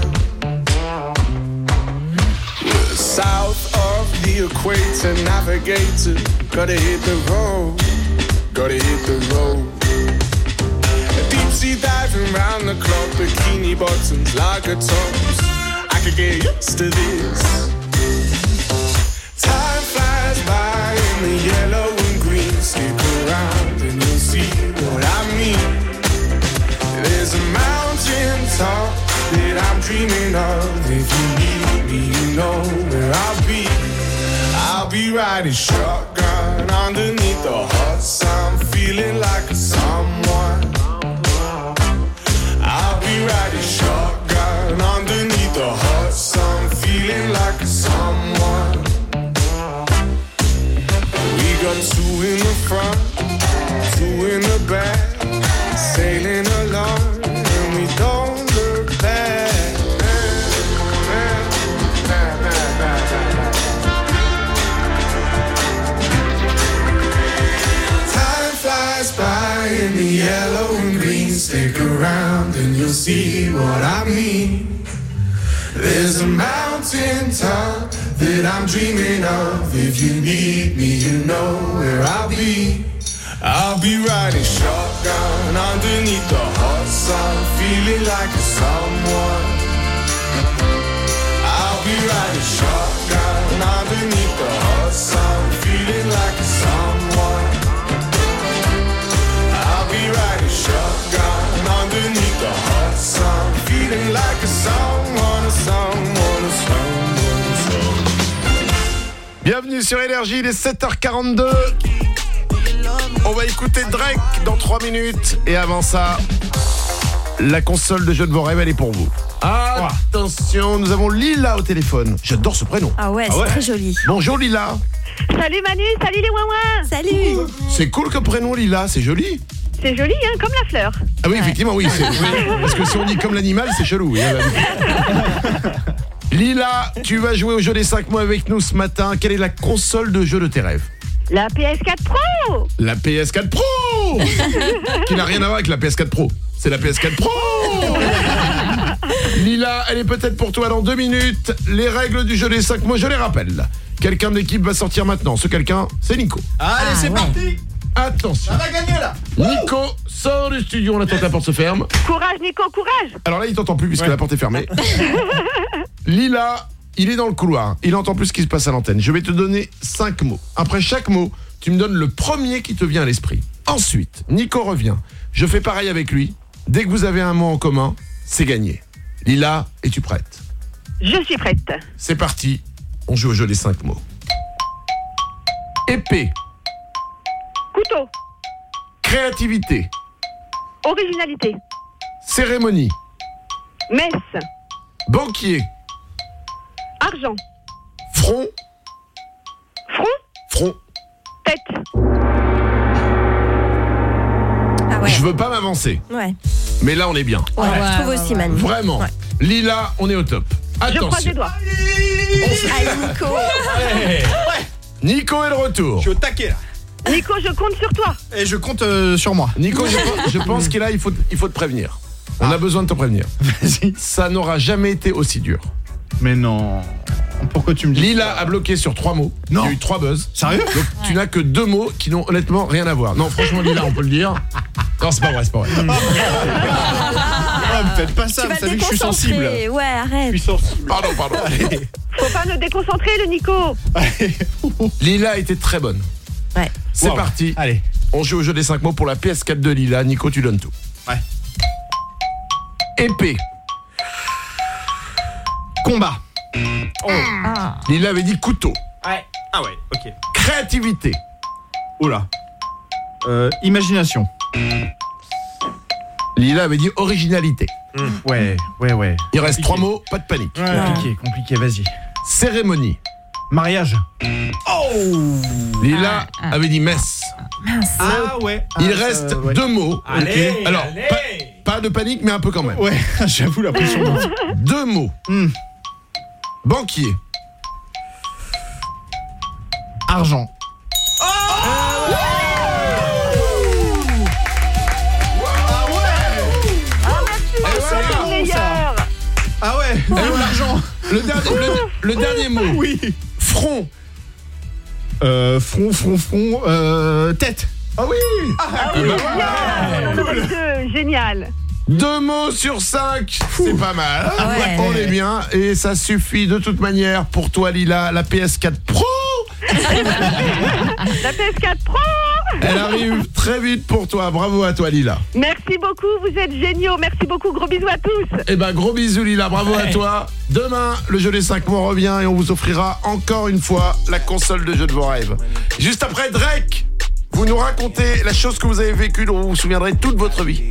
We're south of the equator, navigator. Gotta hit the road, gotta hit the road. Deep sea diving round the clock, bikini bottoms, lager tops. I could get used to this. Time flies by in the yellow and green. Stick around and you'll see what I mean. There's a mountain top that I'm dreaming of. If you need me, you know where I'll be. I'll be riding shotgun underneath the hot sun, feeling like a someone. I'll be riding shotgun underneath the hot sun, feeling like a someone. We got 2 in the front, 2 in the back, sailing along, and we don't look back. By in the yellow and green, stick around and you'll see what I mean. There's a mountain top that I'm dreaming of. If you need me, you know where I'll be. I'll be riding shotgun underneath the hot sun, feeling like a someone. I'll be riding shotgun underneath the hot sun, feeling like a someone. Be riding shotgun underneath the hot sun, feeling like a someone, a someone, a someone, a someone. Bienvenue sur Énergie, il est 7h42. On va écouter Drake dans 3 minutes. Et avant ça, la console de jeu de vos rêves, elle est pour vous. Attention, nous avons Lila au téléphone. J'adore ce prénom. Ah ouais, c'est très joli. Bonjour Lila. Salut Manu, salut les ouin-ouin. Salut. C'est cool comme prénom Lila, c'est joli. C'est joli, hein, comme la fleur. Ah oui, effectivement, oui, parce que si on dit comme l'animal, c'est chelou. Lila, tu vas jouer au jeu des 5 mots avec nous ce matin. Quelle est la console de jeu de tes rêves? La PS4 Pro. La PS4 Pro. Qui n'a rien à voir avec la PS4 Pro. C'est la PS4 Pro. Lila, elle est peut-être pour toi dans 2 minutes. Les règles du jeu des 5 mots, je les rappelle. Quelqu'un de l'équipe va sortir maintenant. Ce quelqu'un, c'est Nico. Allez, c'est parti. Attention. Ça va gagner là. Nico, sors du studio, on attend que la porte se ferme. Courage Nico, courage. Alors là, il t'entend plus puisque la porte est fermée. Lila, il est dans le couloir. Il entend plus ce qui se passe à l'antenne. Je vais te donner 5 mots. Après chaque mot, tu me donnes le premier qui te vient à l'esprit. Ensuite, Nico revient. Je fais pareil avec lui. Dès que vous avez un mot en commun, c'est gagné. Lila, es-tu prête? Je suis prête. C'est parti. On joue au jeu des 5 mots. Épée. Couteau. Créativité. Originalité. Cérémonie. Messe. Banquier. Argent. Front. Front. Front. Tête. Ah ouais. Je veux pas m'avancer. Ouais. Mais là, on est bien. Ouais, je trouve aussi, Manu. Vraiment. Ouais. Lila, on est au top. Attention. Je croise les doigts. Allez, Nico. Ouais. Nico est de retour. Je suis au taquet là. Nico, je compte sur toi. Et je compte sur moi. Nico, je pense qu'il il faut te prévenir. On a besoin de te prévenir. Vas-y. Ça n'aura jamais été aussi dur. Mais non. Pourquoi tu me dis Lila a bloqué sur 3 mots. Non. Il y a eu 3 buzz. Sérieux? Donc tu n'as que 2 mots qui n'ont honnêtement rien à voir. Non, franchement, Lila, on peut le dire. Non, c'est pas vrai, c'est pas vrai. Ah, me faites pas ça, vous savez que je suis sensible. Ouais, arrête. Je suis sensible. Pardon. Allez. Faut pas nous déconcentrer, le Nico. Lila était très bonne. Ouais. C'est parti. Allez. On joue au jeu des 5 mots pour la PS4 de Lila. Nico, tu donnes tout. Ouais. Épée. Combat. Lila avait dit couteau. Ouais. Ah ouais, ok. Créativité. Oula. Imagination. Lila avait dit originalité. Ouais. Il reste 3 mots, pas de panique. Compliqué, vas-y. Cérémonie. Mariage. Lila avait dit messe. Ah ouais. Il reste 2 mots. Allez, Alors, pas de panique, mais un peu quand même. Ouais, j'avoue la pression. 2 mots. Banquier. Argent. Ah ouais, l'argent. Le dernier mot. Oui. Front. Front, tête. Ah oui. Cool. Génial. 2 mots sur 5, c'est pas mal. On est bien et ça suffit de toute manière pour toi Lila, la PS4 Pro. La PS4 Pro. Elle arrive très vite pour toi. Bravo à toi Lila. Merci beaucoup, vous êtes géniaux. Merci beaucoup, gros bisous à tous. Eh ben gros bisous Lila, bravo à toi. Demain, le jeu des 5 mots revient et on vous offrira encore une fois la console de jeu de vos rêves. Juste après Drake, vous nous racontez la chose que vous avez vécue dont vous vous souviendrez toute votre vie.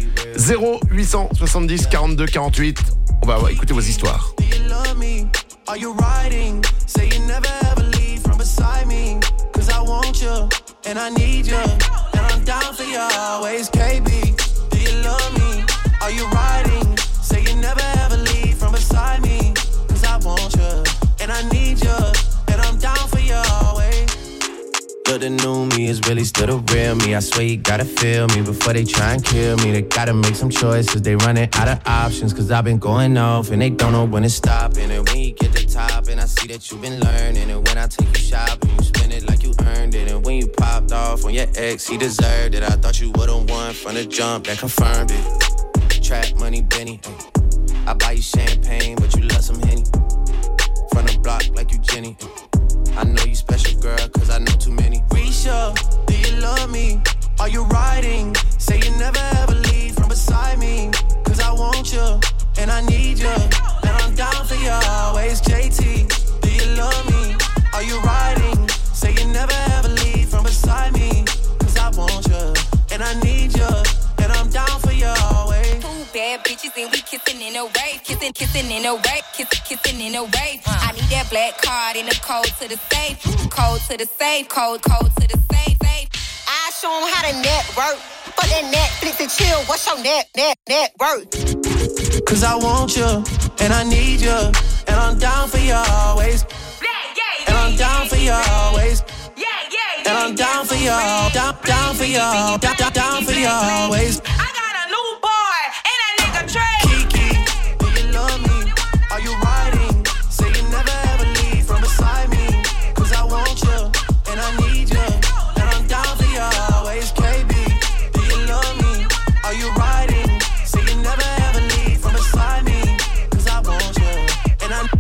0870 42 48. On va écouter vos histoires. Are you riding? Say you never ever leave from beside me. Cause I want you, and I need you. And I'm down for you always, KB. Do you love me? Are you riding? Say you never ever leave from beside me. Cause I want you, and I need you. And I'm down for you always. Look, the new me is really still the real me. I swear you gotta feel me before they try and kill me. They gotta make some choices, they running out of options. Cause I've been going off and they don't know when it's stopping. And when you get to the top and I see that you've been learning. And when I take you shopping, you spend it like you earned it. And when you popped off on your ex, he deserved it. I thought you would've won from the jump, that confirmed it. Trap money, Benny, I buy you champagne, but you love some Henny. From the block like you Jenny. I know you special, girl, cause I know too many. Risha, do you love me? Are you riding? Say you never ever leave from beside me. Cause I want you, and I need you. And I'm down for you always, JT. Do you love me? Are you riding? Say you never ever leave from beside me. Cause I want you, and I need you. And I'm down for you always. Two bad bitches and we kissing in a wave. Kissing in a wave. Kissing in a wave. I need that black card in the code to the safe. Code to the safe. Code to the safe. I show them how to network. For that Netflix and chill. What's your net worth? Cause I want you, and I need you. And I'm down for you always. And I'm down for you always. And I'm down for you, down for you, down for you always. I got a new boy and that nigga Trey. Kiki, do you love me? Are you riding? Say you never ever leave from beside me. Cause I want you, and I need you. And I'm down for you always, KB. Do you love me? Are you riding? Say you never ever leave from beside me. Cause I want you, and I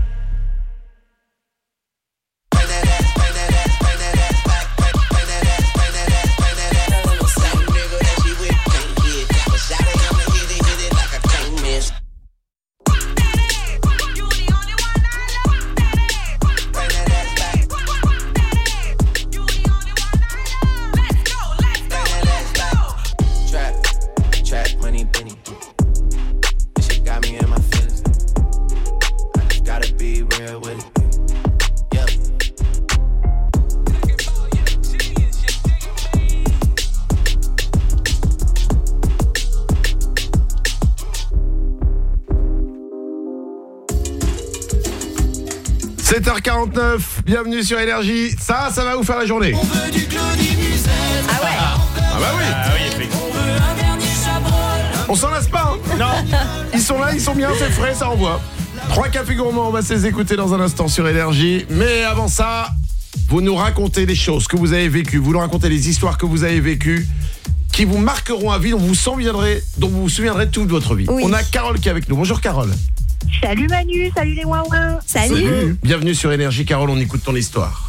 – 7h49, bienvenue sur Énergie. Ça va vous faire la journée. On veut du Claudie Musette. Ah ouais. Ah bah oui. On veut un dernier Chabrol. On s'en lasse pas, hein. Non. Ils sont là, ils sont bien, c'est frais, ça envoie. 3 cafés gourmands, on va se les écouter dans un instant sur Énergie. Mais avant ça, vous nous racontez les choses que vous avez vécues. Vous nous racontez les histoires que vous avez vécues, qui vous marqueront à vie, dont vous vous souviendrez toute votre vie. Oui. On a Carole qui est avec nous. Bonjour Carole. Salut Manu, salut les ouin-ouin. Salut. Bienvenue sur Énergie Carole, on écoute ton histoire.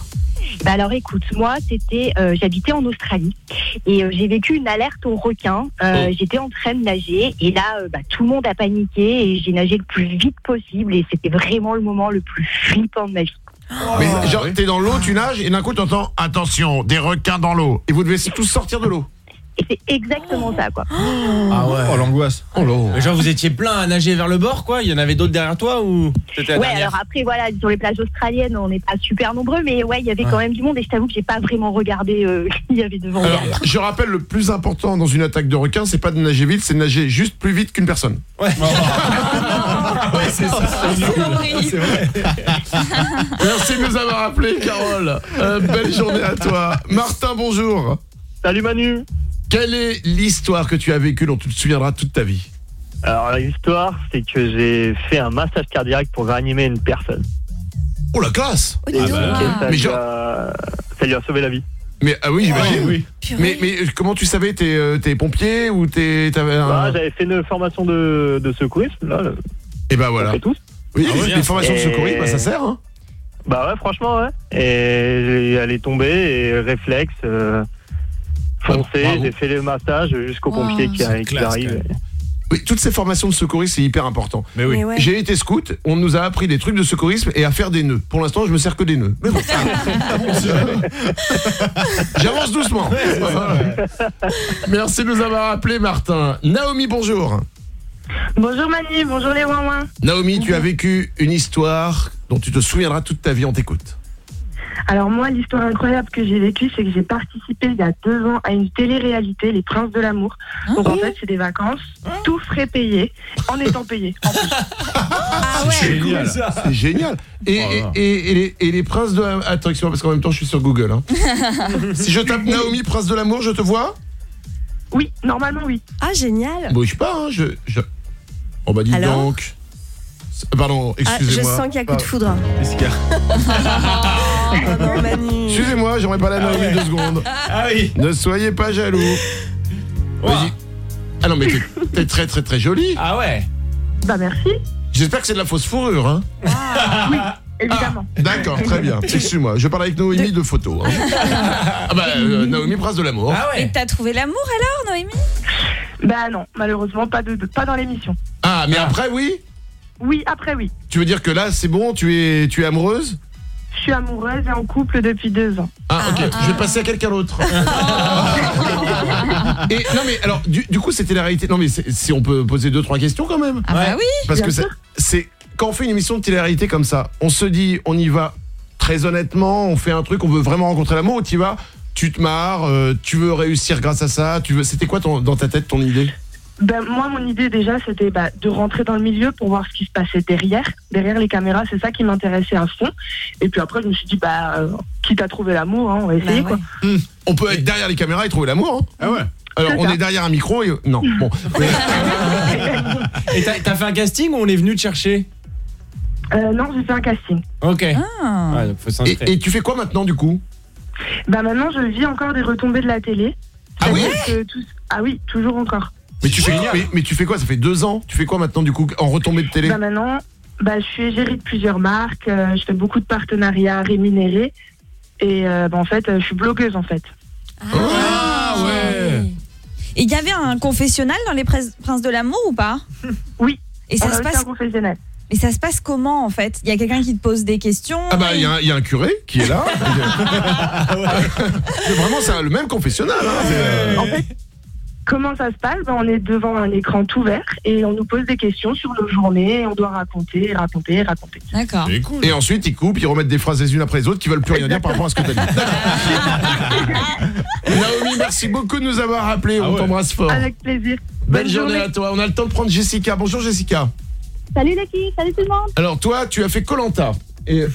Bah alors écoute, moi j'habitais en Australie et j'ai vécu une alerte aux requins. J'étais en train de nager et là tout le monde a paniqué et j'ai nagé le plus vite possible et c'était vraiment le moment le plus flippant de ma vie. Mais genre t'es dans l'eau, tu nages et d'un coup t'entends attention, des requins dans l'eau et vous devez tous sortir de l'eau. Et c'est exactement ça quoi. Ah ouais. Oh l'angoisse. Oh l'eau. Genre vous étiez plein à nager vers le bord quoi. Il y en avait d'autres derrière toi ou c'était la Ouais, dernière? alors après voilà, sur les plages australiennes, on n'est pas super nombreux, mais ouais, il y avait quand même du monde et je t'avoue que j'ai pas vraiment regardé qu'il y avait devant. Alors, derrière. je rappelle, le plus important dans une attaque de requin, c'est pas de nager vite, c'est de nager juste plus vite qu'une personne. Ouais. Ouais, c'est ça. C'est vrai. Merci de nous avoir appelés, Carole. Belle journée à toi. Martin, bonjour. Salut Manu. Quelle est l'histoire que tu as vécue dont tu te souviendras toute ta vie? Alors l'histoire, c'est que j'ai fait un massage cardiaque pour réanimer une personne. Oh la classe. Et donc, ça, Mais ça lui a sauvé la vie. Mais ah oui, j'imagine. Oui. Mais comment tu savais, t'es pompier ou t'avais un... J'avais fait une formation de secourisme là. Et bah voilà. On fait tous. Oui, les formations de secourisme, ça sert hein. Bah ouais, franchement ouais. Et elle est tombée et réflexe foncé, j'ai fait le massage jusqu'au pompier qui arrive. Oui, toutes ces formations de secourisme, c'est hyper important. Mais oui. Mais ouais. J'ai été scout, on nous a appris des trucs de secourisme et à faire des nœuds. Pour l'instant, je me sers que des nœuds. Mais bon. J'avance doucement. Merci de nous avoir appelés, Martin. Naomi, bonjour. Bonjour Manu, bonjour les ouin-ouin. Naomi, tu as vécu une histoire dont tu te souviendras toute ta vie, on t'écoute. Alors moi, l'histoire incroyable que j'ai vécue, c'est que j'ai participé il y a 2 ans à une télé-réalité, Les Princes de l'amour. Donc en fait, c'est des vacances, tout frais payé, en étant payé. En plus. Ah ouais, c'est génial. C'est génial. Et les Princes de l'amour... Attends, excuse-moi, parce qu'en même temps, je suis sur Google. Hein. Si je tape Naomi, Prince de l'amour, je te vois? Oui, normalement oui. Ah, génial. Bouge pas, hein, Oh bah dis alors donc. Pardon, excusez-moi. Je sens qu'il y a coup de foudre. Non, Manu. Excusez-moi, j'aimerais pas la Naomi 2 secondes. Ah oui. Ne soyez pas jaloux. Vas-y. Ah non mais t'es très très très jolie. Ah ouais. Bah merci. J'espère que c'est de la fausse fourrure hein. Oui, évidemment. D'accord, très bien. Excuse-moi, je parle avec Naomi de photos. Hein. Ah bah Naomi, Prince de l'amour. Ah ouais. Et t'as trouvé l'amour alors, Noémie? Bah non, malheureusement pas dans l'émission. Ah mais après oui. Oui, après oui. Tu veux dire que là c'est bon, tu es amoureuse? Je suis amoureuse et en couple depuis 2 ans. Ah ok, je vais passer à quelqu'un d'autre. Et non mais alors du coup c'était la réalité. Non mais si on peut poser 2-3 questions quand même. Ah bah oui. Parce que c'est quand on fait une émission de télé-réalité comme ça, on se dit on y va très honnêtement, on fait un truc, on veut vraiment rencontrer l'amour, ou tu y vas, tu te marres, tu veux réussir grâce à ça, c'était quoi dans ta tête ton idée? Ben, moi, mon idée déjà, c'était de rentrer dans le milieu pour voir ce qui se passait derrière les caméras. C'est ça qui m'intéressait à fond. Et puis après, je me suis dit, quitte à trouver l'amour, hein, on va essayer quoi. On peut être derrière les caméras et trouver l'amour. Hein. Ah ouais. Alors, on est derrière un micro et... Non, bon. Et t'as fait un casting ou on est venu te chercher? Non, j'ai fait un casting. Ok. Ouais, donc faut s'inscrire. Et tu fais quoi maintenant du coup? Maintenant, je vis encore des retombées de la télé. Ah oui? Ah oui, toujours encore. Mais tu fais quoi? Ça fait 2 ans. Tu fais quoi maintenant du coup en retombée de télé? Maintenant, je suis égérie de plusieurs marques. Je fais beaucoup de partenariats rémunérés. Et en fait, je suis blogueuse en fait. Ah ouais. Et il y avait un confessionnal dans les Princes de l'amour ou pas? Oui. Et ça se passe un confessionnal. Et ça se passe comment en fait? Il y a quelqu'un qui te pose des questions? Ah bah il y a un curé qui est là. Vraiment c'est le même confessionnal hein. En fait, comment ça se passe? On est devant un écran tout vert et on nous pose des questions sur nos journées et on doit raconter. D'accord. Et ensuite ils coupent, ils remettent des phrases les unes après les autres qui veulent plus rien dire par rapport à ce que t'as dit. Naomi, merci beaucoup de nous avoir appelés, on t'embrasse fort. Avec plaisir. Belle journée à toi. On a le temps de prendre Jessica. Bonjour Jessica. Salut l'équipe, salut tout le monde. Alors toi, tu as fait Koh-Lanta. Et...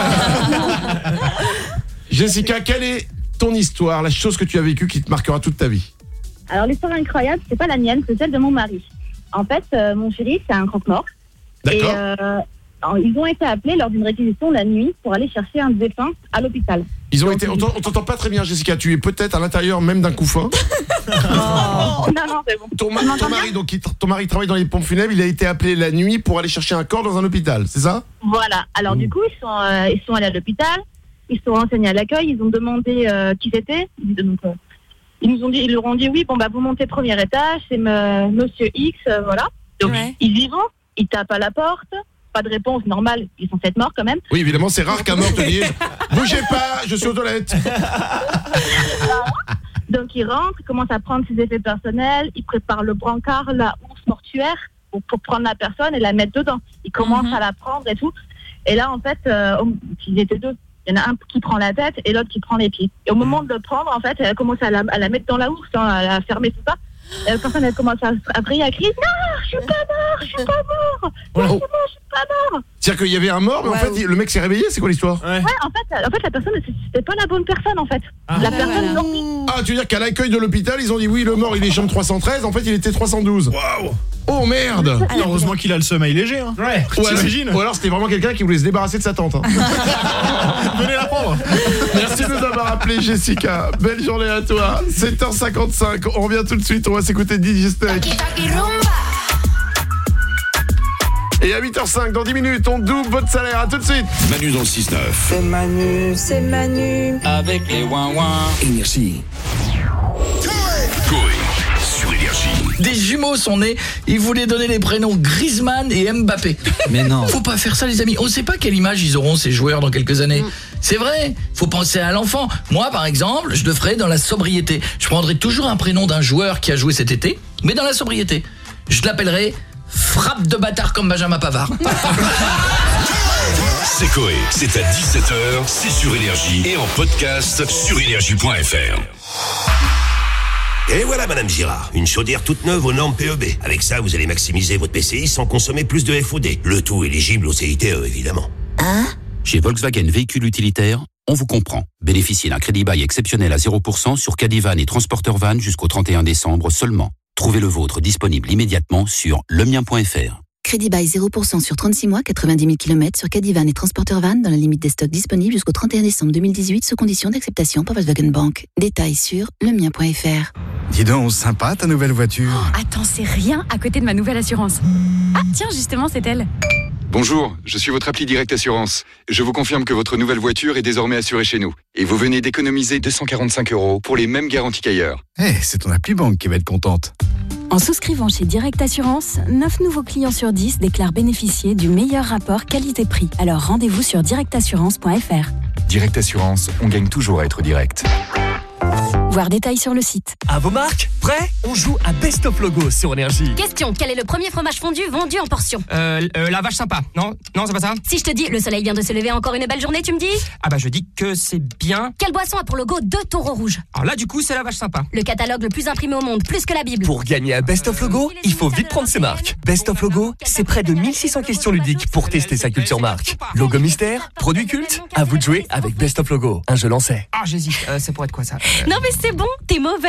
Jessica, quelle est ton histoire, la chose que tu as vécue qui te marquera toute ta vie? Alors l'histoire incroyable, c'est pas la mienne, c'est celle de mon mari. En fait, mon chéri, c'est un croque-mort. D'accord. Et ils ont été appelés lors d'une réquisition la nuit pour aller chercher un défunt à l'hôpital. Ils ont été. On t'entend pas très bien, Jessica. Tu es peut-être à l'intérieur même d'un couffin. Non, c'est bon. Ton mari travaille dans les pompes funèbres. Il a été appelé la nuit pour aller chercher un corps dans un hôpital, c'est ça? Voilà. Alors du coup, ils sont allés à l'hôpital. Ils se sont renseignés à l'accueil, ils ont demandé qui c'était. Donc, ils leur ont dit oui, vous montez premier étage, c'est Monsieur X, voilà. Donc ils y vont, ils tapent à la porte, pas de réponse, normal, ils sont 7 morts quand même. Oui, évidemment, c'est rare qu'un mort te dise bougez pas, je suis aux toilettes. Donc ils rentrent, ils commencent à prendre ses effets personnels, ils préparent le brancard, la housse mortuaire pour prendre la personne et la mettre dedans. Ils commencent à la prendre et tout. Et là, en fait, ils étaient 2. Il y en a un qui prend la tête et l'autre qui prend les pieds. Et au moment de le prendre, en fait, elle commence à la mettre dans la housse, à la fermer, tout ça. Et la personne, elle commence à prier, à crier « Non, je suis pas mort, je suis pas mort. Non, c'est bon, je suis pas mort. » C'est-à-dire qu'il y avait un mort, mais en fait, le mec s'est réveillé, c'est quoi l'histoire? Ouais, en fait, la personne, c'était pas la bonne personne, en fait. La personne dormait. Ah, tu veux dire qu'à l'accueil de l'hôpital, ils ont dit oui, le mort, il est chambre 313, en fait, il était 312. Waouh. Oh merde. Heureusement qu'il a le sommeil léger. Hein. Ouais. Ou alors c'était vraiment quelqu'un qui voulait se débarrasser de sa tante. Hein. Venez la prendre. Merci de nous avoir appelé, Jessica. Belle journée à toi. 7h55. On revient tout de suite. On va s'écouter DJ Snake. Et à 8h05, dans 10 minutes, on double votre salaire. À tout de suite. Manu dans le 6-9. C'est Manu, c'est Manu. Avec les ouin-ouin. Énergie. Coé sur Énergie. Des jumeaux sont nés, ils voulaient donner les prénoms Griezmann et Mbappé. Mais non. Faut pas faire ça les amis, on sait pas quelle image ils auront ces joueurs dans quelques années. C'est vrai, faut penser à l'enfant. Moi par exemple, je le ferai dans la sobriété. Je prendrai toujours un prénom d'un joueur qui a joué cet été, mais dans la sobriété. Je l'appellerai Frappe de bâtard comme Benjamin Pavard. C'est Coé, c'est à 17h, c'est sur Énergie et en podcast sur énergie.fr. Et voilà Madame Girard, une chaudière toute neuve aux normes PEB. Avec ça, vous allez maximiser votre PCI sans consommer plus de FOD. Le tout éligible au CITE, évidemment. Chez Volkswagen Véhicules Utilitaires, on vous comprend. Bénéficiez d'un crédit bail exceptionnel à 0% sur Cadivan et Transporteur Van jusqu'au 31 décembre seulement. Trouvez le vôtre disponible immédiatement sur lemien.fr. Crédit bail 0% sur 36 mois, 90 000 km sur Cadivan et Transporteur Van dans la limite des stocks disponibles jusqu'au 31 décembre 2018 sous condition d'acceptation par Volkswagen Bank. Détails sur lemien.fr. Dis donc, sympa ta nouvelle voiture. Attends, c'est rien à côté de ma nouvelle assurance. Ah tiens, justement, c'est elle. Bonjour, je suis votre appli Direct Assurance. Je vous confirme que votre nouvelle voiture est désormais assurée chez nous. Et vous venez d'économiser 245 € pour les mêmes garanties qu'ailleurs. C'est ton appli banque qui va être contente. En souscrivant chez Direct Assurance, 9 nouveaux clients sur 10 déclarent bénéficier du meilleur rapport qualité-prix. Alors rendez-vous sur directassurance.fr. Direct Assurance, on gagne toujours à être direct. Voir détails sur le site. À vos marques, prêts? On joue à Best of Logo sur Énergie. Question, quel est le premier fromage fondu vendu en portion? La vache sympa. Non, c'est pas ça. Si je te dis, le soleil vient de se lever, encore une belle journée, tu me dis? Ah bah je dis que c'est bien. Quelle boisson a pour logo 2 taureaux rouges? Alors là du coup c'est la vache sympa. Le catalogue le plus imprimé au monde, plus que la Bible. Pour gagner à Best of Logo, il faut vite prendre ses marques. Best of Logo, c'est près de 1600 questions ludiques pour tester sa culture marque. Logo mystère, produit culte, à vous de jouer avec Best of Logo. Un jeu lancé. Ah j'hésite, c'est pour être quoi ça? Non mais c'est bon, t'es mauvais.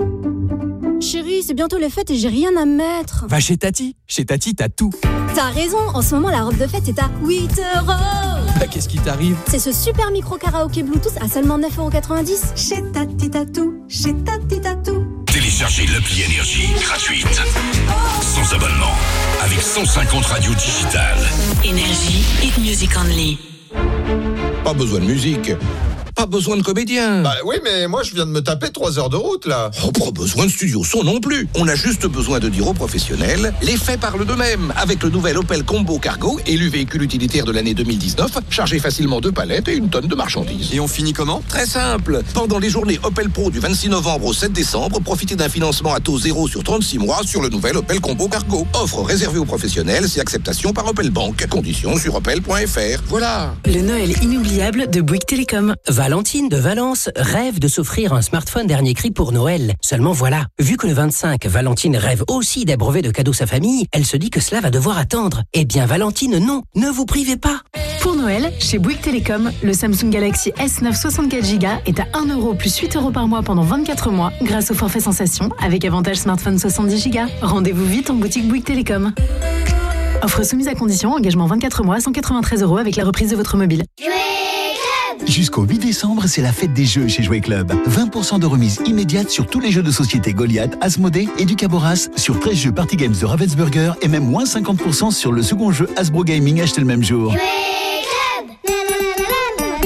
Chérie, c'est bientôt les fêtes et j'ai rien à mettre. Va chez Tati. Chez Tati, t'as tout. T'as raison, en ce moment la robe de fête est à 8 €. Bah qu'est-ce qui t'arrive? C'est ce super micro karaoké Bluetooth à seulement 9,90 €. Chez Tati t'as tout, chez Tati t'as tout. Téléchargez l'appli Énergie gratuite, sans abonnement, avec 150 radios digitales. Énergie, hit music only. Pas besoin de musique. Pas besoin de comédien. Bah oui, mais moi je viens de me taper 3 heures de route là. Oh, pas besoin de studio son non plus. On a juste besoin de dire aux professionnels, les faits parlent d'eux-mêmes. Avec le nouvel Opel Combo Cargo, élu véhicule utilitaire de l'année 2019, chargé facilement 2 palettes et une tonne de marchandises. Et on finit comment? Très simple. Pendant les journées Opel Pro du 26 novembre au 7 décembre, profitez d'un financement à taux 0 sur 36 mois sur le nouvel Opel Combo Cargo. Offre réservée aux professionnels, c'est acceptation par Opel Bank. Conditions sur opel.fr. Voilà. Le Noël inoubliable de Bouygues Télécom. Valentine de Valence rêve de s'offrir un smartphone dernier cri pour Noël. Seulement voilà, vu que le 25, Valentine rêve aussi d'abreuver de cadeaux sa famille, elle se dit que cela va devoir attendre. Eh bien Valentine, non, ne vous privez pas. Pour Noël, chez Bouygues Télécom, le Samsung Galaxy S9 64 Go est à 1 € plus 8 € par mois pendant 24 mois grâce au forfait Sensation avec avantage smartphone 70 Go. Rendez-vous vite en boutique Bouygues Télécom. Offre soumise à condition, engagement 24 mois, 193 € avec la reprise de votre mobile. Jusqu'au 8 décembre, c'est la fête des jeux chez Jouet Club. 20% de remise immédiate sur tous les jeux de société Goliath, Asmodée et Ducaboras, sur 13 jeux Party Games de Ravensburger et même moins 50% sur le second jeu Hasbro Gaming acheté le même jour. Liste et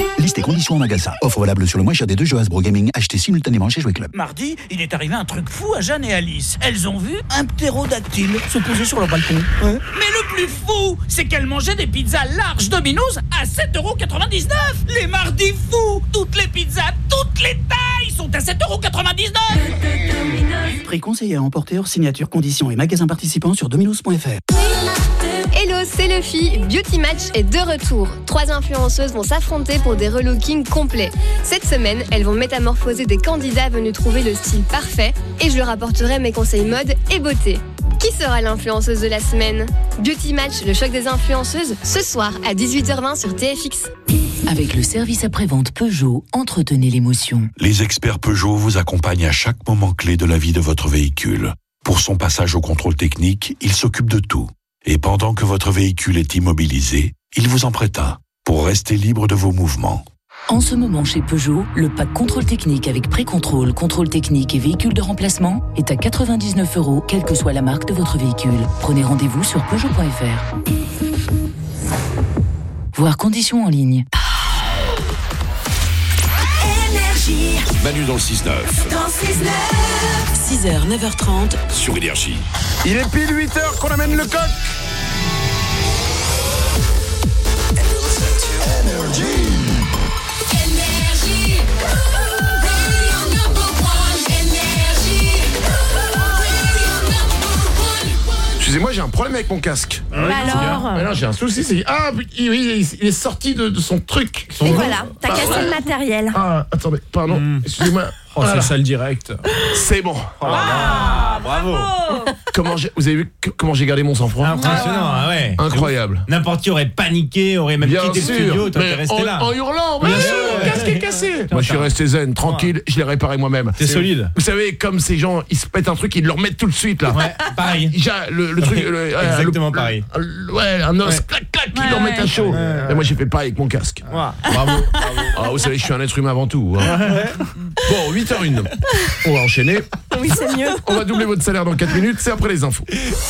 conditions en magasin. Offre valable sur le moins cher des 2 jeux Hasbro Gaming achetés simultanément chez Jouet Club. Mardi, il est arrivé un truc fou à Jeanne et Alice. Elles ont vu un ptérodactyle se poser sur leur balcon. Mais le plus fou, c'est qu'elles mangeaient des pizzas larges Domino's à 7,99 €. Les mardis fous, toutes les pizzas, toutes les tailles sont à 7,99 €. Prix conseillé à emporter hors signature, conditions et magasins participants sur dominos.fr. Hello, c'est Luffy. Beauty Match est de retour. 3 influenceuses vont s'affronter pour des relookings complets. Cette semaine, elles vont métamorphoser des candidats venus trouver le style parfait et je leur apporterai mes conseils mode et beauté. Qui sera l'influenceuse de la semaine? Beauty Match, le choc des influenceuses, ce soir à 18h20 sur TFX. Avec le service après-vente Peugeot, entretenez l'émotion. Les experts Peugeot vous accompagnent à chaque moment clé de la vie de votre véhicule. Pour son passage au contrôle technique, ils s'occupent de tout. Et pendant que votre véhicule est immobilisé, ils vous en prêtent un pour rester libre de vos mouvements. En ce moment chez Peugeot, le pack contrôle technique avec pré-contrôle, contrôle technique et véhicule de remplacement est à 99 €, quelle que soit la marque de votre véhicule. Prenez rendez-vous sur Peugeot.fr. Voir conditions en ligne. Manu dans le 6-9. Dans 6h, 9h30 sur Énergie. Il est pile 8h qu'on amène le coq. Excusez-moi, j'ai un problème avec mon casque. Alors j'ai un souci. Oui, il est sorti de son truc. Et voilà, t'as cassé le matériel. Attendez, pardon, excusez-moi. C'est ça le direct. C'est bon. Bravo. Vous avez vu comment j'ai gardé mon sang-froid? Impressionnant, ouais. Incroyable. N'importe qui aurait paniqué, aurait même quitté le studio, toi t'es resté là. En hurlant, bien sûr, le casque est cassé. Moi je suis resté zen, tranquille, je l'ai réparé moi-même. T'es solide. Vous savez, comme ces gens, ils se pètent un truc, ils le remettent tout de suite là. Ouais, pareil. Le truc. Exactement pareil. Un os, clac, ils le remettent à chaud. Et moi j'ai fait pareil avec mon casque. Bravo. Vous savez, je suis un être humain avant tout. Bon, 8h01. On va enchaîner. Oui, c'est mieux. On va doubler votre salaire dans 4 minutes, c'est après les infos.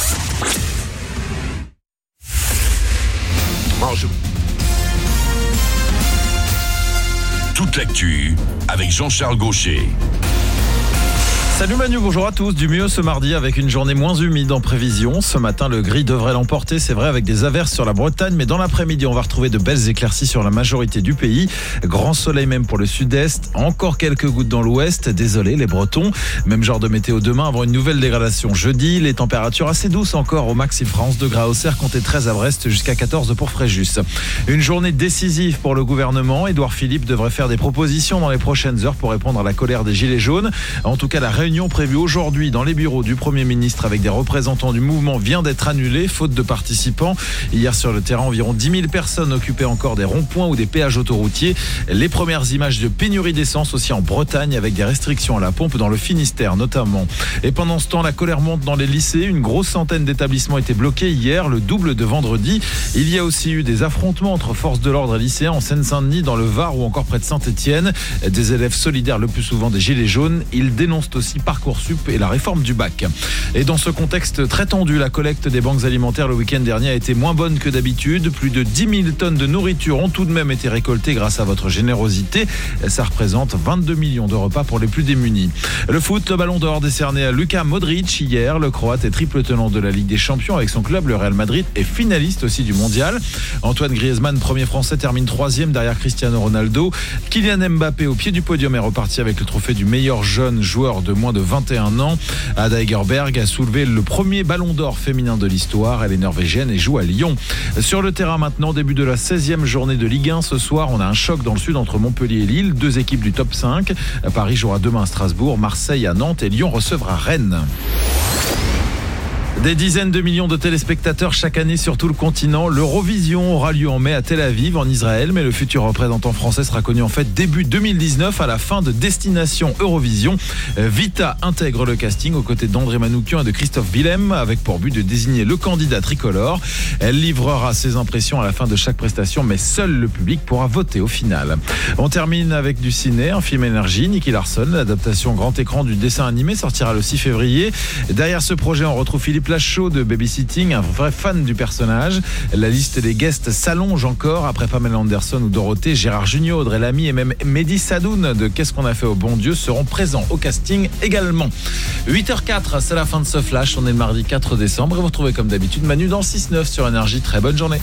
Toute l'actu avec Jean-Charles Gaucher. Salut Manu, bonjour à tous. Du mieux ce mardi avec une journée moins humide en prévision. Ce matin, le gris devrait l'emporter, c'est vrai, avec des averses sur la Bretagne. Mais dans l'après-midi, on va retrouver de belles éclaircies sur la majorité du pays. Grand soleil même pour le sud-est. Encore quelques gouttes dans l'ouest. Désolé les Bretons. Même genre de météo demain avant une nouvelle dégradation jeudi. Les températures assez douces encore au max. Il fera 11 degrés à Auxerre, comptez 13 à Brest jusqu'à 14 pour Fréjus. Une journée décisive pour le gouvernement. Édouard Philippe devrait faire des propositions dans les prochaines heures pour répondre à la colère des Gilets jaunes. En tout cas, la réunion prévue aujourd'hui dans les bureaux du Premier ministre avec des représentants du mouvement vient d'être annulée, faute de participants. Hier sur le terrain, environ 10 000 personnes occupaient encore des ronds-points ou des péages autoroutiers. Les premières images de pénurie d'essence aussi en Bretagne avec des restrictions à la pompe dans le Finistère notamment. Et pendant ce temps, la colère monte dans les lycées. Une grosse centaine d'établissements étaient bloqués hier, le double de vendredi. Il y a aussi eu des affrontements entre forces de l'ordre et lycéens en Seine-Saint-Denis, dans le Var ou encore près de Saint-Étienne. Des élèves solidaires le plus souvent des Gilets jaunes. Ils dénoncent aussi Parcoursup et la réforme du bac. Et dans ce contexte très tendu, la collecte des banques alimentaires le week-end dernier a été moins bonne que d'habitude. Plus de 10 000 tonnes de nourriture ont tout de même été récoltées grâce à votre générosité. Ça représente 22 millions de repas pour les plus démunis. Le foot, le ballon d'or décerné à Luka Modric hier. Le Croate est triple tenant de la Ligue des Champions avec son club, le Real Madrid, et finaliste aussi du Mondial. Antoine Griezmann, premier français, termine 3e derrière Cristiano Ronaldo. Kylian Mbappé, au pied du podium, est reparti avec le trophée du meilleur jeune joueur de moins de 21 ans. Ada Hegerberg a soulevé le premier ballon d'or féminin de l'histoire. Elle est norvégienne et joue à Lyon. Sur le terrain maintenant, début de la 16e journée de Ligue 1. Ce soir, on a un choc dans le sud entre Montpellier et Lille. 2 équipes du top 5. Paris jouera demain à Strasbourg, Marseille à Nantes et Lyon recevra Rennes. Des dizaines de millions de téléspectateurs chaque année sur tout le continent. L'Eurovision aura lieu en mai à Tel Aviv, en Israël, mais le futur représentant français sera connu en fait début 2019 à la fin de Destination Eurovision. Vita intègre le casting aux côtés d'André Manoukian et de Christophe Willem, avec pour but de désigner le candidat tricolore. Elle livrera ses impressions à la fin de chaque prestation, mais seul le public pourra voter au final. On termine avec du ciné, un film Énergie, Nicky Larson. L'adaptation grand écran du dessin animé sortira le 6 février. Derrière ce projet, on retrouve Philippe flash show de babysitting, un vrai fan du personnage. La liste des guests s'allonge encore. Après Pamela Anderson ou Dorothée, Gérard Jugnot, Audrey Lamy et même Mehdi Sadoun de Qu'est-ce qu'on a fait au bon Dieu seront présents au casting également. 8h04, c'est la fin de ce flash. On est le mardi 4 décembre et vous retrouvez comme d'habitude Manu dans le 6-9 sur Énergie. Très bonne journée.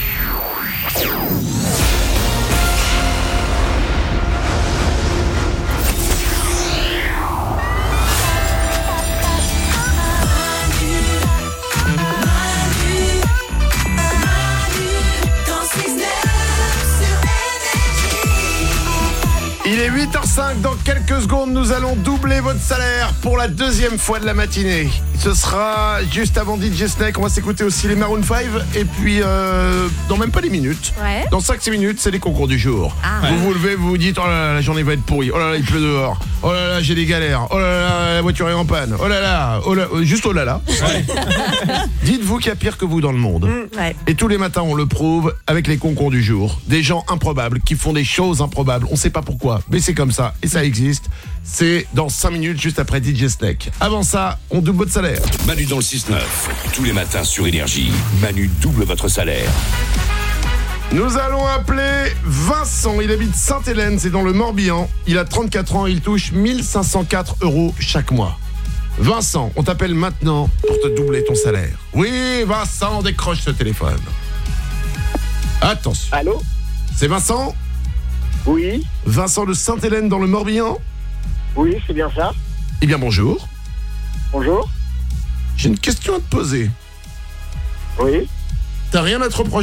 Il est 8h05, dans quelques secondes, nous allons doubler votre salaire pour la deuxième fois de la matinée. Ce sera juste avant DJ Snake, on va s'écouter aussi les Maroon 5 et puis dans même pas des minutes, dans 5-6 minutes, c'est les concours du jour. Vous vous levez, vous vous dites, oh là là, la journée va être pourrie, oh là là, il pleut dehors, oh là là, j'ai des galères, oh là là, la voiture est en panne, oh là là, juste oh là là. Dites-vous qu'il y a pire que vous dans le monde. Et tous les matins, on le prouve avec les concours du jour. Des gens improbables qui font des choses improbables, on sait pas pourquoi, mais c'est comme ça, et ça existe. C'est dans 5 minutes, juste après DJ Snake. Avant ça, on double votre salaire. Manu dans le 6-9, tous les matins sur Énergie. Manu double votre salaire. Nous allons appeler Vincent, il habite Sainte-Hélène, c'est dans le Morbihan. Il a 34 ans, il touche 1504 € chaque mois. Vincent, on t'appelle maintenant pour te doubler ton salaire. Oui, Vincent, décroche ce téléphone. Attention. Allô ? C'est Vincent ? Oui. Vincent de Sainte-Hélène dans le Morbihan ? Oui, c'est bien ça. Eh bien, bonjour. Bonjour. J'ai une question à te poser. Oui. T'as rien à te reprocher ?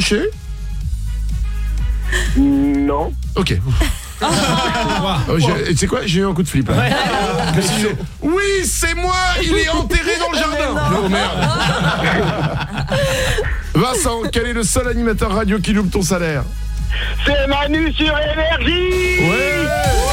Non. Ok. Tu sais quoi ? J'ai eu un coup de flip. Là. Oui, c'est moi. Il est enterré dans le jardin. Oh merde. Vincent, quel est le seul animateur radio qui double ton salaire ? C'est Manu sur Énergie. Ouais.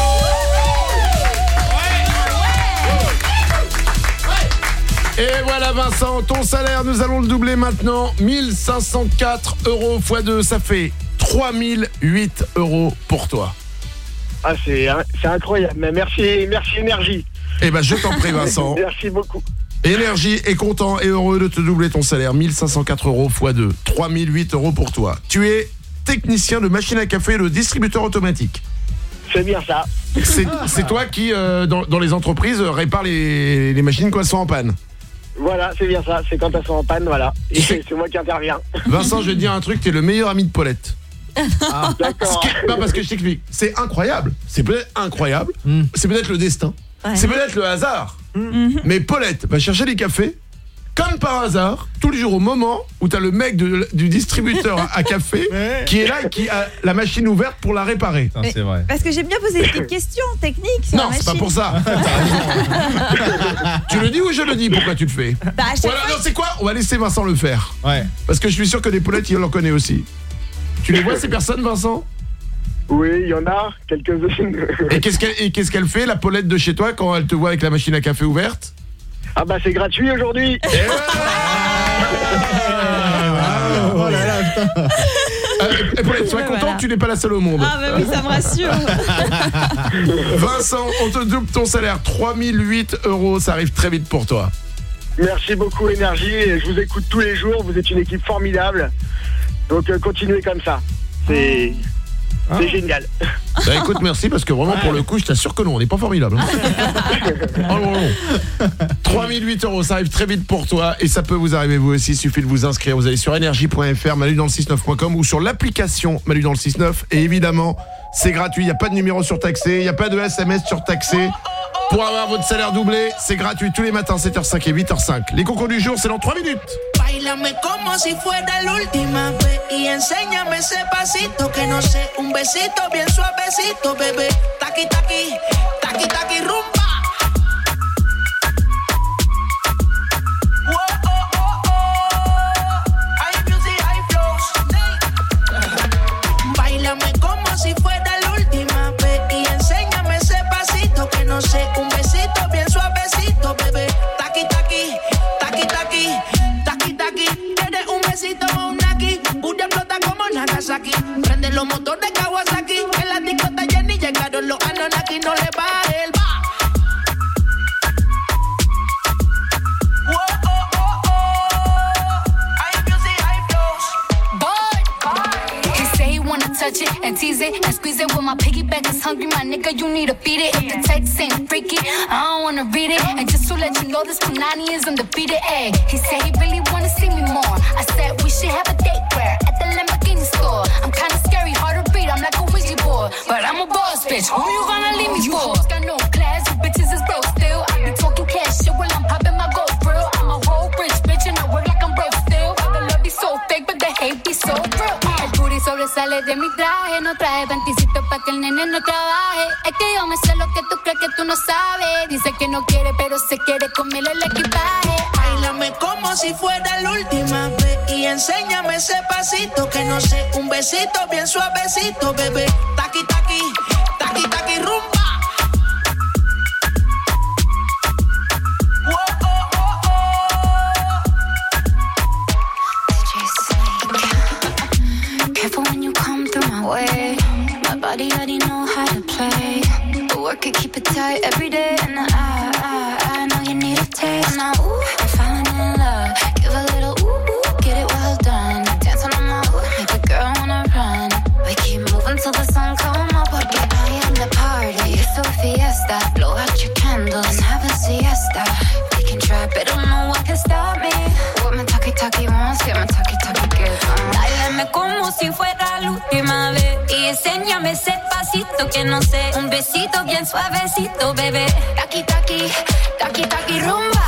Et voilà Vincent, ton salaire, nous allons le doubler maintenant. 1504 € x 2, ça fait 3008 € pour toi. Ah, c'est incroyable, mais merci Énergie. Eh ben je t'en prie Vincent. Merci beaucoup. Énergie est content et heureux de te doubler ton salaire. 1504 € x 2, 3008 € pour toi. Tu es technicien de machine à café et de distributeur automatique. C'est bien ça. C'est toi qui, dans les entreprises, répare les machines quand elles sont en panne. Voilà, c'est bien ça. C'est quand elles sont en panne, voilà. Et c'est moi qui interviens. Vincent, je vais te dire un truc, t'es le meilleur ami de Paulette. Ah, d'accord. Non, parce que je t'explique. C'est incroyable. C'est peut-être incroyable. C'est peut-être le destin. Ouais. C'est peut-être le hasard. Mais Paulette va chercher des cafés. Comme par hasard, tous les jours au moment où t'as le mec du distributeur à café qui est là et qui a la machine ouverte pour la réparer. Mais, c'est vrai. Parce que j'ai bien posé des petites questions techniques sur non, c'est pas pour ça. Tu le dis ou je le dis? Pourquoi tu le fais? Voilà, non, c'est quoi? On va laisser Vincent le faire. Ouais. Parce que je suis sûr que des Paulettes, il en connaît aussi. Tu les vois ces personnes, Vincent? Oui, il y en a quelques-unes. Et qu'est-ce qu'elle fait, la Paulette de chez toi, quand elle te voit avec la machine à café ouverte? Ah bah c'est gratuit aujourd'hui. Oh là là, putain. Paulette, sois content que tu n'es pas la seule au monde. Ah bah oui, ça me rassure. Vincent, on te double ton salaire, 3008 €, ça arrive très vite pour toi. Merci beaucoup Énergie, je vous écoute tous les jours, vous êtes une équipe formidable. Donc continuez comme ça. C'est génial. Bah écoute, merci, parce que vraiment pour le coup, je t'assure que non, on n'est pas formidable. Oh non. 3008 €, ça arrive très vite pour toi et ça peut vous arriver vous aussi, il suffit de vous inscrire. Vous allez sur énergie.fr, manudansle69.com ou sur l'application Manu dans le 69 et évidemment, c'est gratuit, il n'y a pas de numéro surtaxé, il n'y a pas de SMS surtaxé. Pour avoir votre salaire doublé, c'est gratuit tous les matins, 7h05 et 8h05. Les concours du jour, c'est dans 3 minutes. Bailame como si fuera la última vez y enséñame ese pasito que no sé, un besito bien suavecito, bebé. Taqui taqui, taqui taqui rumba. Hay music, hay flows. Bailame como si fuera la última vez y enséñame ese pasito que no sé, un besito bien suavecito, bebé. Taqui taqui, taqui taqui. Tienes un besito o un naki, Bulla explota como Nagasaki. Prende los motores de Kawasaki. En la discota Jenny llegaron los Anunnaki. No le baje el ba. squeeze it. When my piggyback is hungry, my nigga, you need to feed it. If the text ain't freaky, I don't wanna read it. And just to let you know, this Punani is undefeated. Ay, he said he really wanna see me more. I said we should have a date where at the Lamborghini store. I'm kinda scary, hard to read, I'm like a Ouija board, but I'm a boss bitch. Who you gonna leave me for? You got no class, you bitches is broke still. I be talking cash shit while I'm popping my gold grill. I'm a whole rich bitch and I work like I'm broke still. The love be so fake, but the hate be so real. El booty sobresale de mi traje, no traje panticito pa' que el nene no trabaje. Es que yo me sé lo que tú crees que tú no sabes. Dice que no quiere, pero se quiere comerle el equipaje. Bailame como si fuera la última vez y enséñame ese pasito que no sé, un besito bien suavecito, bebé. Taqui, taqui, taqui, taqui, rumba. Careful when you come through my way. My body already know how to play. But work it, keep it tight every day. And I know you need a taste. Now, ooh, I'm falling in love. Give a little ooh, get it well done. Dance on my ooh, make a girl wanna run. We keep moving till the sun come up. Porque I am the party. It's a fiesta. Blow out your candles and have a siesta. We can try, but don't know what can stop me. What my talkie wants, get my talkie gets. Dáleme como si fuera la última vez y enséñame ese pasito que no sé, un besito bien suavecito, bebé. Taqui, taqui, taqui, taqui, rumba.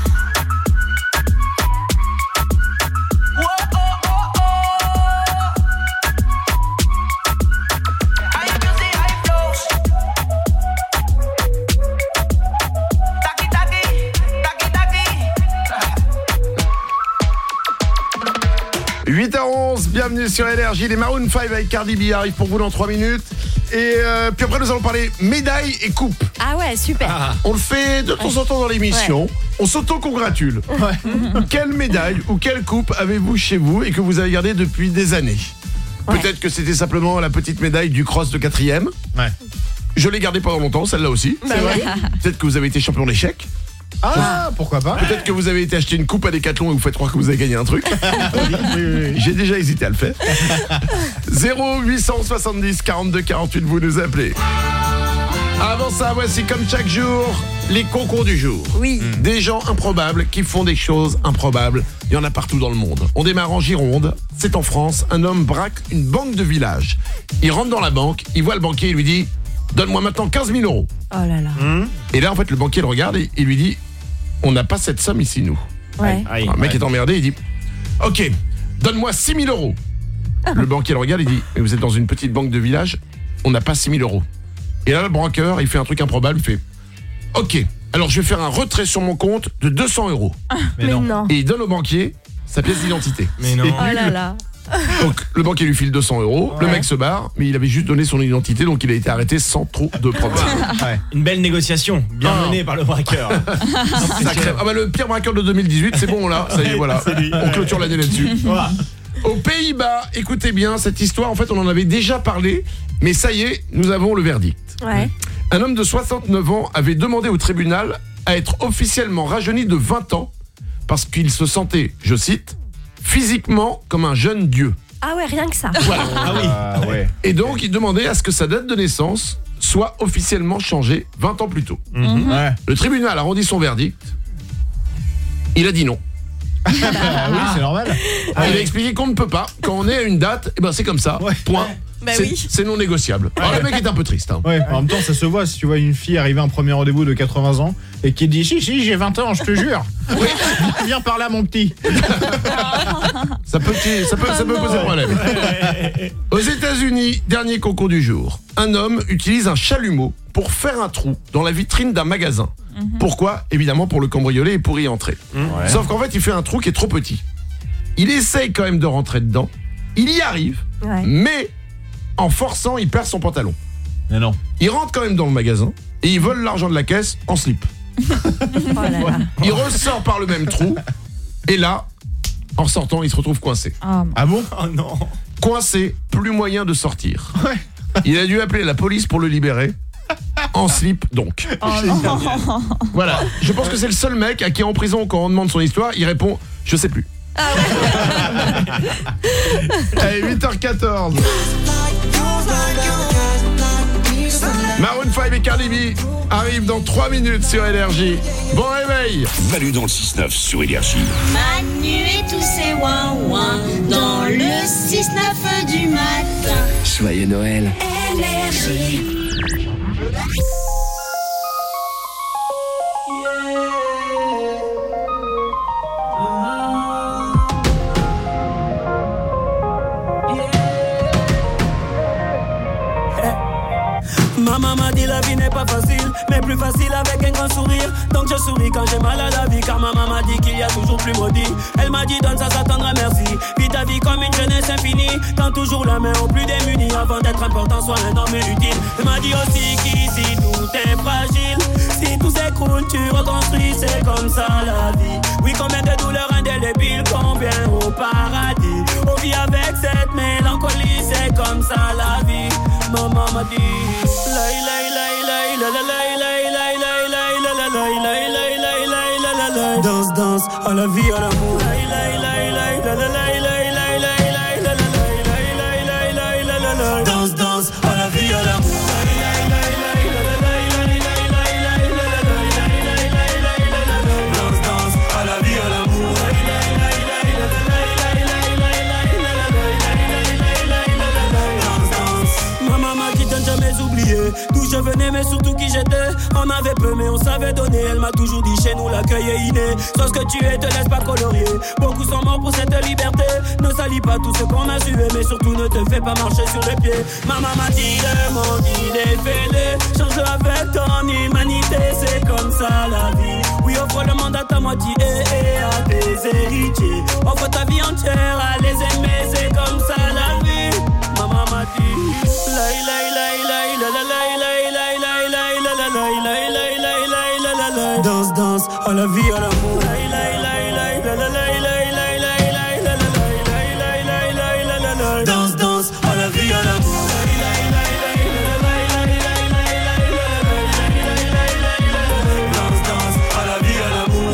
« 8h11, bienvenue sur Énergie. Les Maroon 5 avec Cardi B arrivent pour vous dans 3 minutes. Et puis après, nous allons parler médailles et coupes. Ah ouais, super. On le fait de temps en temps dans l'émission. Ouais. On s'auto-congratule. Ouais. Quelle médaille ou quelle coupe avez-vous chez vous et que vous avez gardée depuis des années? Ouais. Peut-être que c'était simplement la petite médaille du cross de 4e. Ouais. Je l'ai gardée pendant longtemps, celle-là aussi. Bah c'est vrai. Peut-être que vous avez été champion d'échecs. Ah, pourquoi pas? Peut-être que vous avez été acheter une coupe à Decathlon et vous faites croire que vous avez gagné un truc. Oui. J'ai déjà hésité à le faire. 0870 42 48, vous nous appelez. Avant ça, voici comme chaque jour les concours du jour. Oui. Des gens improbables qui font des choses improbables. Il y en a partout dans le monde. On démarre en Gironde. C'est en France. Un homme braque une banque de village. Il rentre dans la banque. Il voit le banquier et lui dit: donne-moi maintenant 15 000 euros. Oh là là. Et là, en fait, le banquier le regarde et il lui dit: on n'a pas cette somme ici, nous. Ouais. Le mec est emmerdé, il dit: ok, donne-moi 6 000 euros. Le banquier le regarde et dit: mais vous êtes dans une petite banque de village, on n'a pas 6 000 euros. Et là, le braqueur, il fait un truc improbable, il fait: ok, alors je vais faire un retrait sur mon compte de 200 euros. Mais non. Et il donne au banquier sa pièce d'identité. Mais non. Oh là là. Donc le banquier lui file 200 euros, le mec se barre, mais il avait juste donné son identité, donc il a été arrêté sans trop de problème. Ouais. Une belle négociation, bien menée par le braqueur. Le pire braqueur de 2018, c'est bon là, ça y est, voilà. On clôture l'année là-dessus. Voilà. Aux Pays-Bas, écoutez bien cette histoire, en fait on en avait déjà parlé, mais ça y est, nous avons le verdict. Ouais. Un homme de 69 ans avait demandé au tribunal à être officiellement rajeuni de 20 ans parce qu'il se sentait, je cite, physiquement comme un jeune dieu. Ah ouais, rien que ça. Voilà. Ah oui. Ouais. Et donc il demandait à ce que sa date de naissance soit officiellement changée 20 ans plus tôt. Ouais. Le tribunal a rendu son verdict. Il a dit non. Oui, c'est normal. Il a expliqué qu'on ne peut pas. Quand on est à une date, eh ben c'est comme ça. Point. Bah c'est non négociable. Alors le mec est un peu triste. Hein. Ouais, en même temps, ça se voit si tu vois une fille arriver à un premier rendez-vous de 80 ans et qui dit si, j'ai 20 ans, je te jure. Oui. Viens par là, mon petit. Ça peut poser problème. Aux États-Unis, dernier concours du jour. Un homme utilise un chalumeau pour faire un trou dans la vitrine d'un magasin. Pourquoi? Évidemment pour le cambrioler et pour y entrer. Ouais. Sauf qu'en fait, il fait un trou qui est trop petit. Il essaye quand même de rentrer dedans. Il y arrive, mais en forçant, il perd son pantalon. Mais non. Il rentre quand même dans le magasin et il vole l'argent de la caisse en slip. Oh là là. Il ressort par le même trou et là, en sortant, il se retrouve coincé. Ah bon? Oh non. Coincé, plus moyen de sortir. Ouais. Il a dû appeler la police pour le libérer. En slip, donc. Oh non. Voilà. Je pense que c'est le seul mec à qui en prison, quand on demande son histoire, il répond « Je sais plus ». Allez, 8h14. Maroon 5 et Cardi B arrivent dans 3 minutes sur Énergie. Bon réveil. Manu dans le 6-9 sur Énergie. Manu et tous ses ouin-ouin dans le 6-9 du matin. Joyeux Noël. Énergie. Maman m'a dit la vie n'est pas facile, mais plus facile avec un grand sourire. Donc je souris quand j'ai mal à la vie, car maman m'a dit qu'il y a toujours plus maudit. Elle m'a dit donne ça t'attendra merci. Vis ta vie comme une jeunesse infinie. Tends toujours la main aux plus démunis. Avant d'être important, sois un homme utile. Elle m'a dit aussi qu'ici tout est fragile. Si tout s'écroule, tu reconstruis, c'est comme ça la vie. Oui, combien de douleurs indélébiles, combien au paradis. On vit avec cette mélancolie, c'est comme ça la vie. Maman m'a dit danse, danse, à la vie, à l'amour. Danse, danse, à la vie, à l'amour. Danse, danse, à la vie, à l'amour. Danse, danse. Maman m'a dit de ne jamais oublier d'où je venais, mais surtout qui j'étais. On avait peu, mais on savait donner. Elle m'a toujours dit chez nous l'accueil est inné. Sois ce que tu es, te laisse pas colorier. Beaucoup sont morts pour cette liberté. Ne salis pas tout ce qu'on a sué, mais surtout ne te fais pas marcher sur les pieds. Maman m'a dit le monde il est fêlé. Change avec ton humanité, c'est comme ça la vie. Oui, offre le monde à ta moitié et à tes héritiers. Offre ta vie entière à les aimer, c'est comme ça la vie. Maman m'a dit danse, danse, à la vie, à l'amour. Danse, danse, à la vie, à l'amour. Danse, danse, à la vie, à l'amour.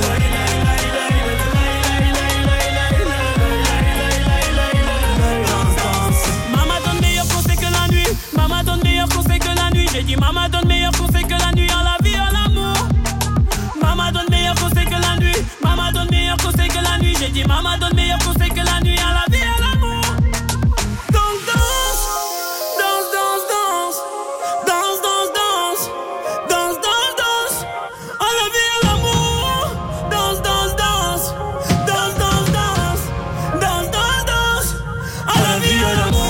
Danse, danse. Maman donne meilleur conseil que la nuit. Maman donne meilleur conseil que la nuit. J'ai dit maman donne meilleur conseil que la nuit. À la vie, à l'amour. Maman donne meilleur conseil que la nuit. Maman donne meilleur conseil que la nuit. J'ai dit maman donne meilleur conseil que la nuit. À la vie, à l'amour. Donc danse, danse, danse, danse. Danse, danse, danse. Danse, danse, danse. À la vie, à l'amour. Danse, danse, danse. Danse, danse, danse. Danse, danse, danse. À la vie, à l'amour.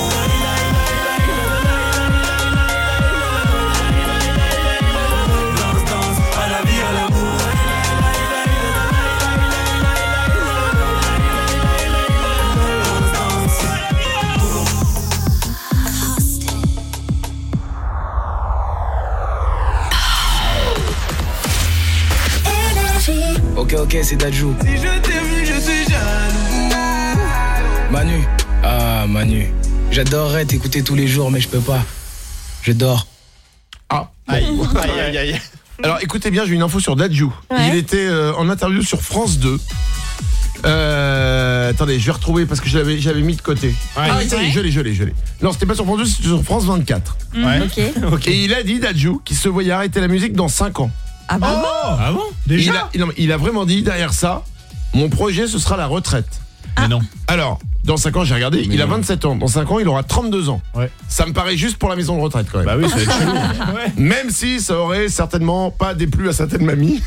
Ok, c'est Dadju. Si je t'ai vu, je suis jaloux. Manu, ah Manu, j'adorerais t'écouter tous les jours, mais je peux pas. Je dors. Ah, aïe, aïe, aïe. Alors écoutez bien, j'ai une info sur Dadju. Ouais. Il était en interview sur France 2. Attendez, je vais retrouver parce que j'avais mis de côté. Ouais. Ah, ça y est, je l'ai. Non, c'était pas sur France 2, c'était sur France 24. Ouais. Okay. Et il a dit, Dadju, qu'il se voyait arrêter la musique dans 5 ans. Ah bon? Ah bon? Déjà? Il a vraiment dit derrière ça, mon projet ce sera la retraite. Mais non. Alors, dans 5 ans, j'ai regardé, il a 27 ans. Dans 5 ans, il aura 32 ans. Ouais. Ça me paraît juste pour la maison de retraite quand même. Bah oui, ça va être chelou. Ouais. Même si ça aurait certainement pas déplu à certaines mamies.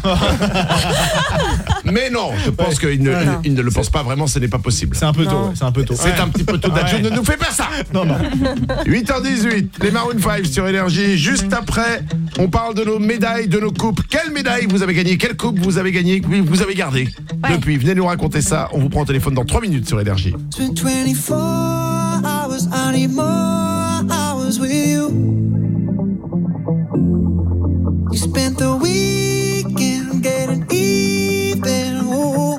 Mais non, je pense qu'il ne le pense pas vraiment, ce n'est pas possible. C'est un peu tôt, c'est un peu tôt. C'est un petit peu tôt. Dadju, ne nous fais pas ça. Non. 8h18, les Maroon 5 sur Énergie. Juste après, on parle de nos médailles, de nos coupes. Quelle médaille vous avez gagné? Quelle coupe vous avez gagné? Vous avez gardé depuis? Venez nous raconter ça. On vous prend au téléphone dans 3 minutes sur Énergie. 24 hours, I need more hours with you. You spent the weekend getting even. Ooh.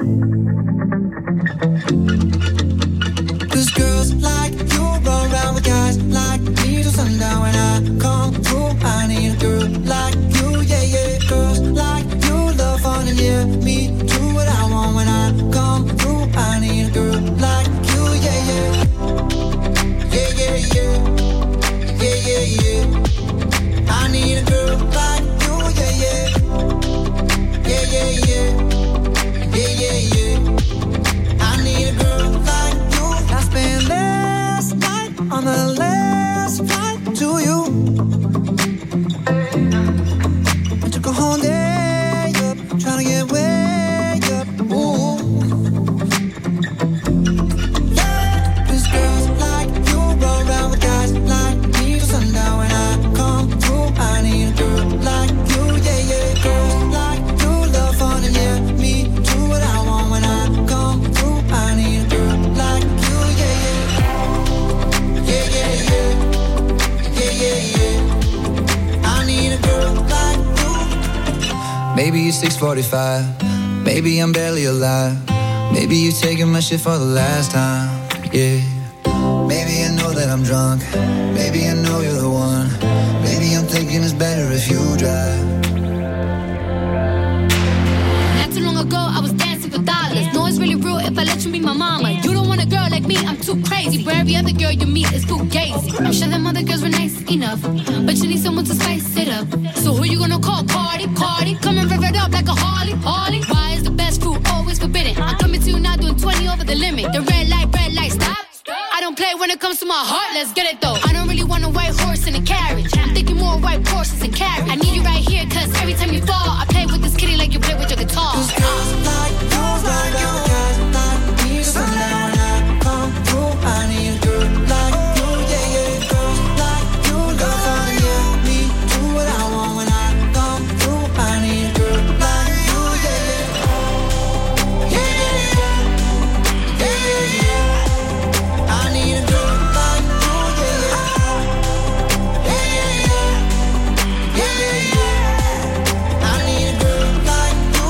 'Cause girls like you run around with guys like me till sundown. When I come through, I need a girl like you, yeah. Girls like you love fun and yeah, me do what I want. When I come through, I need a girl like you, yeah. whole day up, trying to get way up. Ooh. Yeah, 'cause girls like you roll around with guys like me till sundown. When I come through, I need a girl like you, yeah, yeah. Girls like you love fun and yeah, me do what I want. When I come through, I need a girl like you, yeah, yeah. Yeah, yeah, yeah. Yeah, yeah, yeah. I need a girl like you. Maybe it's 6:45, maybe I'm barely alive. Maybe you're taking my shit for the last time, yeah. Maybe I know that I'm drunk, maybe I know you're the one. Maybe I'm thinking it's better if you drive. Not too long ago, I was dancing for dollars. No, it's really real if I let you be my mama. You don't want a girl like me, I'm too crazy. Where every other girl you meet is fugazi. I'm sure them other girls were nice enough, but you need someone to spice it up. So who you gonna call? Cardi, Cardi. Come and rev it up like a Harley, Harley. Why is the best food always forbidden? I'm coming to you now doing 20 over the limit. The red light, stop. I don't play when it comes to my heart, let's get it though. I don't really want a white horse in a carriage. I'm thinking more white horses and carriage. I need you right here, cause every time you fall, I play with this kitty like you play with your guitar. Girls like you, like guys like me till sundown. When I come through, I need a girl like you, yeah, yeah. Girls like you love fun, yeah, me do what I want. When I come through, I need a girl like you, yeah, yeah. Yeah, yeah, yeah. Yeah, yeah, yeah. I need a girl like you, yeah, yeah. Yeah, yeah, yeah. Yeah, yeah, yeah. I need a girl like you.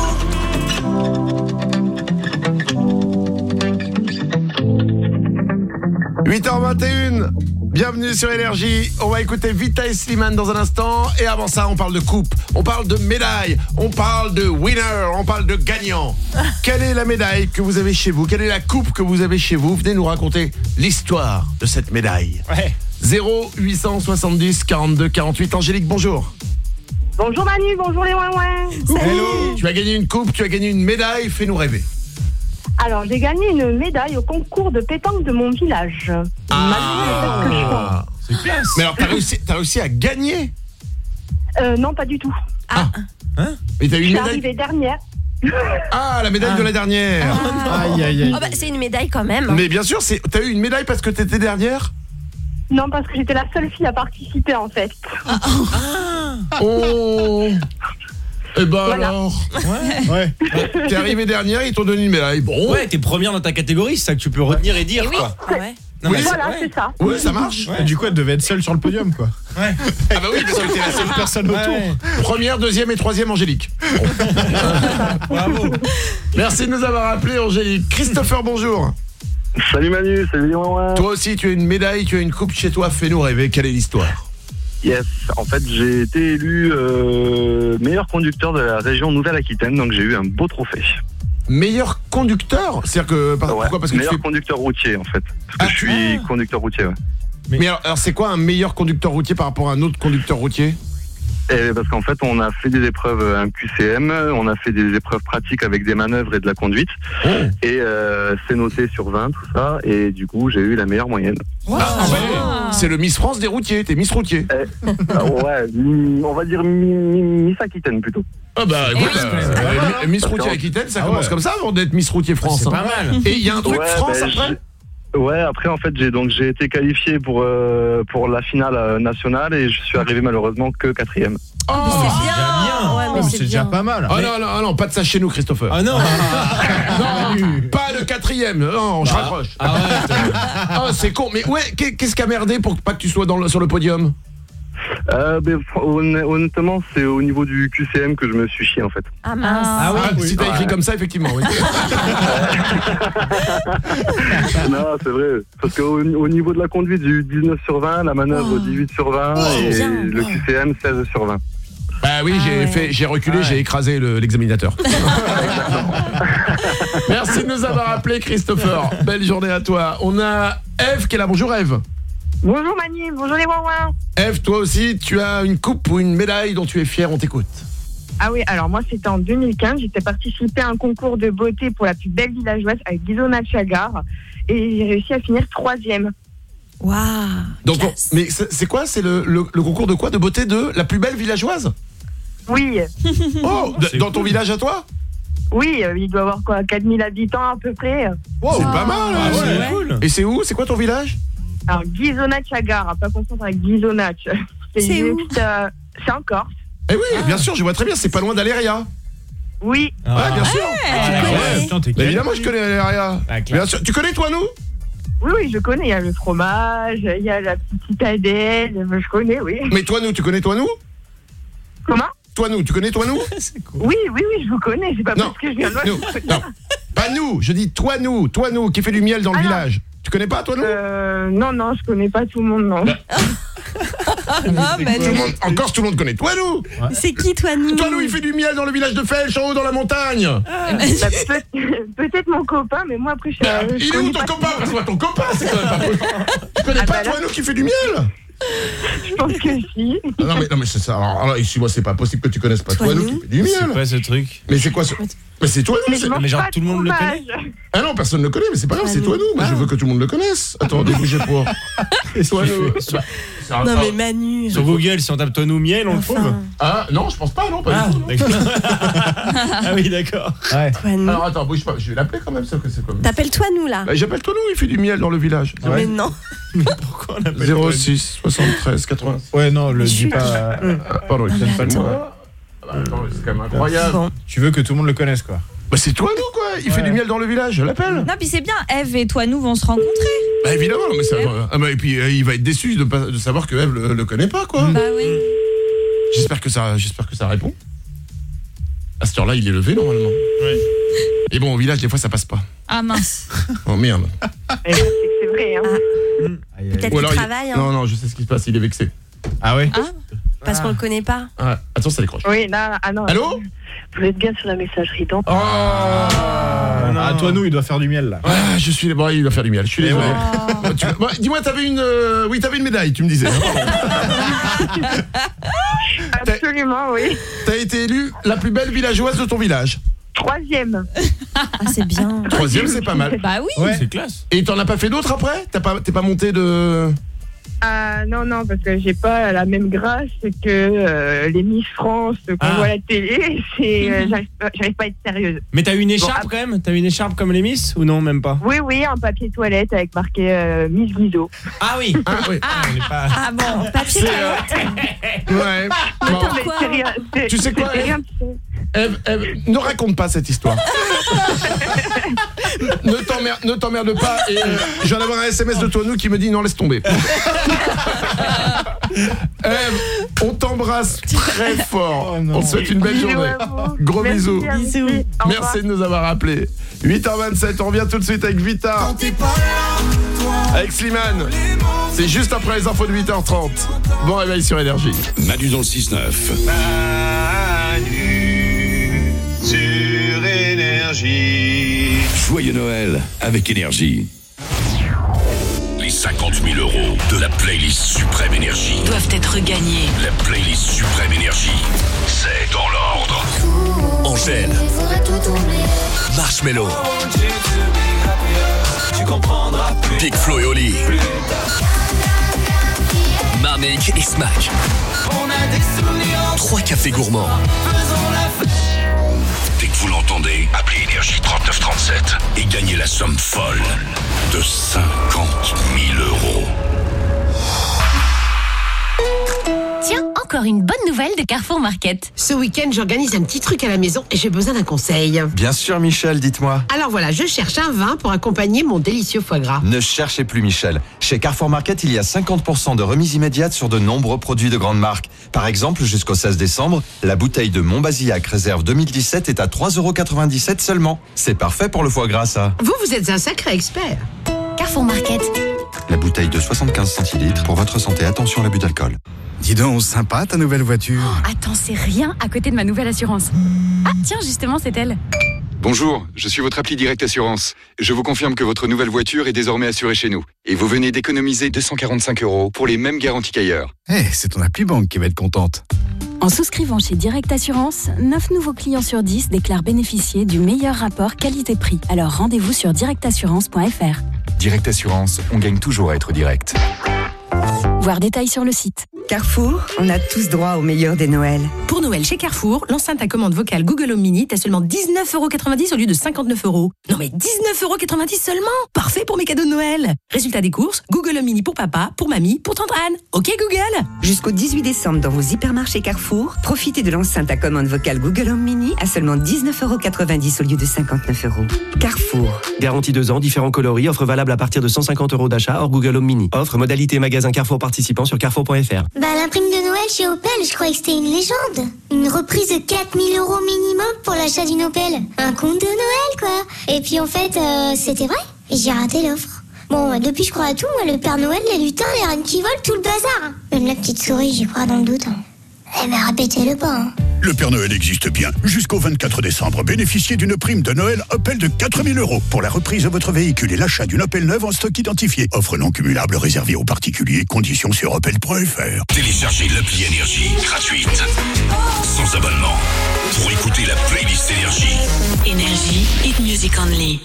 8h21, bienvenue sur Énergie. On va écouter Vita et Slimane dans un instant. Et avant ça, on parle de coupe, on parle de médaille, on parle de winner, on parle de gagnant. Quelle est la médaille que vous avez chez vous? Quelle est la coupe que vous avez chez vous? Venez nous raconter l'histoire de cette médaille. Ouais. 0870 42 48. Angélique, bonjour. Bonjour Manu, bonjour les ouin-ouin. Hello. Tu as gagné une coupe, tu as gagné une médaille, fais-nous rêver. Alors, j'ai gagné une médaille au concours de pétanque de mon village. Malgré le fait que je pense. C'est classe. Mais alors, t'as réussi à gagner? Non, pas du tout. Et t'as eu Je une suis médaille? arrivée dernière. Ah, la médaille de la dernière. Aïe, aïe, aïe. Oh bah, c'est une médaille quand même. Mais bien sûr, t'as eu une médaille parce que t'étais dernière? Non, parce que j'étais la seule fille à participer en fait. Oh. Eh ben Voilà. alors. Ouais. T'es arrivé dernière, ils t'ont donné une médaille. Bon. Ouais, t'es première dans ta catégorie, c'est ça que tu peux retenir et dire, quoi. Non, mais Voilà, c'est ça. Ouais, ça marche. Ouais. Du coup, elle devait être seule sur le podium, quoi. Ouais. Ah bah oui, parce que t'es la seule personne autour. Ouais. Première, deuxième et troisième, Angélique. Bravo. Merci de nous avoir appelé, Angélique. Christopher, bonjour. Salut Manu, salut les ouin-ouin. Toi aussi, tu as une médaille, tu as une coupe chez toi. Fais-nous rêver. Quelle est l'histoire? Yes, en fait j'ai été élu meilleur conducteur de la région Nouvelle-Aquitaine, donc j'ai eu un beau trophée. Meilleur conducteur? C'est-à-dire que pourquoi? Parce que meilleur conducteur routier en fait. Parce que je suis conducteur routier, ouais. Mais alors c'est quoi un meilleur conducteur routier par rapport à un autre conducteur routier? Parce qu'en fait on a fait des épreuves un QCM, on a fait des épreuves pratiques avec des manœuvres et de la conduite. Et c'est noté sur 20 tout ça, et du coup j'ai eu la meilleure moyenne. C'est le Miss France des routiers, t'es Miss routier. Ouais, on va dire Miss Aquitaine plutôt. Ah bah écoute, Miss routier Aquitaine, ça commence comme ça avant d'être Miss routier France. C'est pas mal. Et il y a un truc France après? Ouais, après en fait j'ai été qualifié pour la finale nationale et je suis arrivé malheureusement que 4e. Oh, c'est bien. Ouais, mais c'est déjà pas mal. Ah non, pas de ça chez nous, Christopher. Ah non. Non, pas le 4e. Non, je raccroche. Ah, c'est con. Mais ouais, qu'est-ce qui a merdé pour pas que tu sois sur le podium? Honnêtement, c'est au niveau du QCM que je me suis chié en fait. Ah mince. Si t'as écrit comme ça, effectivement. Oui. Non, c'est vrai. Parce qu'au niveau de la conduite, j'ai eu 19 sur 20, la manœuvre 18 sur 20 et le QCM 16 sur 20. Bah oui, j'ai reculé, j'ai écrasé l'examinateur. Merci de nous avoir appelé, Christopher. Belle journée à toi. On a Eve qui est là. Bonjour Eve. Bonjour Manu, bonjour les ouin-ouin. Eve, toi aussi, tu as une coupe ou une médaille dont tu es fière, on t'écoute. Ah oui, alors moi c'était en 2015, j'étais participé à un concours de beauté pour la plus belle villageoise avec Guido Machagar et j'ai réussi à finir 3e. Waouh. Donc mais c'est quoi? C'est le concours de quoi? De beauté de la plus belle villageoise? Oui. Oh, dans ton village à toi? Oui, il doit avoir quoi, 4000 habitants à peu près. Wow, c'est pas mal. Ah ouais, cool. Et c'est où? C'est quoi ton village? Alors, Ghisonaccia-Gare, pas confondre avec Ghisonaccia. C'est où? C'est en Corse. Eh oui, bien sûr, je vois très bien, c'est pas loin d'Aléria. Oui. Ouais, bien sûr. Putain, t'es Mais évidemment, je connais Aléria. Bien sûr. Tu connais toi, nous? Oui, je connais. Il y a le fromage, il y a la petite citadelle. Je connais, oui. Mais toi, nous, tu connais toi, nous? Comment? Toi, nous, tu connais toi, nous? Oui, je vous connais. C'est pas parce que je viens de loin. Non, pas nous. Je dis toi, nous, qui fait du miel dans le village. Tu connais pas, toi, nous? Non, je connais pas tout le monde, non. En Corse, tout le monde connaît toi, nous. C'est qui, toi, nous? Toi, nous, il fait du miel dans le village de Felch, en haut dans la montagne. Peut-être mon copain, mais moi, après, il est où ton copain? Passe-moi ton copain, c'est quand même pas possible. Tu connais pas, toi, nous, qui fait du miel? Je pense que si. Non mais c'est ça. Alors ici, moi, c'est pas possible que tu connaisses pas toi, nous, qui fait du miel. C'est quoi ce truc? Mais c'est quoi ce... Mais c'est toi, nous. Mais genre tout le monde le connaît? Ah non, personne ne le connaît, mais c'est pas grave, c'est toi, nous. Moi, je veux que tout le monde le connaisse. Attends, bougez pas. C'est toi, nous. Non mais Manu. Sur Google, si on tape Tonou miel, on le trouve? Ah non, je pense pas, non, pas du tout. Ah oui, d'accord. Ouais. Alors attends, bouge pas, je vais l'appeler quand même, ça que c'est comme. T'appelles toi nous là? J'appelle toi, nous, il fait du miel dans le village. Mais non. Pourquoi on appelle 06 73 80. Ouais, non, le dis pas. Pardon, il pas de moi. Attends, c'est quand même incroyable. Bon. Tu veux que tout le monde le connaisse, quoi. Bah c'est toi, nous, quoi. Il fait du miel dans le village, je l'appelle. Non, puis c'est bien, Eve et toi, nous vont se rencontrer. Bah évidemment, mais ça va. Ah bah, et puis il va être déçu de savoir que Eve le connaît pas, quoi. Bah oui. J'espère que ça répond. À cette heure-là, il est levé, normalement. Oui. Et bon, au village, des fois, ça passe pas. Ah mince. Oh merde. C'est vrai, hein. Peut-être qu'il travaille. Hein. Non, je sais ce qui se passe, il est vexé. Ah ouais? Parce qu'on le connaît pas. Ah, attends, ça décroche. Oui, non. Allô? Vous êtes bien sur la messagerie dans. Ah, toi, nous, il doit faire du miel, là. Ah, je suis... Bon, il doit faire du miel, je suis désolé. Bon, dis-moi, t'avais une... Oui, t'avais une médaille, tu me disais. Absolument, oui. T'as été élue la plus belle villageoise de ton village. 3e. Ah, c'est bien. 3e, c'est pas mal. Bah oui. Ouais. C'est classe. Et t'en as pas fait d'autres après? T'es pas monté de... Non, parce que j'ai pas la même grâce que les Miss France qu'on voit à la télé. J'arrive pas à être sérieuse. Mais t'as eu une écharpe quand même? T'as eu une écharpe comme les Miss ou non, même pas? Oui, un papier toilette avec marqué Miss Guizot. Ah oui. oui. On est pas... Ah bon, papier toilette. Ouais. Bon. C'est rien. Tu sais quoi, c'est rien. Eve, ne raconte pas cette histoire. Ne t'emmerde pas. Et je viens d'avoir un SMS de toi, nous, qui me dit non, laisse tomber. Eve, on t'embrasse très fort. On te souhaite une belle journée. Gros bisous. Merci de nous avoir appelés. 8h27, on revient tout de suite avec Vita. Avec Slimane. C'est juste après les infos de 8h30. Bon réveil sur Énergie. Manu dans le 6-9. Manu sur Énergie. Joyeux Noël avec Énergie. Les 50 000 € de la playlist Suprême Énergie Doivent être regagnés. La playlist Suprême Énergie, c'est dans l'ordre. Angèle, Marshmello, Big Flo et Oli, Marnik et Smack. 3 cafés gourmands. Dès que vous l'entendez, appelez Énergie 3937 et gagnez la somme folle de 50 000 €. Tiens, encore une bonne nouvelle de Carrefour Market. Ce week-end, j'organise un petit truc à la maison et j'ai besoin d'un conseil. Bien sûr, Michel, dites-moi. Alors voilà, je cherche un vin pour accompagner mon délicieux foie gras. Ne cherchez plus, Michel. Chez Carrefour Market, il y a 50% de remise immédiate sur de nombreux produits de grande marque. Par exemple, jusqu'au 16 décembre, la bouteille de Montbazillac réserve 2017 est à 3,97 € seulement. C'est parfait pour le foie gras, ça. Vous êtes un sacré expert. Carrefour Market. La bouteille de 75 centilitres. Pour votre santé, attention à l'abus d'alcool. Dis donc, sympa ta nouvelle voiture. Oh, attends, c'est rien à côté de ma nouvelle assurance. Ah, tiens, justement, c'est elle. Bonjour, je suis votre appli Direct Assurance. Je vous confirme que votre nouvelle voiture est désormais assurée chez nous. Et vous venez d'économiser 245 € pour les mêmes garanties qu'ailleurs. C'est ton appli banque qui va être contente. En souscrivant chez Direct Assurance, 9 nouveaux clients sur 10 déclarent bénéficier du meilleur rapport qualité-prix. Alors rendez-vous sur directassurance.fr. Direct Assurance, on gagne toujours à être direct. Voir détails sur le site. Carrefour, on a tous droit au meilleur des Noëls. Pour Noël chez Carrefour, l'enceinte à commande vocale Google Home Mini, t'as seulement 19,90€ au lieu de 59€. Non mais 19,90€ seulement. Parfait pour mes cadeaux de Noël. Résultat des courses, Google Home Mini pour papa, pour mamie, pour tante Anne. Ok Google. Jusqu'au 18 décembre dans vos hypermarchés Carrefour, profitez de l'enceinte à commande vocale Google Home Mini à seulement 19,90€ au lieu de 59€. Carrefour. Garantie 2 ans, différents coloris, offre valable à partir de 150€ d'achat hors Google Home Mini. Offre modalité magasin Carrefour participant sur carrefour.fr. Bah la prime de Noël chez Opel, je croyais que c'était une légende. Une reprise de 4 000 € minimum pour l'achat d'une Opel. Un conte de Noël quoi. Et puis en fait, c'était vrai. Et j'ai raté l'offre. Bon, depuis je crois à tout, moi, le Père Noël, les lutins, les reines qui volent, tout le bazar. Même la petite souris, j'y crois dans le doute. Eh ben répétez-le pas. Le Père Noël existe bien. Jusqu'au 24 décembre, bénéficiez d'une prime de Noël Opel de 4 000 € pour la reprise de votre véhicule et l'achat d'une Opel neuve en stock identifié. Offre non cumulable réservée aux particuliers. Conditions sur opel.fr. Téléchargez l'appli Énergie gratuite, sans abonnement, pour écouter la playlist Énergie. Énergie, hit music only.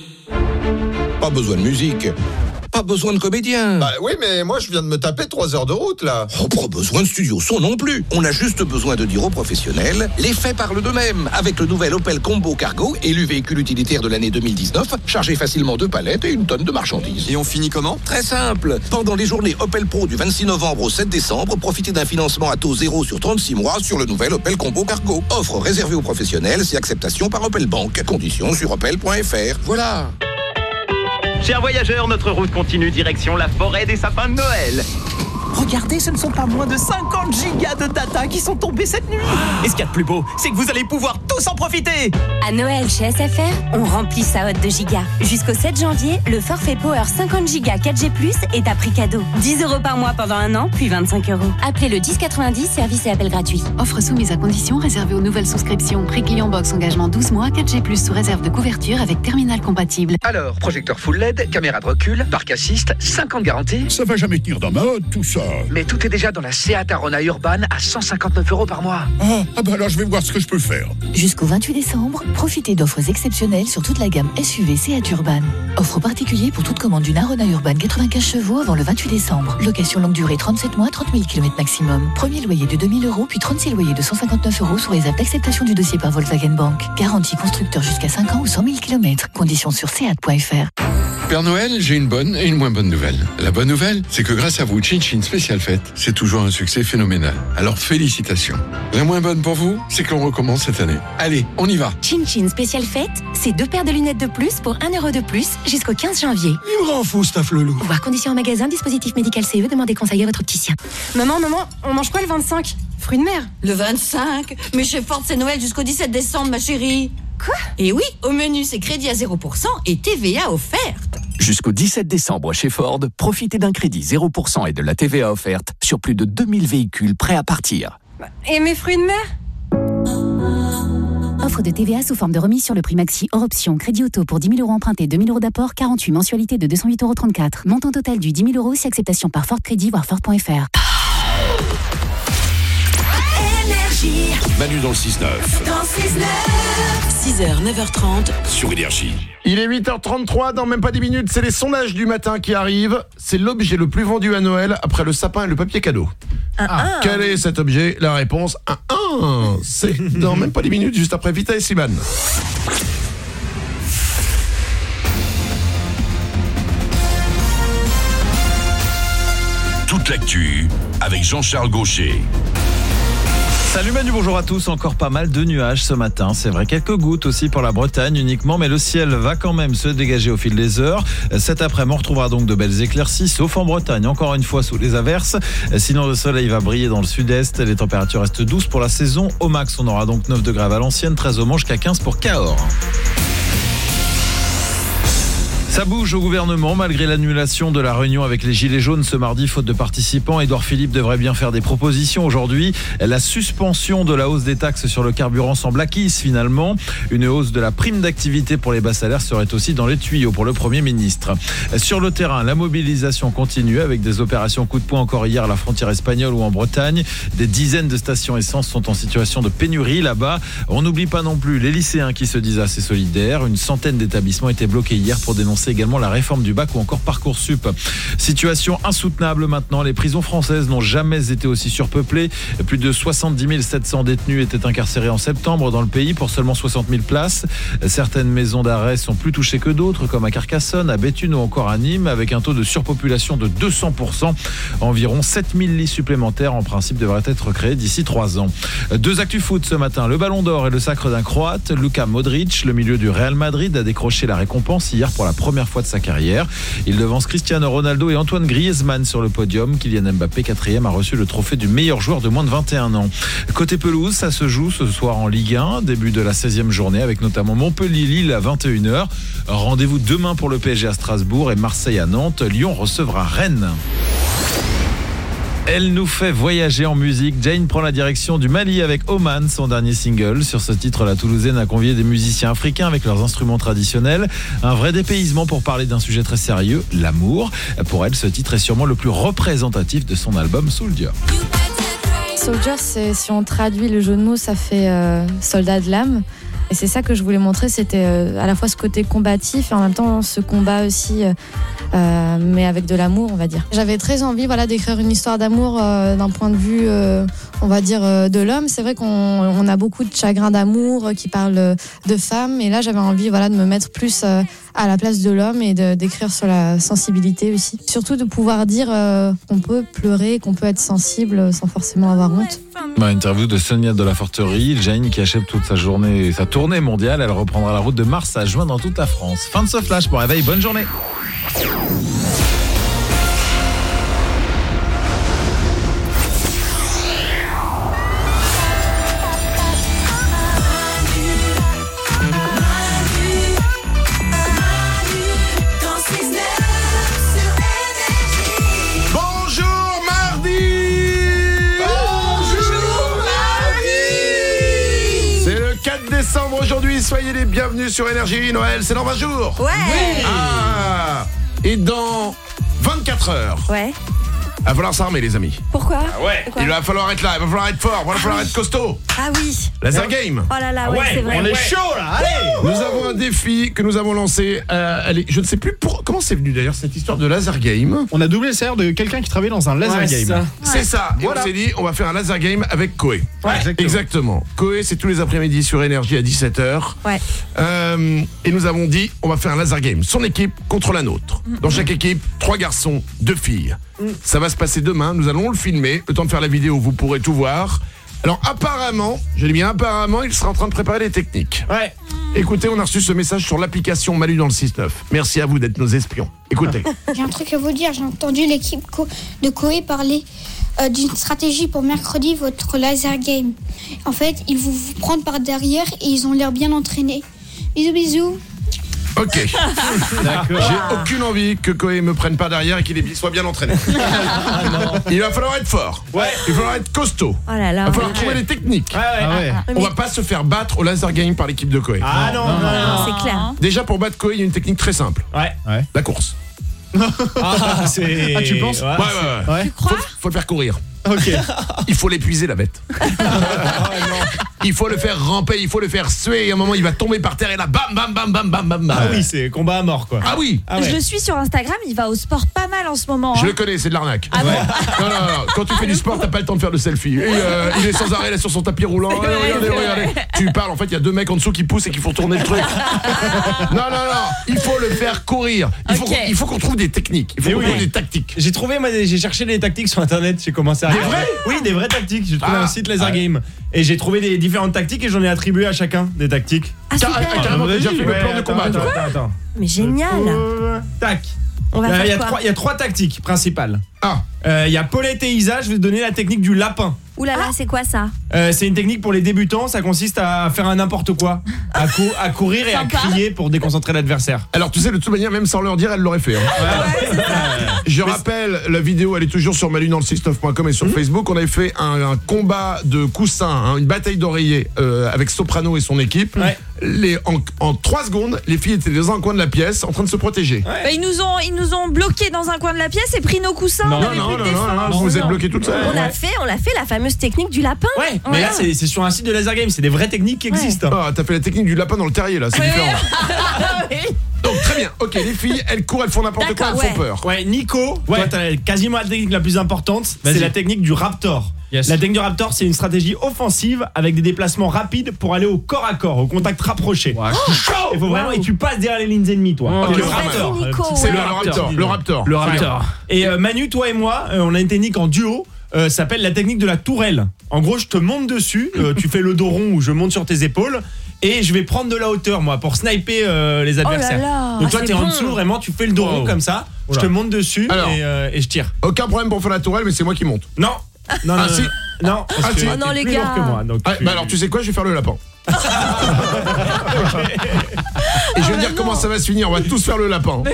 Pas besoin de musique. Pas besoin de comédien. Bah oui, mais moi je viens de me taper 3 heures de route là. Oh, pas besoin de studio son non plus. On a juste besoin de dire aux professionnels, les faits parlent d'eux-mêmes. Avec le nouvel Opel Combo Cargo, élu véhicule utilitaire de l'année 2019, chargé facilement 2 palettes et 1 tonne de marchandises. Et on finit comment ? Très simple. Pendant les journées Opel Pro du 26 novembre au 7 décembre, profitez d'un financement à taux 0 sur 36 mois sur le nouvel Opel Combo Cargo. Offre réservée aux professionnels, c'est acceptation par Opel Bank. Conditions sur opel.fr. Voilà. Chers voyageurs, notre route continue direction la forêt des sapins de Noël. Regardez, ce ne sont pas moins de 50 gigas de data qui sont tombés cette nuit. Et ce qu'il y a de plus beau, c'est que vous allez pouvoir tous en profiter. À Noël chez SFR, on remplit sa hotte de gigas. Jusqu'au 7 janvier, le forfait Power 50 gigas 4G+, est à prix cadeau. 10€ par mois pendant 1 an, puis 25€. Appelez le 1090, service et appel gratuit. Offre soumise à conditions réservée aux nouvelles souscriptions. Prix client box engagement 12 mois, 4G+, sous réserve de couverture avec terminal compatible. Alors, projecteur full LED, caméra de recul, parc assist, 5 ans de garantie. Ça va jamais tenir dans ma hotte, tout ça. Mais tout est déjà dans la Seat Arona Urban à 159€ par mois. Ah bah alors je vais voir ce que je peux faire. Jusqu'au 28 décembre, profitez d'offres exceptionnelles sur toute la gamme SUV Seat Urban. Offre particulière pour toute commande d'une Arona Urban 95 chevaux avant le 28 décembre. Location longue durée 37 mois, 30 000 km maximum. Premier loyer de 2 000 € puis 36 loyers de 159€ sous réserve d'acceptation du dossier par Volkswagen Bank. Garantie constructeur jusqu'à 5 ans ou 100 000 km. Conditions sur seat.fr. Père Noël, j'ai une bonne et une moins bonne nouvelle. La bonne nouvelle, c'est que grâce à vous, Chin Chin Spécial Fête, c'est toujours un succès phénoménal. Alors félicitations. La moins bonne pour vous, c'est qu'on recommence cette année. Allez, on y va. Chin Chin Spécial Fête, c'est 2 paires de lunettes de plus pour 1€ de plus jusqu'au 15 janvier. Il me rend fou, ce flelou. Voir conditions en magasin, dispositif médical CE, demandez conseil à votre opticien. Maman, on mange quoi le 25 ? Fruits de mer. Le 25 ? Mais chez Ford, c'est Noël jusqu'au 17 décembre, ma chérie. Quoi ? Et oui, au menu, c'est crédit à 0% et TVA offerte. Jusqu'au 17 décembre chez Ford, profitez d'un crédit 0% et de la TVA offerte sur plus de 2000 véhicules prêts à partir. Et mes fruits de mer ? Offre de TVA sous forme de remise sur le prix maxi hors option. Crédit auto pour 10 000 € empruntés, 2 000 € d'apport, 48 mensualités de 208,34 €. Montant total du 10 000 € si acceptation par Ford Crédit, voire Ford.fr. Manu dans le 6-9. Dans 6h, 9h30 Sur Énergie. Il est 8h33, dans même pas 10 minutes, c'est les sondages du matin qui arrivent. C'est l'objet le plus vendu à Noël après le sapin et le papier cadeau. Quel est cet objet ? La réponse, c'est dans même pas 10 minutes, juste après Vita et Slimane. Toute l'actu avec Jean-Charles Gaucher. Salut Manu, bonjour à tous. Encore pas mal de nuages ce matin. C'est vrai, quelques gouttes aussi pour la Bretagne uniquement, mais le ciel va quand même se dégager au fil des heures. Cet après-midi, on retrouvera donc de belles éclaircies, sauf en Bretagne, encore une fois sous les averses. Sinon, le soleil va briller dans le sud-est. Les températures restent douces pour la saison. Au max, on aura donc 9 degrés à Valenciennes, 13 au Mans, jusqu'à 15 pour Cahors. Ça bouge au gouvernement malgré l'annulation de la réunion avec les Gilets jaunes ce mardi, faute de participants. Édouard Philippe devrait bien faire des propositions aujourd'hui. La suspension de la hausse des taxes sur le carburant semble acquise finalement. Une hausse de la prime d'activité pour les bas salaires serait aussi dans les tuyaux pour le Premier ministre. Sur le terrain, la mobilisation continue avec des opérations coup de poing encore hier à la frontière espagnole ou en Bretagne. Des dizaines de stations essence sont en situation de pénurie là-bas. On n'oublie pas non plus les lycéens qui se disent assez solidaires. Une centaine d'établissements étaient bloqués hier pour dénoncer relancer également la réforme du bac ou encore Parcoursup. Situation insoutenable maintenant, les prisons françaises n'ont jamais été aussi surpeuplées. Plus de 70 700 détenus étaient incarcérés en septembre dans le pays pour seulement 60 000 places. Certaines maisons d'arrêt sont plus touchées que d'autres, comme à Carcassonne, à Béthune ou encore à Nîmes, avec un taux de surpopulation de 200%. Environ 7000 lits supplémentaires en principe devraient être créés d'ici 3 ans. 2 actus foot ce matin, le Ballon d'Or et le sacre d'un Croate. Luka Modric, le milieu du Real Madrid, a décroché la récompense hier pour la première fois de sa carrière. Il devance Cristiano Ronaldo et Antoine Griezmann sur le podium. Kylian Mbappé, 4e, a reçu le trophée du meilleur joueur de moins de 21 ans. Côté pelouse, ça se joue ce soir en Ligue 1, début de la 16e journée avec notamment Montpellier-Lille à 21h. Rendez-vous demain pour le PSG à Strasbourg et Marseille à Nantes. Lyon recevra Rennes. Elle nous fait voyager en musique. Jane prend la direction du Mali avec Oman, son dernier single. Sur ce titre, la Toulousaine a convié des musiciens africains avec leurs instruments traditionnels. Un vrai dépaysement pour parler d'un sujet très sérieux, l'amour. Pour elle, ce titre est sûrement le plus représentatif de son album Soldier. Soldier, si on traduit le jeu de mots, ça fait soldat de l'âme. Et c'est ça que je voulais montrer, c'était à la fois ce côté combatif et en même temps ce combat aussi, mais avec de l'amour, on va dire. J'avais très envie d'écrire une histoire d'amour d'un point de vue, on va dire, de l'homme. C'est vrai qu'on a beaucoup de chagrin d'amour qui parle de femmes. Et là, j'avais envie de me mettre plus à la place de l'homme et d'écrire sur la sensibilité aussi. Surtout de pouvoir dire qu'on peut pleurer, qu'on peut être sensible sans forcément avoir honte. Interview de Sonia de la Forterie, Jane qui achève toute sa journée, sa tournée mondiale. Elle reprendra la route de mars à juin dans toute la France. Fin de ce flash, bon réveil, bonne journée. Décembre aujourd'hui, soyez les bienvenus sur Énergie. Noël, c'est dans 20 jours. Ouais. Oui. Et dans 24 heures. Ouais. Il va falloir s'armer, les amis. Pourquoi? Il va falloir être là, il va falloir être fort, il va falloir être costaud. Ah oui. Laser Game. Oh là là, c'est vrai. On est chaud là, allez. Nous avons un défi que nous avons lancé. Je ne sais plus comment c'est venu d'ailleurs cette histoire de Laser Game. On a doublé le salaire de quelqu'un qui travaille dans un Laser Game. C'est ça. Et on s'est dit, on va faire un Laser Game avec Koé. Ouais, exactement. Koé, c'est tous les après-midi sur Énergie à 17h. Ouais. Et nous avons dit, on va faire un Laser Game. Son équipe contre la nôtre. Dans chaque équipe, 3 garçons, 2 filles. Ça va se passer demain, nous allons le filmer. Le temps de faire la vidéo, vous pourrez tout voir. Alors apparemment, je dis bien apparemment, il sera en train de préparer les techniques. Ouais. Écoutez, on a reçu ce message sur l'application Manu dans le 6-9. Merci à vous d'être nos espions. Écoutez. J'ai un truc à vous dire, j'ai entendu l'équipe de Koé parler d'une stratégie pour mercredi, votre Laser Game. En fait, ils vont vous prendre par derrière et ils ont l'air bien entraînés. Bisous, bisous. Ok. D'accord. J'ai aucune envie que Koé me prenne pas derrière et qu'il soit bien entraîné. Il va falloir être fort. Ouais. Il va falloir être costaud. Oh là là. Il va falloir trouver les techniques. On va pas se faire battre au Laser Game par l'équipe de Koé. Ah non, c'est clair. Déjà pour battre Koé, il y a une technique très simple. Ouais. La course. Tu penses? Ouais. Tu crois? Faut le faire courir. Ok. Il faut l'épuiser la bête. Il faut le faire ramper, il faut le faire suer et à un moment il va tomber par terre et là bam bam bam bam bam bam. Ah oui, c'est combat à mort quoi. Ah oui. Je le suis sur Instagram, il va au sport pas mal en ce moment. Je le connais, c'est de l'arnaque. Ah bon? Non. Quand tu fais du sport, t'as pas le temps de faire de selfie. Et, il est sans arrêt là sur son tapis roulant. Regardez. Tu parles, en fait il y a 2 mecs en dessous qui poussent et qui font tourner le truc. Non. Il faut le faire courir. Il faut qu'on trouve des techniques. Il faut qu'on trouve des tactiques. J'ai cherché des tactiques sur internet, j'ai commencé à regarder. Des vrais? Oui, des vraies tactiques. J'ai trouvé un site Laser Game et j'ai trouvé des différentes tactiques et j'en ai attribué à chacun des tactiques. Ah super. Carrément, t'as déjà fait le plan de combat. Attends. Mais génial. Tac. On va faire quoi? Il y a 3 tactiques principales. Il y a Paulette et Isa, je vais te donner la technique du lapin. Ouh là là, c'est quoi ça? C'est une technique pour les débutants, ça consiste à faire un n'importe quoi, à courir et à crier pour déconcentrer l'adversaire. Alors tu sais, de toute manière, même sans leur dire, elle l'aurait fait. Je rappelle, la vidéo, elle est toujours sur malu-dans-le-6-9.com et sur Facebook. On avait fait un combat de coussins, une bataille d'oreillers avec Soprano et son équipe. En 3 secondes, les filles étaient dans un coin de la pièce en train de se protéger. Ils nous ont bloqués dans un coin de la pièce et pris nos coussins. Non, vous êtes bloqués toutes seules. On a fait la fameuse technique du lapin. Ouais, mais là c'est sur un site de Laser Game, c'est des vraies techniques qui existent. T'as fait la technique du lapin dans le terrier là, c'est différent. Donc très bien, ok, les filles, elles courent, elles font n'importe quoi, elles font peur. Ouais, Nico, toi t'as quasiment la technique la plus importante, c'est la technique du Raptor. Yes. La technique du Raptor, c'est une stratégie offensive avec des déplacements rapides pour aller au corps à corps, au contact rapproché. Ouais. Il faut vraiment, et tu passes derrière les lignes ennemies, toi. Okay, le Raptor. C'est le Raptor. Le Raptor. Et Manu, toi et moi, on a une technique en duo. Ça s'appelle la technique de la tourelle. En gros, je te monte dessus, tu fais le dos rond où je monte sur tes épaules et je vais prendre de la hauteur moi pour sniper les adversaires. Oh là là. Donc toi t'es en dessous vraiment, tu fais le dos rond comme ça, je te monte dessus. Alors, et je tire. Aucun problème pour faire la tourelle, mais c'est moi qui monte. Non. Non, ah si. Non, parce que si. t'es non, les plus gars. lourd que moi. Donc alors tu sais quoi, je vais faire le lapin. Et je vais dire comment ça va se finir. On va tous faire le lapin.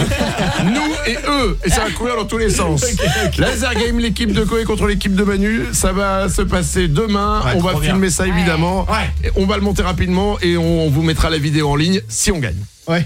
Nous et eux. Et ça va courir dans tous les sens. Laser Game, l'équipe de Koé contre l'équipe de Manu. Ça va se passer demain. On va filmer ça évidemment. Et on va le monter rapidement. Et on vous mettra la vidéo en ligne si on gagne. Ouais.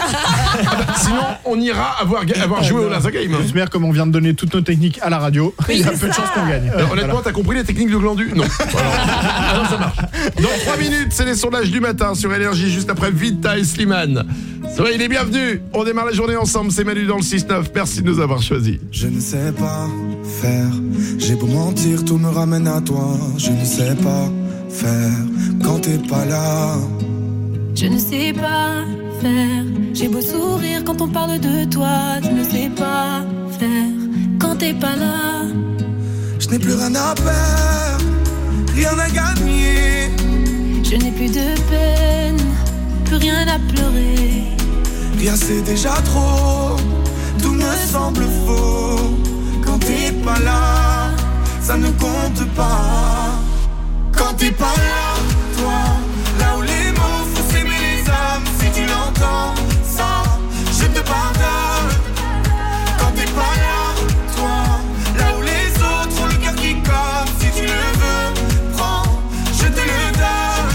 Sinon, on ira avoir joué au Laser Game. J'espère, comme on vient de donner toutes nos techniques à la radio, il y a peu de chances qu'on gagne. Honnêtement, t'as compris les techniques de Glandu? Non. Ah non, ça marche. Dans 3 minutes, c'est les sondages du matin sur Énergie, juste après Vita et Slimane. Soyez les bienvenus. On démarre la journée ensemble. C'est Manu dans le 6-9. Merci de nous avoir choisis. Je ne sais pas faire. J'ai beau mentir, tout me ramène à toi. Je ne sais pas faire quand t'es pas là. Je ne sais pas faire. J'ai beau sourire quand on parle de toi. Je ne sais pas faire quand t'es pas là. Je n'ai plus rien à perdre, rien à gagner. Je n'ai plus de peine, plus rien à pleurer. Rien c'est déjà trop, tout me semble faux. Quand t'es pas là, ça ne compte pas. Quand t'es pas là, toi, là où les mots font s'aimer les âmes. Si tu l'entends, ça, je te pardonne. Quand t'es pas là, toi, là où les autres ont le cœur qui colle. Si tu le veux, prends, je te le donne.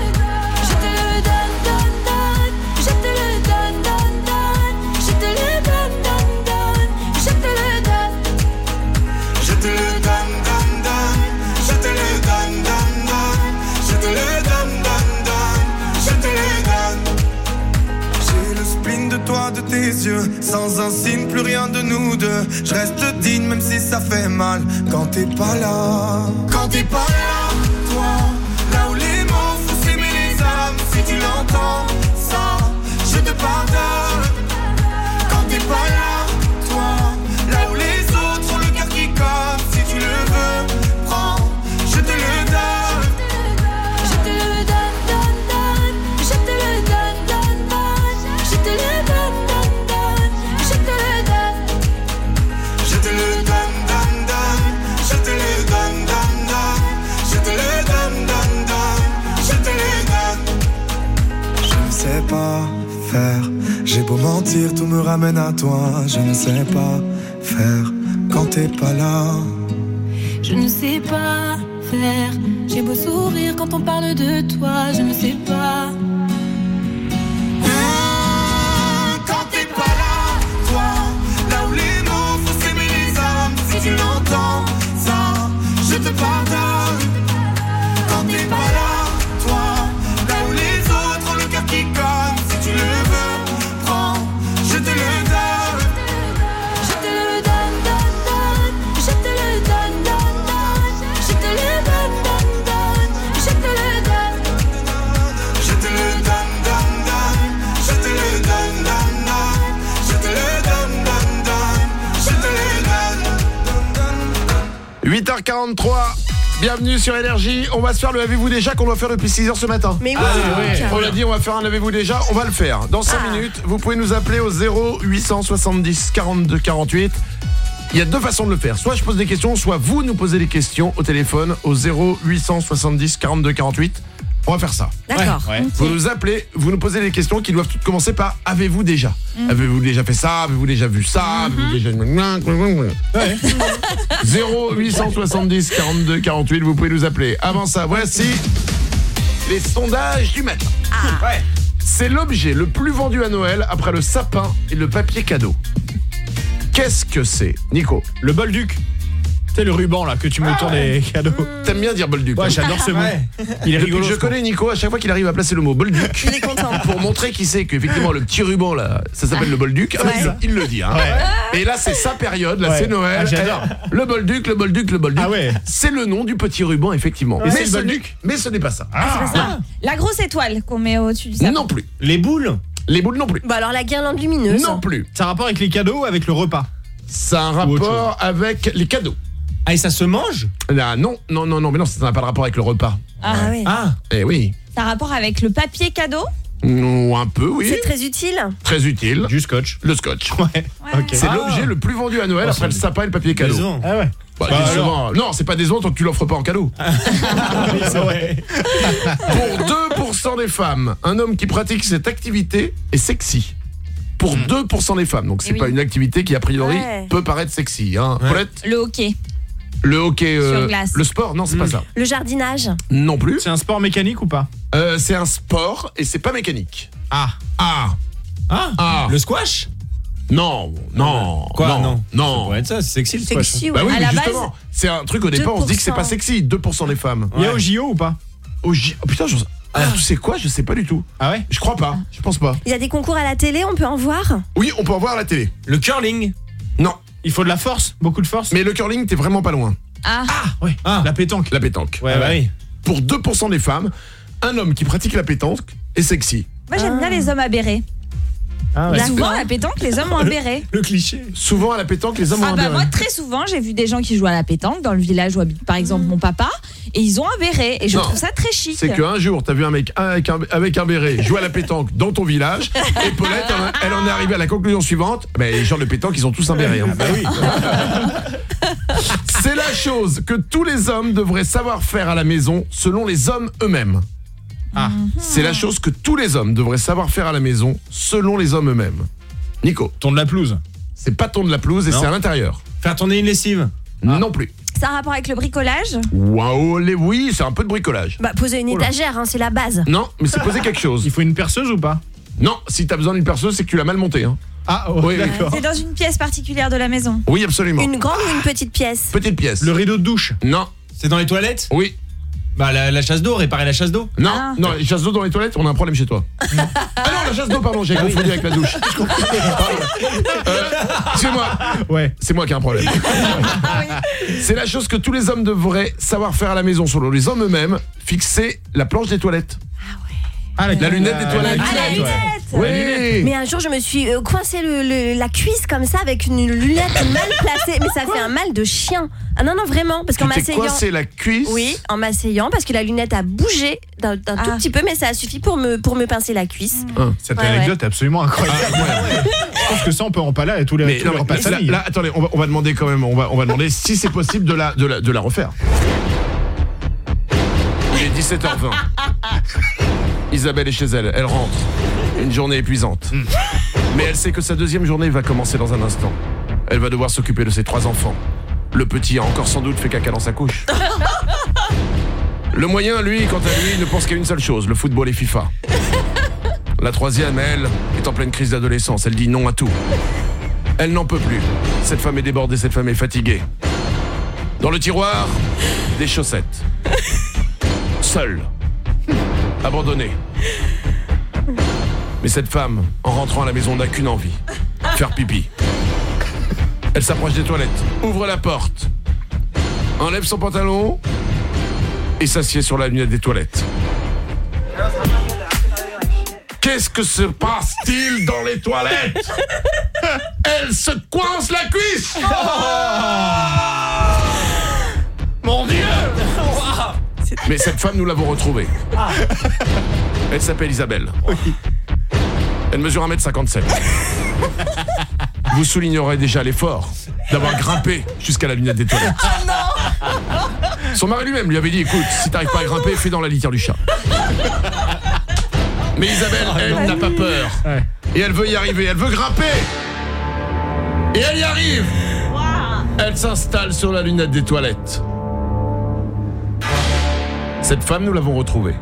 Je te le donne, donne, donne. Je te le donne, donne, donne. Je te le donne, donne, donne. Je te le donne. Je te le donne, donne, donne. Je te le donne, donne, donne. Je te le donne, donne, donne. Je te le donne. J'ai le spleen de toi, de tes yeux. Sans un signe, plus rien de nous deux. Je reste digne même si ça fait mal. Quand t'es pas là. Quand t'es pas là, toi, là où les mots font s'aimer les âmes. Si tu l'entends, ça, je te pardonne. Quand t'es pas là, toi, là où les autres ont le cœur qui colle. Si tu le veux, prends, je te le donne. Je te le donne, donne, donne. Je te le donne, donne, donne. Je te le donne, donne, donne. Je te le donne. Je te le donne, donne, donne. Je te le donne, donne, donne. Je te le donne, donne, donne. Je te le donne. Je ne sais pas faire. J'ai beau mentir, tout me ramène à toi. Je ne sais pas faire quand t'es pas là. Je ne sais pas faire. J'ai beau sourire quand on parle de toi. Je ne sais pas. Quand t'es pas là, toi, là où les mots font s'aimer les âmes. Si tu l'entends, ça, je te pardonne. Quand t'es pas là, toi, là où les autres ont le cœur qui colle. Si tu le veux, prends, je te le donne. Je te le donne, donne, donne. Je te le donne, donne, donne. Je te le donne, donne, donne. Je te le donne. Je te le donne, donne, donne. Je te le donne, donne, donne. Je te le donne, donne, donne. Je te le donne. 8h43. Bienvenue sur Énergie. On va se faire le avez-vous déjà qu'on doit faire depuis 6h ce matin. Mais oui, On l'a dit, on va faire un avez-vous déjà. On va le faire. Dans 5 minutes, vous pouvez nous appeler au 0870 42 48. Il y a 2 façons de le faire. Soit je pose des questions, soit vous nous posez des questions au téléphone au 0870 42 48. On va faire ça. D'accord. Ouais. Vous nous appelez, vous nous posez des questions qui doivent toutes commencer par avez-vous déjà Avez-vous déjà fait ça? Avez-vous déjà vu ça? Avez-vous déjà... 0870 42 48, vous pouvez nous appeler. Avant ça, voici les sondages du matin. Ouais. C'est l'objet le plus vendu à Noël après le sapin et le papier cadeau. Qu'est-ce que c'est, Nico? Le Bolduc. Tu sais, le ruban là que tu mets autour des cadeaux. T'aimes bien dire bolduc. Ouais, j'adore ce mot. Il est Depuis rigolo. que je connais Nico, à chaque fois qu'il arrive à placer le mot bolduc, Il est content. pour montrer qu'il sait qu'effectivement le petit ruban là, ça s'appelle le bolduc, ah bah, il le dit. Hein. Ouais. Et là c'est sa période, là c'est Noël. Ah, j'adore. Le bolduc. Ah ouais. C'est le nom du petit ruban effectivement. Et Mais c'est le ce bolduc. mais ce n'est pas ça. C'est pas ça. La grosse étoile qu'on met au-dessus du sapin. Non plus. Les boules. Les boules non plus. Bah alors la guirlande lumineuse. Non plus. Ça a un rapport avec les cadeaux ou avec le repas? Ça a un Ou autre rapport avec les cadeaux. Ah, et ça se mange? Ah, non, mais non, ça n'a pas de rapport avec le repas. Ah oui. Ah. Eh oui. Ça a rapport avec le papier cadeau? Ou un peu, oui. C'est très utile. Très utile. Du scotch. Le scotch. Ouais. Ok. C'est l'objet le plus vendu à Noël après le sapin et le papier cadeau. Maison. Ah ouais. Bah, justement, non, c'est pas décevant tant que tu l'offres pas en cadeau. C'est vrai. Pour 2% des femmes, un homme qui pratique cette activité est sexy. Pour 2% des femmes, donc c'est pas une activité qui a priori peut paraître sexy. Hein. Paulette ? Le hockey. Le hockey, Sur glace. le sport, non, c'est pas ça. Le jardinage. Non plus. C'est un sport mécanique ou pas? C'est un sport et c'est pas mécanique. Ah. Le squash? Non. Quoi? Non. Ça pourrait être ça, c'est sexy le squash. Sexy, Bah ouais. oui, À mais la base, justement, c'est un truc au départ, on se dit que c'est pas 2%. sexy, 2% des femmes. Il y a au JO ou pas? Oh putain, tu sais quoi? Je sais pas du tout. Ah ouais? Je crois pas, je pense pas. Il y a des concours à la télé, on peut en voir. Oui, on peut en voir à la télé. Le curling? Non, Il faut de la force, beaucoup de force. mais le curling, t'es vraiment pas loin. Ah. Ouais. La pétanque. La pétanque. Ouais, bah oui. Pour 2% des femmes, un homme qui pratique la pétanque est sexy. Moi j'aime bien les hommes à béret. Ah ouais. Souvent à la pétanque, les hommes ont un béret. Le cliché. Souvent à la pétanque, les hommes ont un béret. Moi très souvent j'ai vu des gens qui jouent à la pétanque dans le village où habite par exemple mon papa et ils ont un béret et je trouve ça très chic. C'est qu'un jour, t'as vu un mec avec un béret jouer à la pétanque dans ton village et Paulette, elle en est arrivée à la conclusion suivante. Les gens de pétanque, ils ont tous un béret. Hein. Bah oui. C'est la chose que tous les hommes devraient savoir faire à la maison selon les hommes eux-mêmes. Ah. C'est la chose que tous les hommes devraient savoir faire à la maison selon les hommes eux-mêmes. Nico. Tourne la pelouse. C'est pas tourne la pelouse et Non. c'est à l'intérieur. Faire tourner une lessive? Non plus. Ça a un rapport avec le bricolage? Waouh, oui, c'est un peu de bricolage. Bah poser une étagère, hein, c'est la base. Non, mais c'est poser quelque chose. Il faut une perceuse ou pas? Non, si t'as besoin d'une perceuse, c'est que tu l'as mal montée. Hein. Ah Oui, d'accord. C'est dans une pièce particulière de la maison? Oui, absolument. Une grande ou une petite pièce? Petite pièce. Le rideau de douche. Non. C'est dans les toilettes? Oui. Bah la chasse d'eau, réparer la chasse d'eau? Non, non, les chasses d'eau dans les toilettes, on a un problème chez toi. Ah non, la chasse d'eau, pardon, j'ai confondu avec la douche. Excusez-moi. Ouais. C'est moi qui ai un problème. C'est la chose que tous les hommes devraient savoir faire à la maison selon les hommes eux-mêmes, fixer la planche des toilettes. Ah, La lunette des toilettes. Ah, la lunette. Oui. Mais un jour je me suis coincé la cuisse comme ça avec une lunette mal placée. Mais ça fait un mal de chien. Ah non, non, vraiment. Parce qu'en Tu t'es m'asseyant. coincé la cuisse. Oui, en m'asseyant parce que la lunette a bougé d'un tout petit peu, mais ça a suffi pour me pincer la cuisse. Cette Ouais, anecdote est absolument incroyable. Je pense que ça on peut en parler à tous les Mais non, repas de mais famille. là, attendez, on va demander quand même, on va demander si c'est possible de la refaire. Il est 17h20. Isabelle est chez elle, elle rentre. Une journée épuisante. Mais elle sait que sa deuxième journée va commencer dans un instant. Elle va devoir s'occuper de ses 3 enfants. Le petit a encore sans doute fait caca dans sa couche. Le moyen, lui, quant à lui, ne pense qu'à une seule chose, le football et FIFA. La troisième, elle, est en pleine crise d'adolescence. Elle dit non à tout. Elle n'en peut plus. Cette femme est débordée, cette femme est fatiguée. Dans le tiroir, des chaussettes. Seule. Abandonnée. Mais cette femme, en rentrant à la maison, n'a qu'une envie. Faire pipi. Elle s'approche des toilettes, ouvre la porte, enlève son pantalon et s'assied sur la lunette des toilettes. Qu'est-ce que se passe-t-il dans les toilettes? Elle se coince la cuisse. Mon Dieu! Mais cette femme, nous l'avons retrouvée. Elle s'appelle Isabelle. Elle mesure 1m57. Vous soulignerez déjà l'effort d'avoir grimpé jusqu'à la lunette des toilettes. Son mari lui-même lui avait dit, écoute, si t'arrives pas à grimper, fais dans la litière du chat. Mais Isabelle, elle n'a pas peur. Et elle veut y arriver, elle veut grimper. Et elle y arrive. Elle s'installe sur la lunette des toilettes. Cette femme, nous l'avons retrouvée.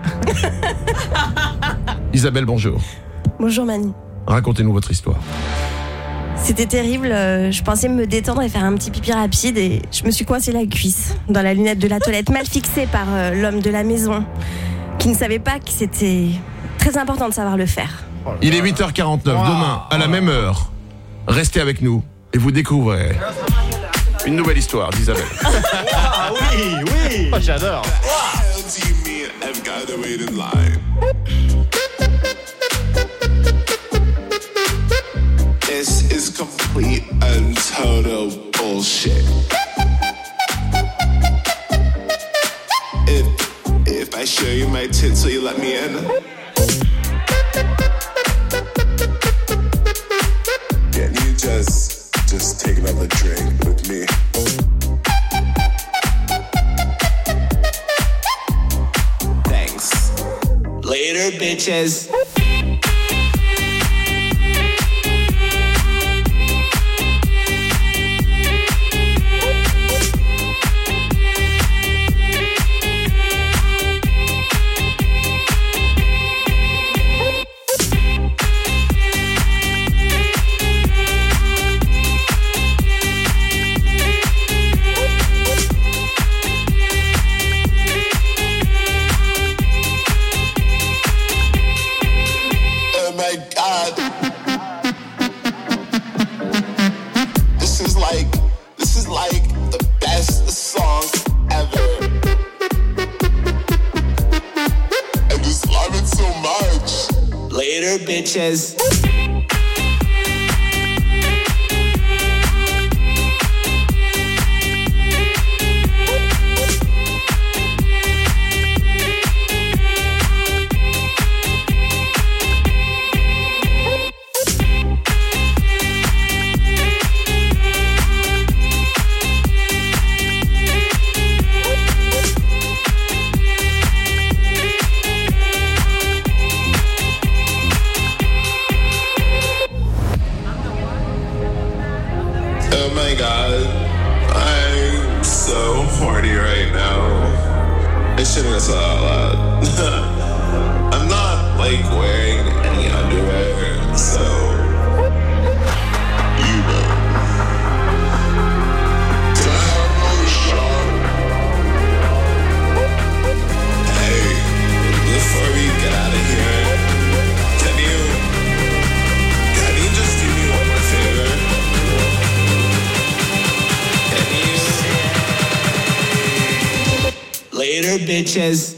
Isabelle, bonjour. Bonjour Manu. Racontez-nous votre histoire. C'était terrible, je pensais me détendre et faire un petit pipi rapide et je me suis coincée la cuisse dans la lunette de la toilette mal fixée par l'homme de la maison qui ne savait pas que c'était très important de savoir le faire. Il est 8h49, demain, à la même heure. Restez avec nous et vous découvrez une nouvelle histoire d'Isabelle. Ah oui. Oh, j'adore. This is complete and total bullshit. If I show you my tits, will you let me in? Can you just take another drink with me? Thanks. Later, bitches. This is like the best song ever. I just love it so much. Later, bitches. Oh my god, I'm so horny right now. I shouldn't have said that out loud. I'm not like wearing any underwear, so you know. Can I have another shot? Hey, before we get out of here, can you just do me one more favor? Later, bitches.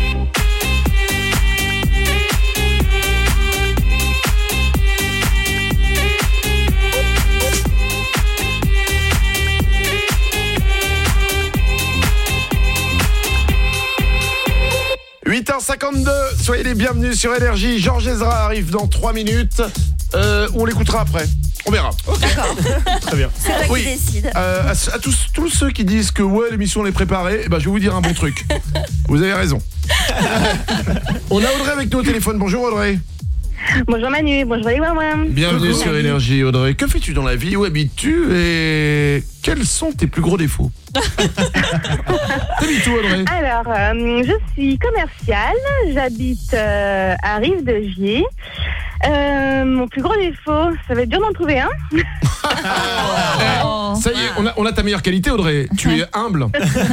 « 8h52, soyez les bienvenus sur Énergie. Georges Ezra arrive dans 3 minutes. On l'écoutera après. On verra. D'accord. Très bien. C'est toi qui décide. À tous ceux qui disent que ouais, l'émission on est préparée, je vais vous dire un bon truc. Vous avez raison. On a Audrey avec nous au téléphone. Bonjour Audrey. Bonjour Manu, bonjour les mamans. Bienvenue sur Énergie Audrey. Que fais-tu dans la vie? Où habites-tu? Et quels sont tes plus gros défauts? T'habites où Audrey? Alors, je suis commerciale, j'habite à Rive-de-Gier. Mon plus gros défaut, ça va être dur d'en trouver un. Ça y est, on a ta meilleure qualité Audrey. Tu es humble.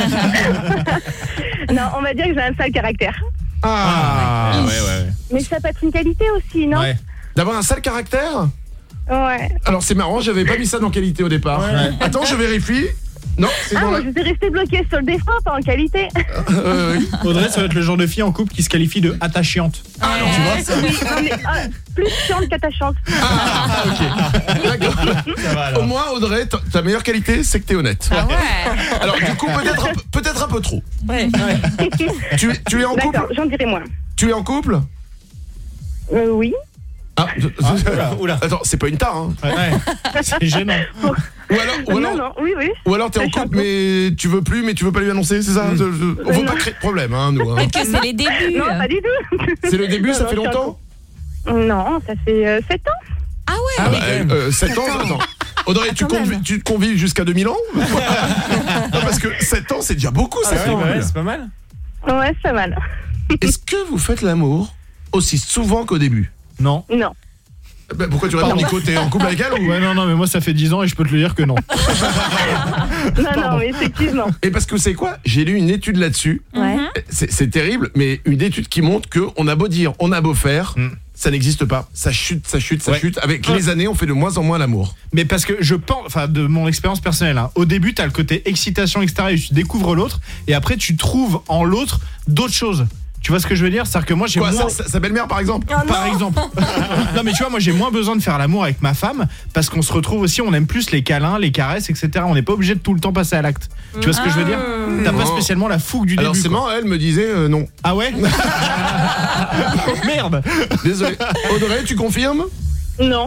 Non, on va dire que j'ai un sale caractère. Ouais. Mais ça peut être une qualité aussi, non? Ouais. D'avoir un sale caractère? Ouais. Alors c'est marrant, j'avais pas mis ça dans qualité au départ. Ouais. Attends, je vérifie. Non, c'est dans je suis restée bloquée sur le défaut, pas en qualité. Audrey, ça va être le genre de fille en couple qui se qualifie de attachante. Ah non, tu vois ça? Oui, non, mais, plus chiante qu'attachante. Ok. D'accord. Au moins Audrey, ta meilleure qualité, c'est que t'es honnête. Ah ouais. Alors du coup, peut-être un peu trop. Ouais. Tu es en couple? D'accord, j'en dirai moins. Tu es en couple? Oui. Oula. Attends, c'est pas une tare, hein. Ouais. C'est gênant. Ou alors t'es en couple mais tu veux plus, mais tu veux pas lui annoncer, c'est ça? On veut pas créer de problème, hein, nous. Peut-être que c'est les débuts. Non, pas du tout. C'est le début, ça fait longtemps? Non, ça fait 7 ans. Ah ouais. 7 ans, attends. Audrey, tu te convives jusqu'à 2000 ans? Non, parce que 7 ans, c'est déjà beaucoup, ça. C'est pas mal. Ouais, c'est pas mal. Est-ce que vous faites l'amour aussi souvent qu'au début? Non. Non. Bah, pourquoi tu réponds, Nico? T'es en couple avec elle ou... Ouais, non, mais moi ça fait 10 ans et je peux te le dire que non. Non, mais effectivement. Et parce que vous savez quoi? J'ai lu une étude là-dessus. Ouais. C'est terrible, mais une étude qui montre qu'on a beau dire, on a beau faire, ça n'existe pas. Ça chute. Avec les années, on fait de moins en moins l'amour. Mais parce que je pense, enfin de mon expérience personnelle, hein, au début t'as le côté excitation extérieure, tu découvres l'autre et après tu trouves en l'autre d'autres choses. Tu vois ce que je veux dire? C'est-à-dire que moi j'ai Quoi, moins... sa belle-mère par exemple? Par exemple. Non mais tu vois, moi j'ai moins besoin de faire l'amour avec ma femme parce qu'on se retrouve aussi, on aime plus les câlins, les caresses, etc. On n'est pas obligé de tout le temps passer à l'acte. Tu vois ce que je veux dire? T'as pas spécialement la fougue du début. Alors c'est marrant, elle me disait non. Ah ouais? Merde. Désolé. Audrey, tu confirmes? Non.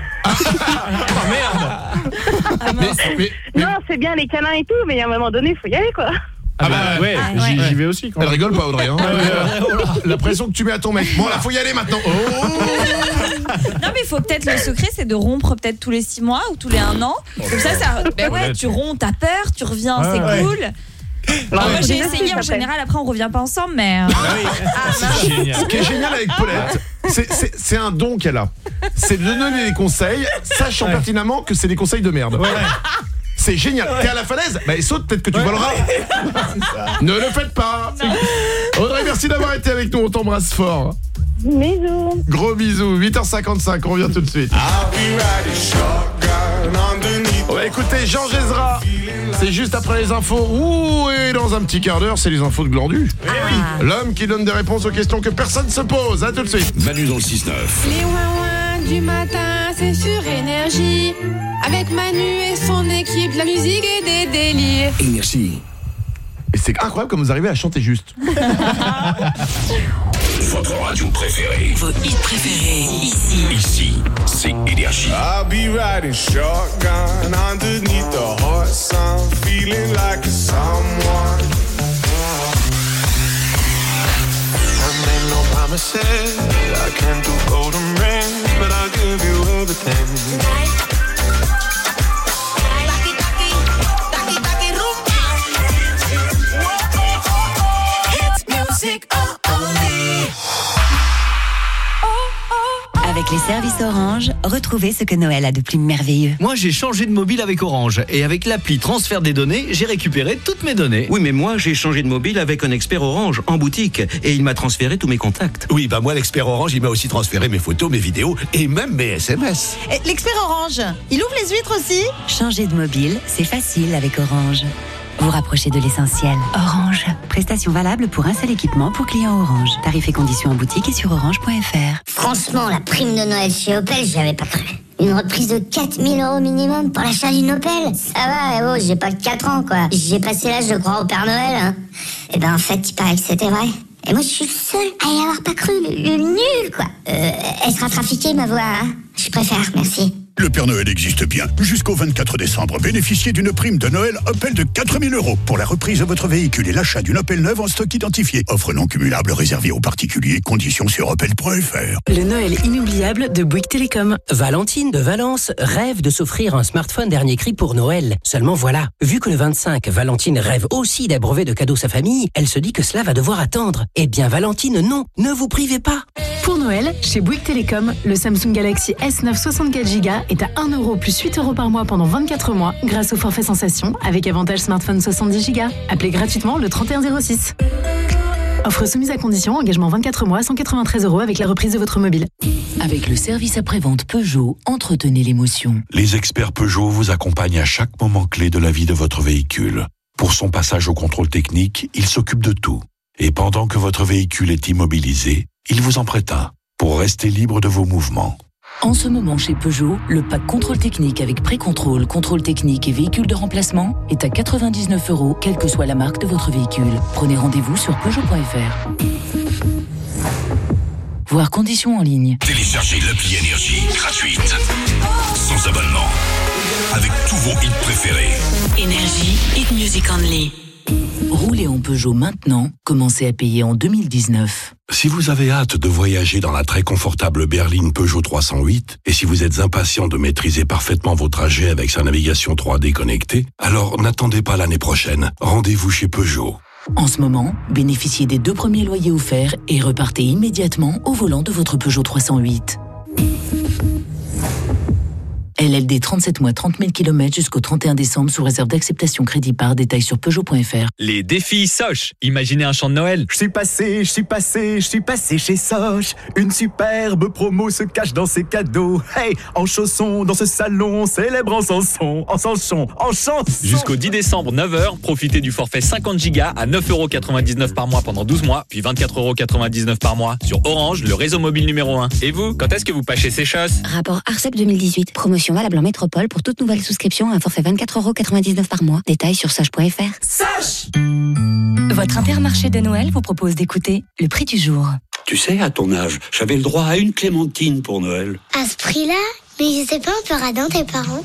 Merde. Non, c'est bien les câlins et tout, mais à un moment donné, il faut y aller, quoi. Ah bah ouais, j'y vais aussi. Elle rigole pas, Audrey. Hein. La pression que tu mets à ton mec. Bon, là, faut y aller maintenant. Oh. Non, mais il faut peut-être, le secret, c'est de rompre peut-être tous les 6 mois ou tous les 1 an. Comme ça, ben ouais, tu romps, t'as peur, tu reviens, c'est cool. Alors, moi j'ai essayé, en général après on revient pas ensemble, mais c'est génial. Ce qui est génial avec Paulette, c'est un don qu'elle a. C'est de donner des conseils, sachant pertinemment que c'est des conseils de merde. C'est génial. T'es à la falaise, bah saute, peut-être que tu voleras. Ne le faites pas. Audrey, merci d'avoir été avec nous, on t'embrasse fort. Bisous. Gros bisous, 8h55, on revient tout de suite. On va écouter Jean Gézra. C'est juste après les infos. Ouh, et dans un petit quart d'heure, c'est les infos de Glandu. L'homme qui donne des réponses aux questions que personne se pose. À tout de suite. Manu dans le 6-9. Les ouin-ouin du matin, c'est sur Énergie. Avec Manu et son équipe, de la musique et des délires. Énergie. Et c'est incroyable comme vous arrivez à chanter juste. Votre radio préférée. Vos hits préférés, ici. Ici, c'est Énergie. I'll be riding shotgun underneath the hot sun, feeling like a someone. I made no promises, I can't do golden rings, but I'll give you everything. Avec les services Orange, retrouvez ce que Noël a de plus merveilleux. Moi, j'ai changé de mobile avec Orange. Et avec l'appli transfert des données, j'ai récupéré toutes mes données. Oui, mais moi, j'ai changé de mobile avec un expert Orange en boutique. Et il m'a transféré tous mes contacts. Oui, bah moi, l'expert Orange, il m'a aussi transféré mes photos, mes vidéos et même mes SMS. Et l'expert Orange, il ouvre les huîtres aussi? Changer de mobile, c'est facile avec Orange. Vous rapprochez de l'essentiel. Orange. Prestation valable pour un seul équipement pour clients Orange. Tarifs et conditions en boutique et sur orange.fr. Franchement, la prime de Noël chez Opel, j'y avais pas cru. Une reprise de 4 000 € minimum pour l'achat d'une Opel. Ça va, j'ai pas que 4 ans, quoi. J'ai passé l'âge de croire au Père Noël, hein. Et ben, en fait, il paraît que c'était vrai. Et moi, je suis seule à y avoir pas cru. Le nul, quoi. Elle sera trafiquée, ma voix, hein. Je préfère, merci. Le Père Noël existe bien. Jusqu'au 24 décembre, bénéficiez d'une prime de Noël Opel de 4 000 € pour la reprise de votre véhicule et l'achat d'une Opel neuve en stock identifié. Offre non cumulable réservée aux particuliers. Conditions sur opel.fr. Le Noël inoubliable de Bouygues Télécom. Valentine de Valence rêve de s'offrir un smartphone dernier cri pour Noël. Seulement voilà, vu que le 25, Valentine rêve aussi d'abreuver de cadeaux sa famille, elle se dit que cela va devoir attendre. Eh bien Valentine, non, ne vous privez pas. Pour Noël, chez Bouygues Télécom, le Samsung Galaxy S9 64 Go est à 1 € plus 8 € par mois pendant 24 mois grâce au forfait Sensation avec avantage smartphone 70 Go. Appelez gratuitement le 3106. Offre soumise à condition, engagement 24 mois, 193 € avec la reprise de votre mobile. Avec le service après-vente Peugeot, entretenez l'émotion. Les experts Peugeot vous accompagnent à chaque moment clé de la vie de votre véhicule. Pour son passage au contrôle technique, ils s'occupent de tout. Et pendant que votre véhicule est immobilisé, ils vous en prêtent un pour rester libre de vos mouvements. En ce moment chez Peugeot, le pack contrôle technique avec pré-contrôle, contrôle technique et véhicule de remplacement est à 99 €, quelle que soit la marque de votre véhicule. Prenez rendez-vous sur Peugeot.fr. Voir conditions en ligne. Téléchargez l'appli Énergie gratuite, sans abonnement, avec tous vos hits préférés. Énergie, hit music only. Roulez en Peugeot maintenant, commencez à payer en 2019. Si vous avez hâte de voyager dans la très confortable berline Peugeot 308, et si vous êtes impatient de maîtriser parfaitement vos trajets avec sa navigation 3D connectée, alors n'attendez pas l'année prochaine. Rendez-vous chez Peugeot. En ce moment, bénéficiez des 2 premiers loyers offerts et repartez immédiatement au volant de votre Peugeot 308. LLD 37 mois, 30 000 km jusqu'au 31 décembre sous réserve d'acceptation crédit par détail sur Peugeot.fr. Les défis Soch. Imaginez un chant de Noël. Je suis passé chez Soch. Une superbe promo se cache dans ses cadeaux. Hey, en chaussons dans ce salon, célèbre en chanson. Jusqu'au 10 décembre, 9h, profitez du forfait 50 Go à 9,99€ par mois pendant 12 mois, puis 24,99€ par mois sur Orange, le réseau mobile numéro 1. Et vous, quand est-ce que vous pâchez ces choses? Rapport Arcep 2018. Promotion valable en métropole pour toute nouvelle souscription à un forfait 24,99€ par mois. Détails sur soch.fr. Soch! Votre Intermarché de Noël vous propose d'écouter le prix du jour. Tu sais, à ton âge, j'avais le droit à une clémentine pour Noël. À ce prix-là? Mais je sais pas, on peut radin tes parents.